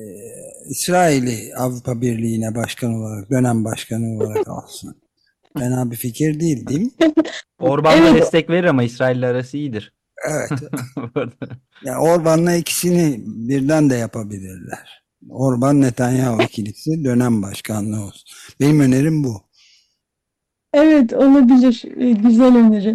İsrail'i Avrupa Birliği'ne başkan olarak, dönem başkanı olarak alsın. Fena bir fikir değil, değil mi? Orban da Evet. destek verir ama İsrail'le arası iyidir. Evet. Bu arada. Ya Orban'la ikisini birden de yapabilirler. Orban Netanyahu ikilisi dönem başkanlığı olsun. Benim önerim bu. Evet, olabilir. Ee, Güzel öneri.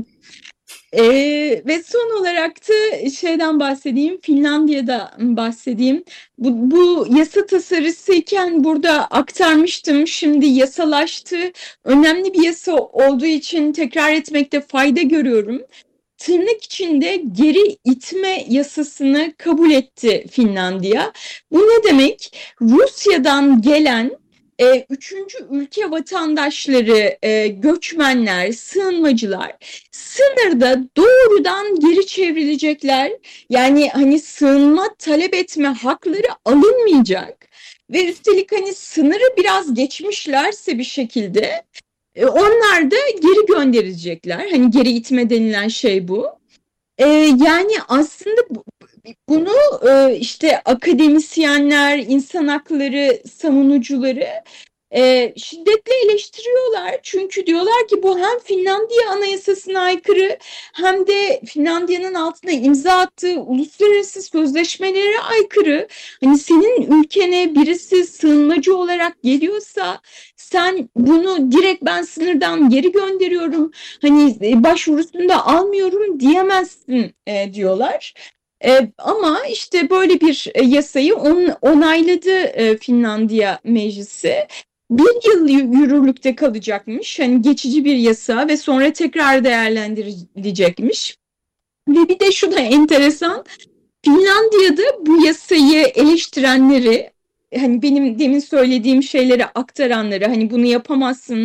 Ee, ve son olarak da şeyden bahsedeyim, Finlandiya'da bahsedeyim. Bu, bu yasa tasarısıyken burada aktarmıştım. Şimdi yasalaştı. Önemli bir yasa olduğu için tekrar etmekte fayda görüyorum. Tırnak içinde geri itme yasasını kabul etti Finlandiya. Bu ne demek? Rusya'dan gelen e, üçüncü ülke vatandaşları, e, göçmenler, sığınmacılar sınırda doğrudan geri çevrilecekler. Yani hani sığınma talep etme hakları alınmayacak. Ve üstelik hani sınırı biraz geçmişlerse bir şekilde e, onlar da geri gönderilecekler. Hani geri itme denilen şey bu. E, yani aslında bu, bunu e, işte akademisyenler, insan hakları savunucuları e, şiddetle eleştiriyorlar. Çünkü diyorlar ki bu hem Finlandiya Anayasası'na aykırı hem de Finlandiya'nın altına imza attığı uluslararası sözleşmelere aykırı. Hani senin ülkene birisi sığınmacı olarak geliyorsa sen bunu direkt ben sınırdan geri gönderiyorum, hani e, başvurusunu da almıyorum diyemezsin e, diyorlar. E, ama işte böyle bir e, yasayı on, onayladı e, Finlandiya Meclisi. Bir yıl yü- yürürlükte kalacakmış. Hani geçici bir yasa ve sonra tekrar değerlendirilecekmiş. Ve bir de şu da enteresan. Finlandiya'da bu yasayı eleştirenleri, hani benim demin söylediğim şeyleri aktaranları, hani bunu yapamazsın,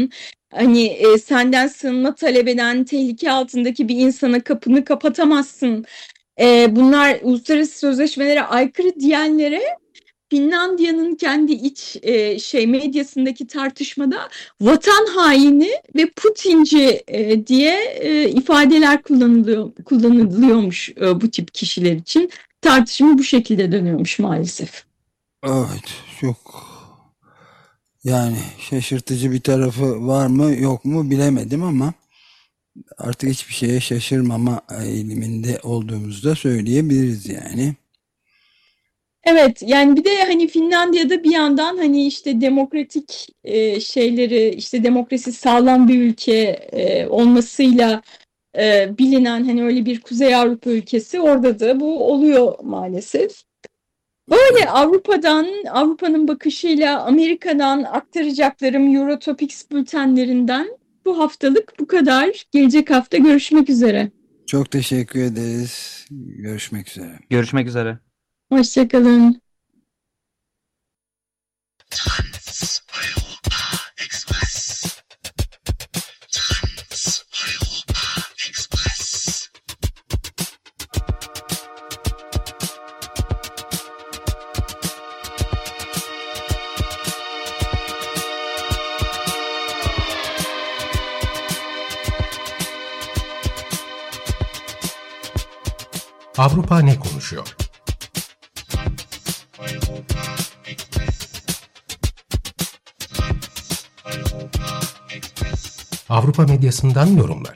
Hani e, senden sığınma talep eden tehlike altındaki bir insana kapını kapatamazsın. E, bunlar uluslararası sözleşmelere aykırı diyenlere Finlandiya'nın kendi iç e, şey medyasındaki tartışmada vatan haini ve Putinci e, diye e, ifadeler kullanılıyor kullanılıyormuş e, bu tip kişiler için. Tartışma bu şekilde dönüyormuş maalesef. Evet, çok yani şaşırtıcı bir tarafı var mı yok mu bilemedim ama artık hiçbir şeye şaşırmama eğiliminde olduğumuzu da söyleyebiliriz yani. Evet, yani bir de hani Finlandiya'da bir yandan hani işte demokratik e, şeyleri, işte demokrasi sağlam bir ülke e, olmasıyla e, bilinen hani öyle bir Kuzey Avrupa ülkesi, orada da bu oluyor maalesef. Böyle Avrupa'dan, Avrupa'nın bakışıyla Amerika'dan aktaracaklarım Eurotopics bültenlerinden bu haftalık bu kadar. Gelecek hafta görüşmek üzere. Çok teşekkür ederiz. Görüşmek üzere. Görüşmek üzere. Hoşçakalın. Avrupa ne konuşuyor? Avrupa medyasından yorumlar.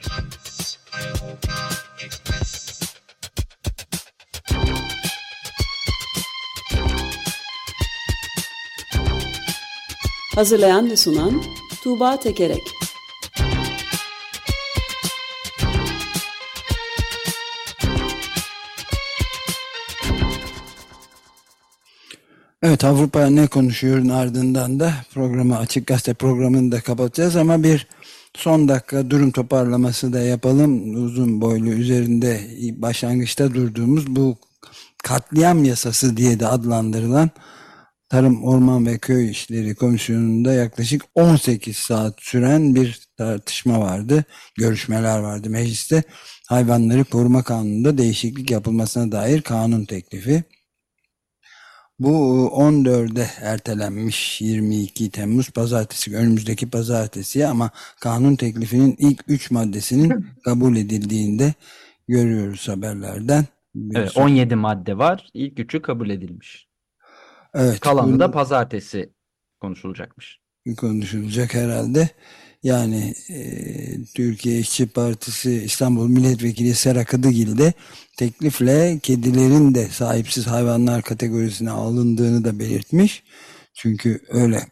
Hazırlayan ve sunan Tuğba Tekerek. Evet, Avrupa ne konuşuyor'un ardından da programı, Açık Gazete programını da kapatacağız ama bir son dakika durum toparlaması da yapalım. Uzun boylu üzerinde başlangıçta durduğumuz bu katliam yasası diye de adlandırılan Tarım, Orman ve Köy İşleri Komisyonu'nda yaklaşık on sekiz saat süren bir tartışma vardı. Görüşmeler vardı mecliste. Hayvanları Koruma Kanunu'nda değişiklik yapılmasına dair kanun teklifi. Bu on dörde ertelenmiş, yirmi iki Temmuz pazartesi, önümüzdeki pazartesiye, ama kanun teklifinin ilk üç maddesinin kabul edildiğinde görüyoruz haberlerden. Evet, on yedi madde var. İlk üçü kabul edilmiş. Evet, Kalanı bunu da pazartesi konuşulacakmış. konuşulacak herhalde. Yani e, Türkiye İşçi Partisi İstanbul Milletvekili Sera Kadıgil de teklifle kedilerin de sahipsiz hayvanlar kategorisine alındığını da belirtmiş. Çünkü öyle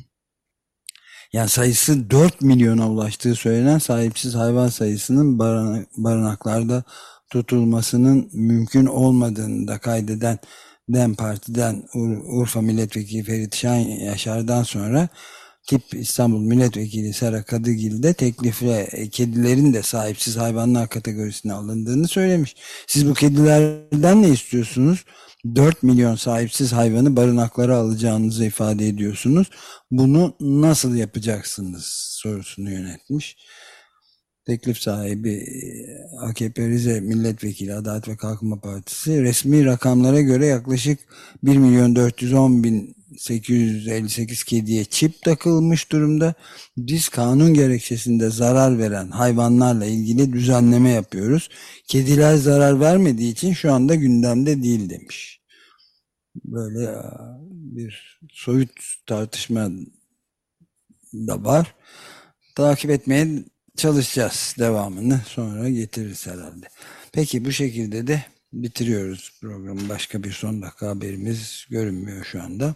yani sayısı dört milyona ulaştığı söylenen sahipsiz hayvan sayısının barınaklarda tutulmasının mümkün olmadığını da kaydeden DEM Parti'den Urfa Milletvekili Ferit Şahin Yaşar'dan sonra Tip İstanbul Milletvekili Sera Kadıgil de teklifle kedilerin de sahipsiz hayvanlar kategorisine alındığını söylemiş. Siz bu kedilerden ne istiyorsunuz? dört milyon sahipsiz hayvanı barınaklara alacağınızı ifade ediyorsunuz. Bunu nasıl yapacaksınız sorusunu yönetmiş. Teklif sahibi A K P Rize Milletvekili Adalet ve Kalkınma Partisi, resmi rakamlara göre yaklaşık bir milyon dört yüz on bin sekiz yüz elli sekiz kediye çip takılmış durumda. Biz kanun gerekçesinde zarar veren hayvanlarla ilgili düzenleme yapıyoruz. Kediler zarar vermediği için şu anda gündemde değil demiş. Böyle bir soyut tartışma da var. Takip etmeye çalışacağız, devamını sonra getiririz herhalde. Peki, bu şekilde de bitiriyoruz programı. Başka bir son dakika haberimiz görünmüyor şu anda.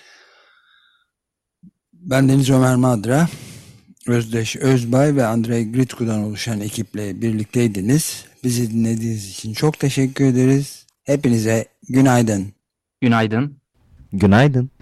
Ben Deniz Ömer Madra, Özdeş Özbay ve Andrei Gritku'dan oluşan ekiple birlikteydiniz. Bizi dinlediğiniz için çok teşekkür ederiz. Hepinize günaydın. Günaydın. Günaydın.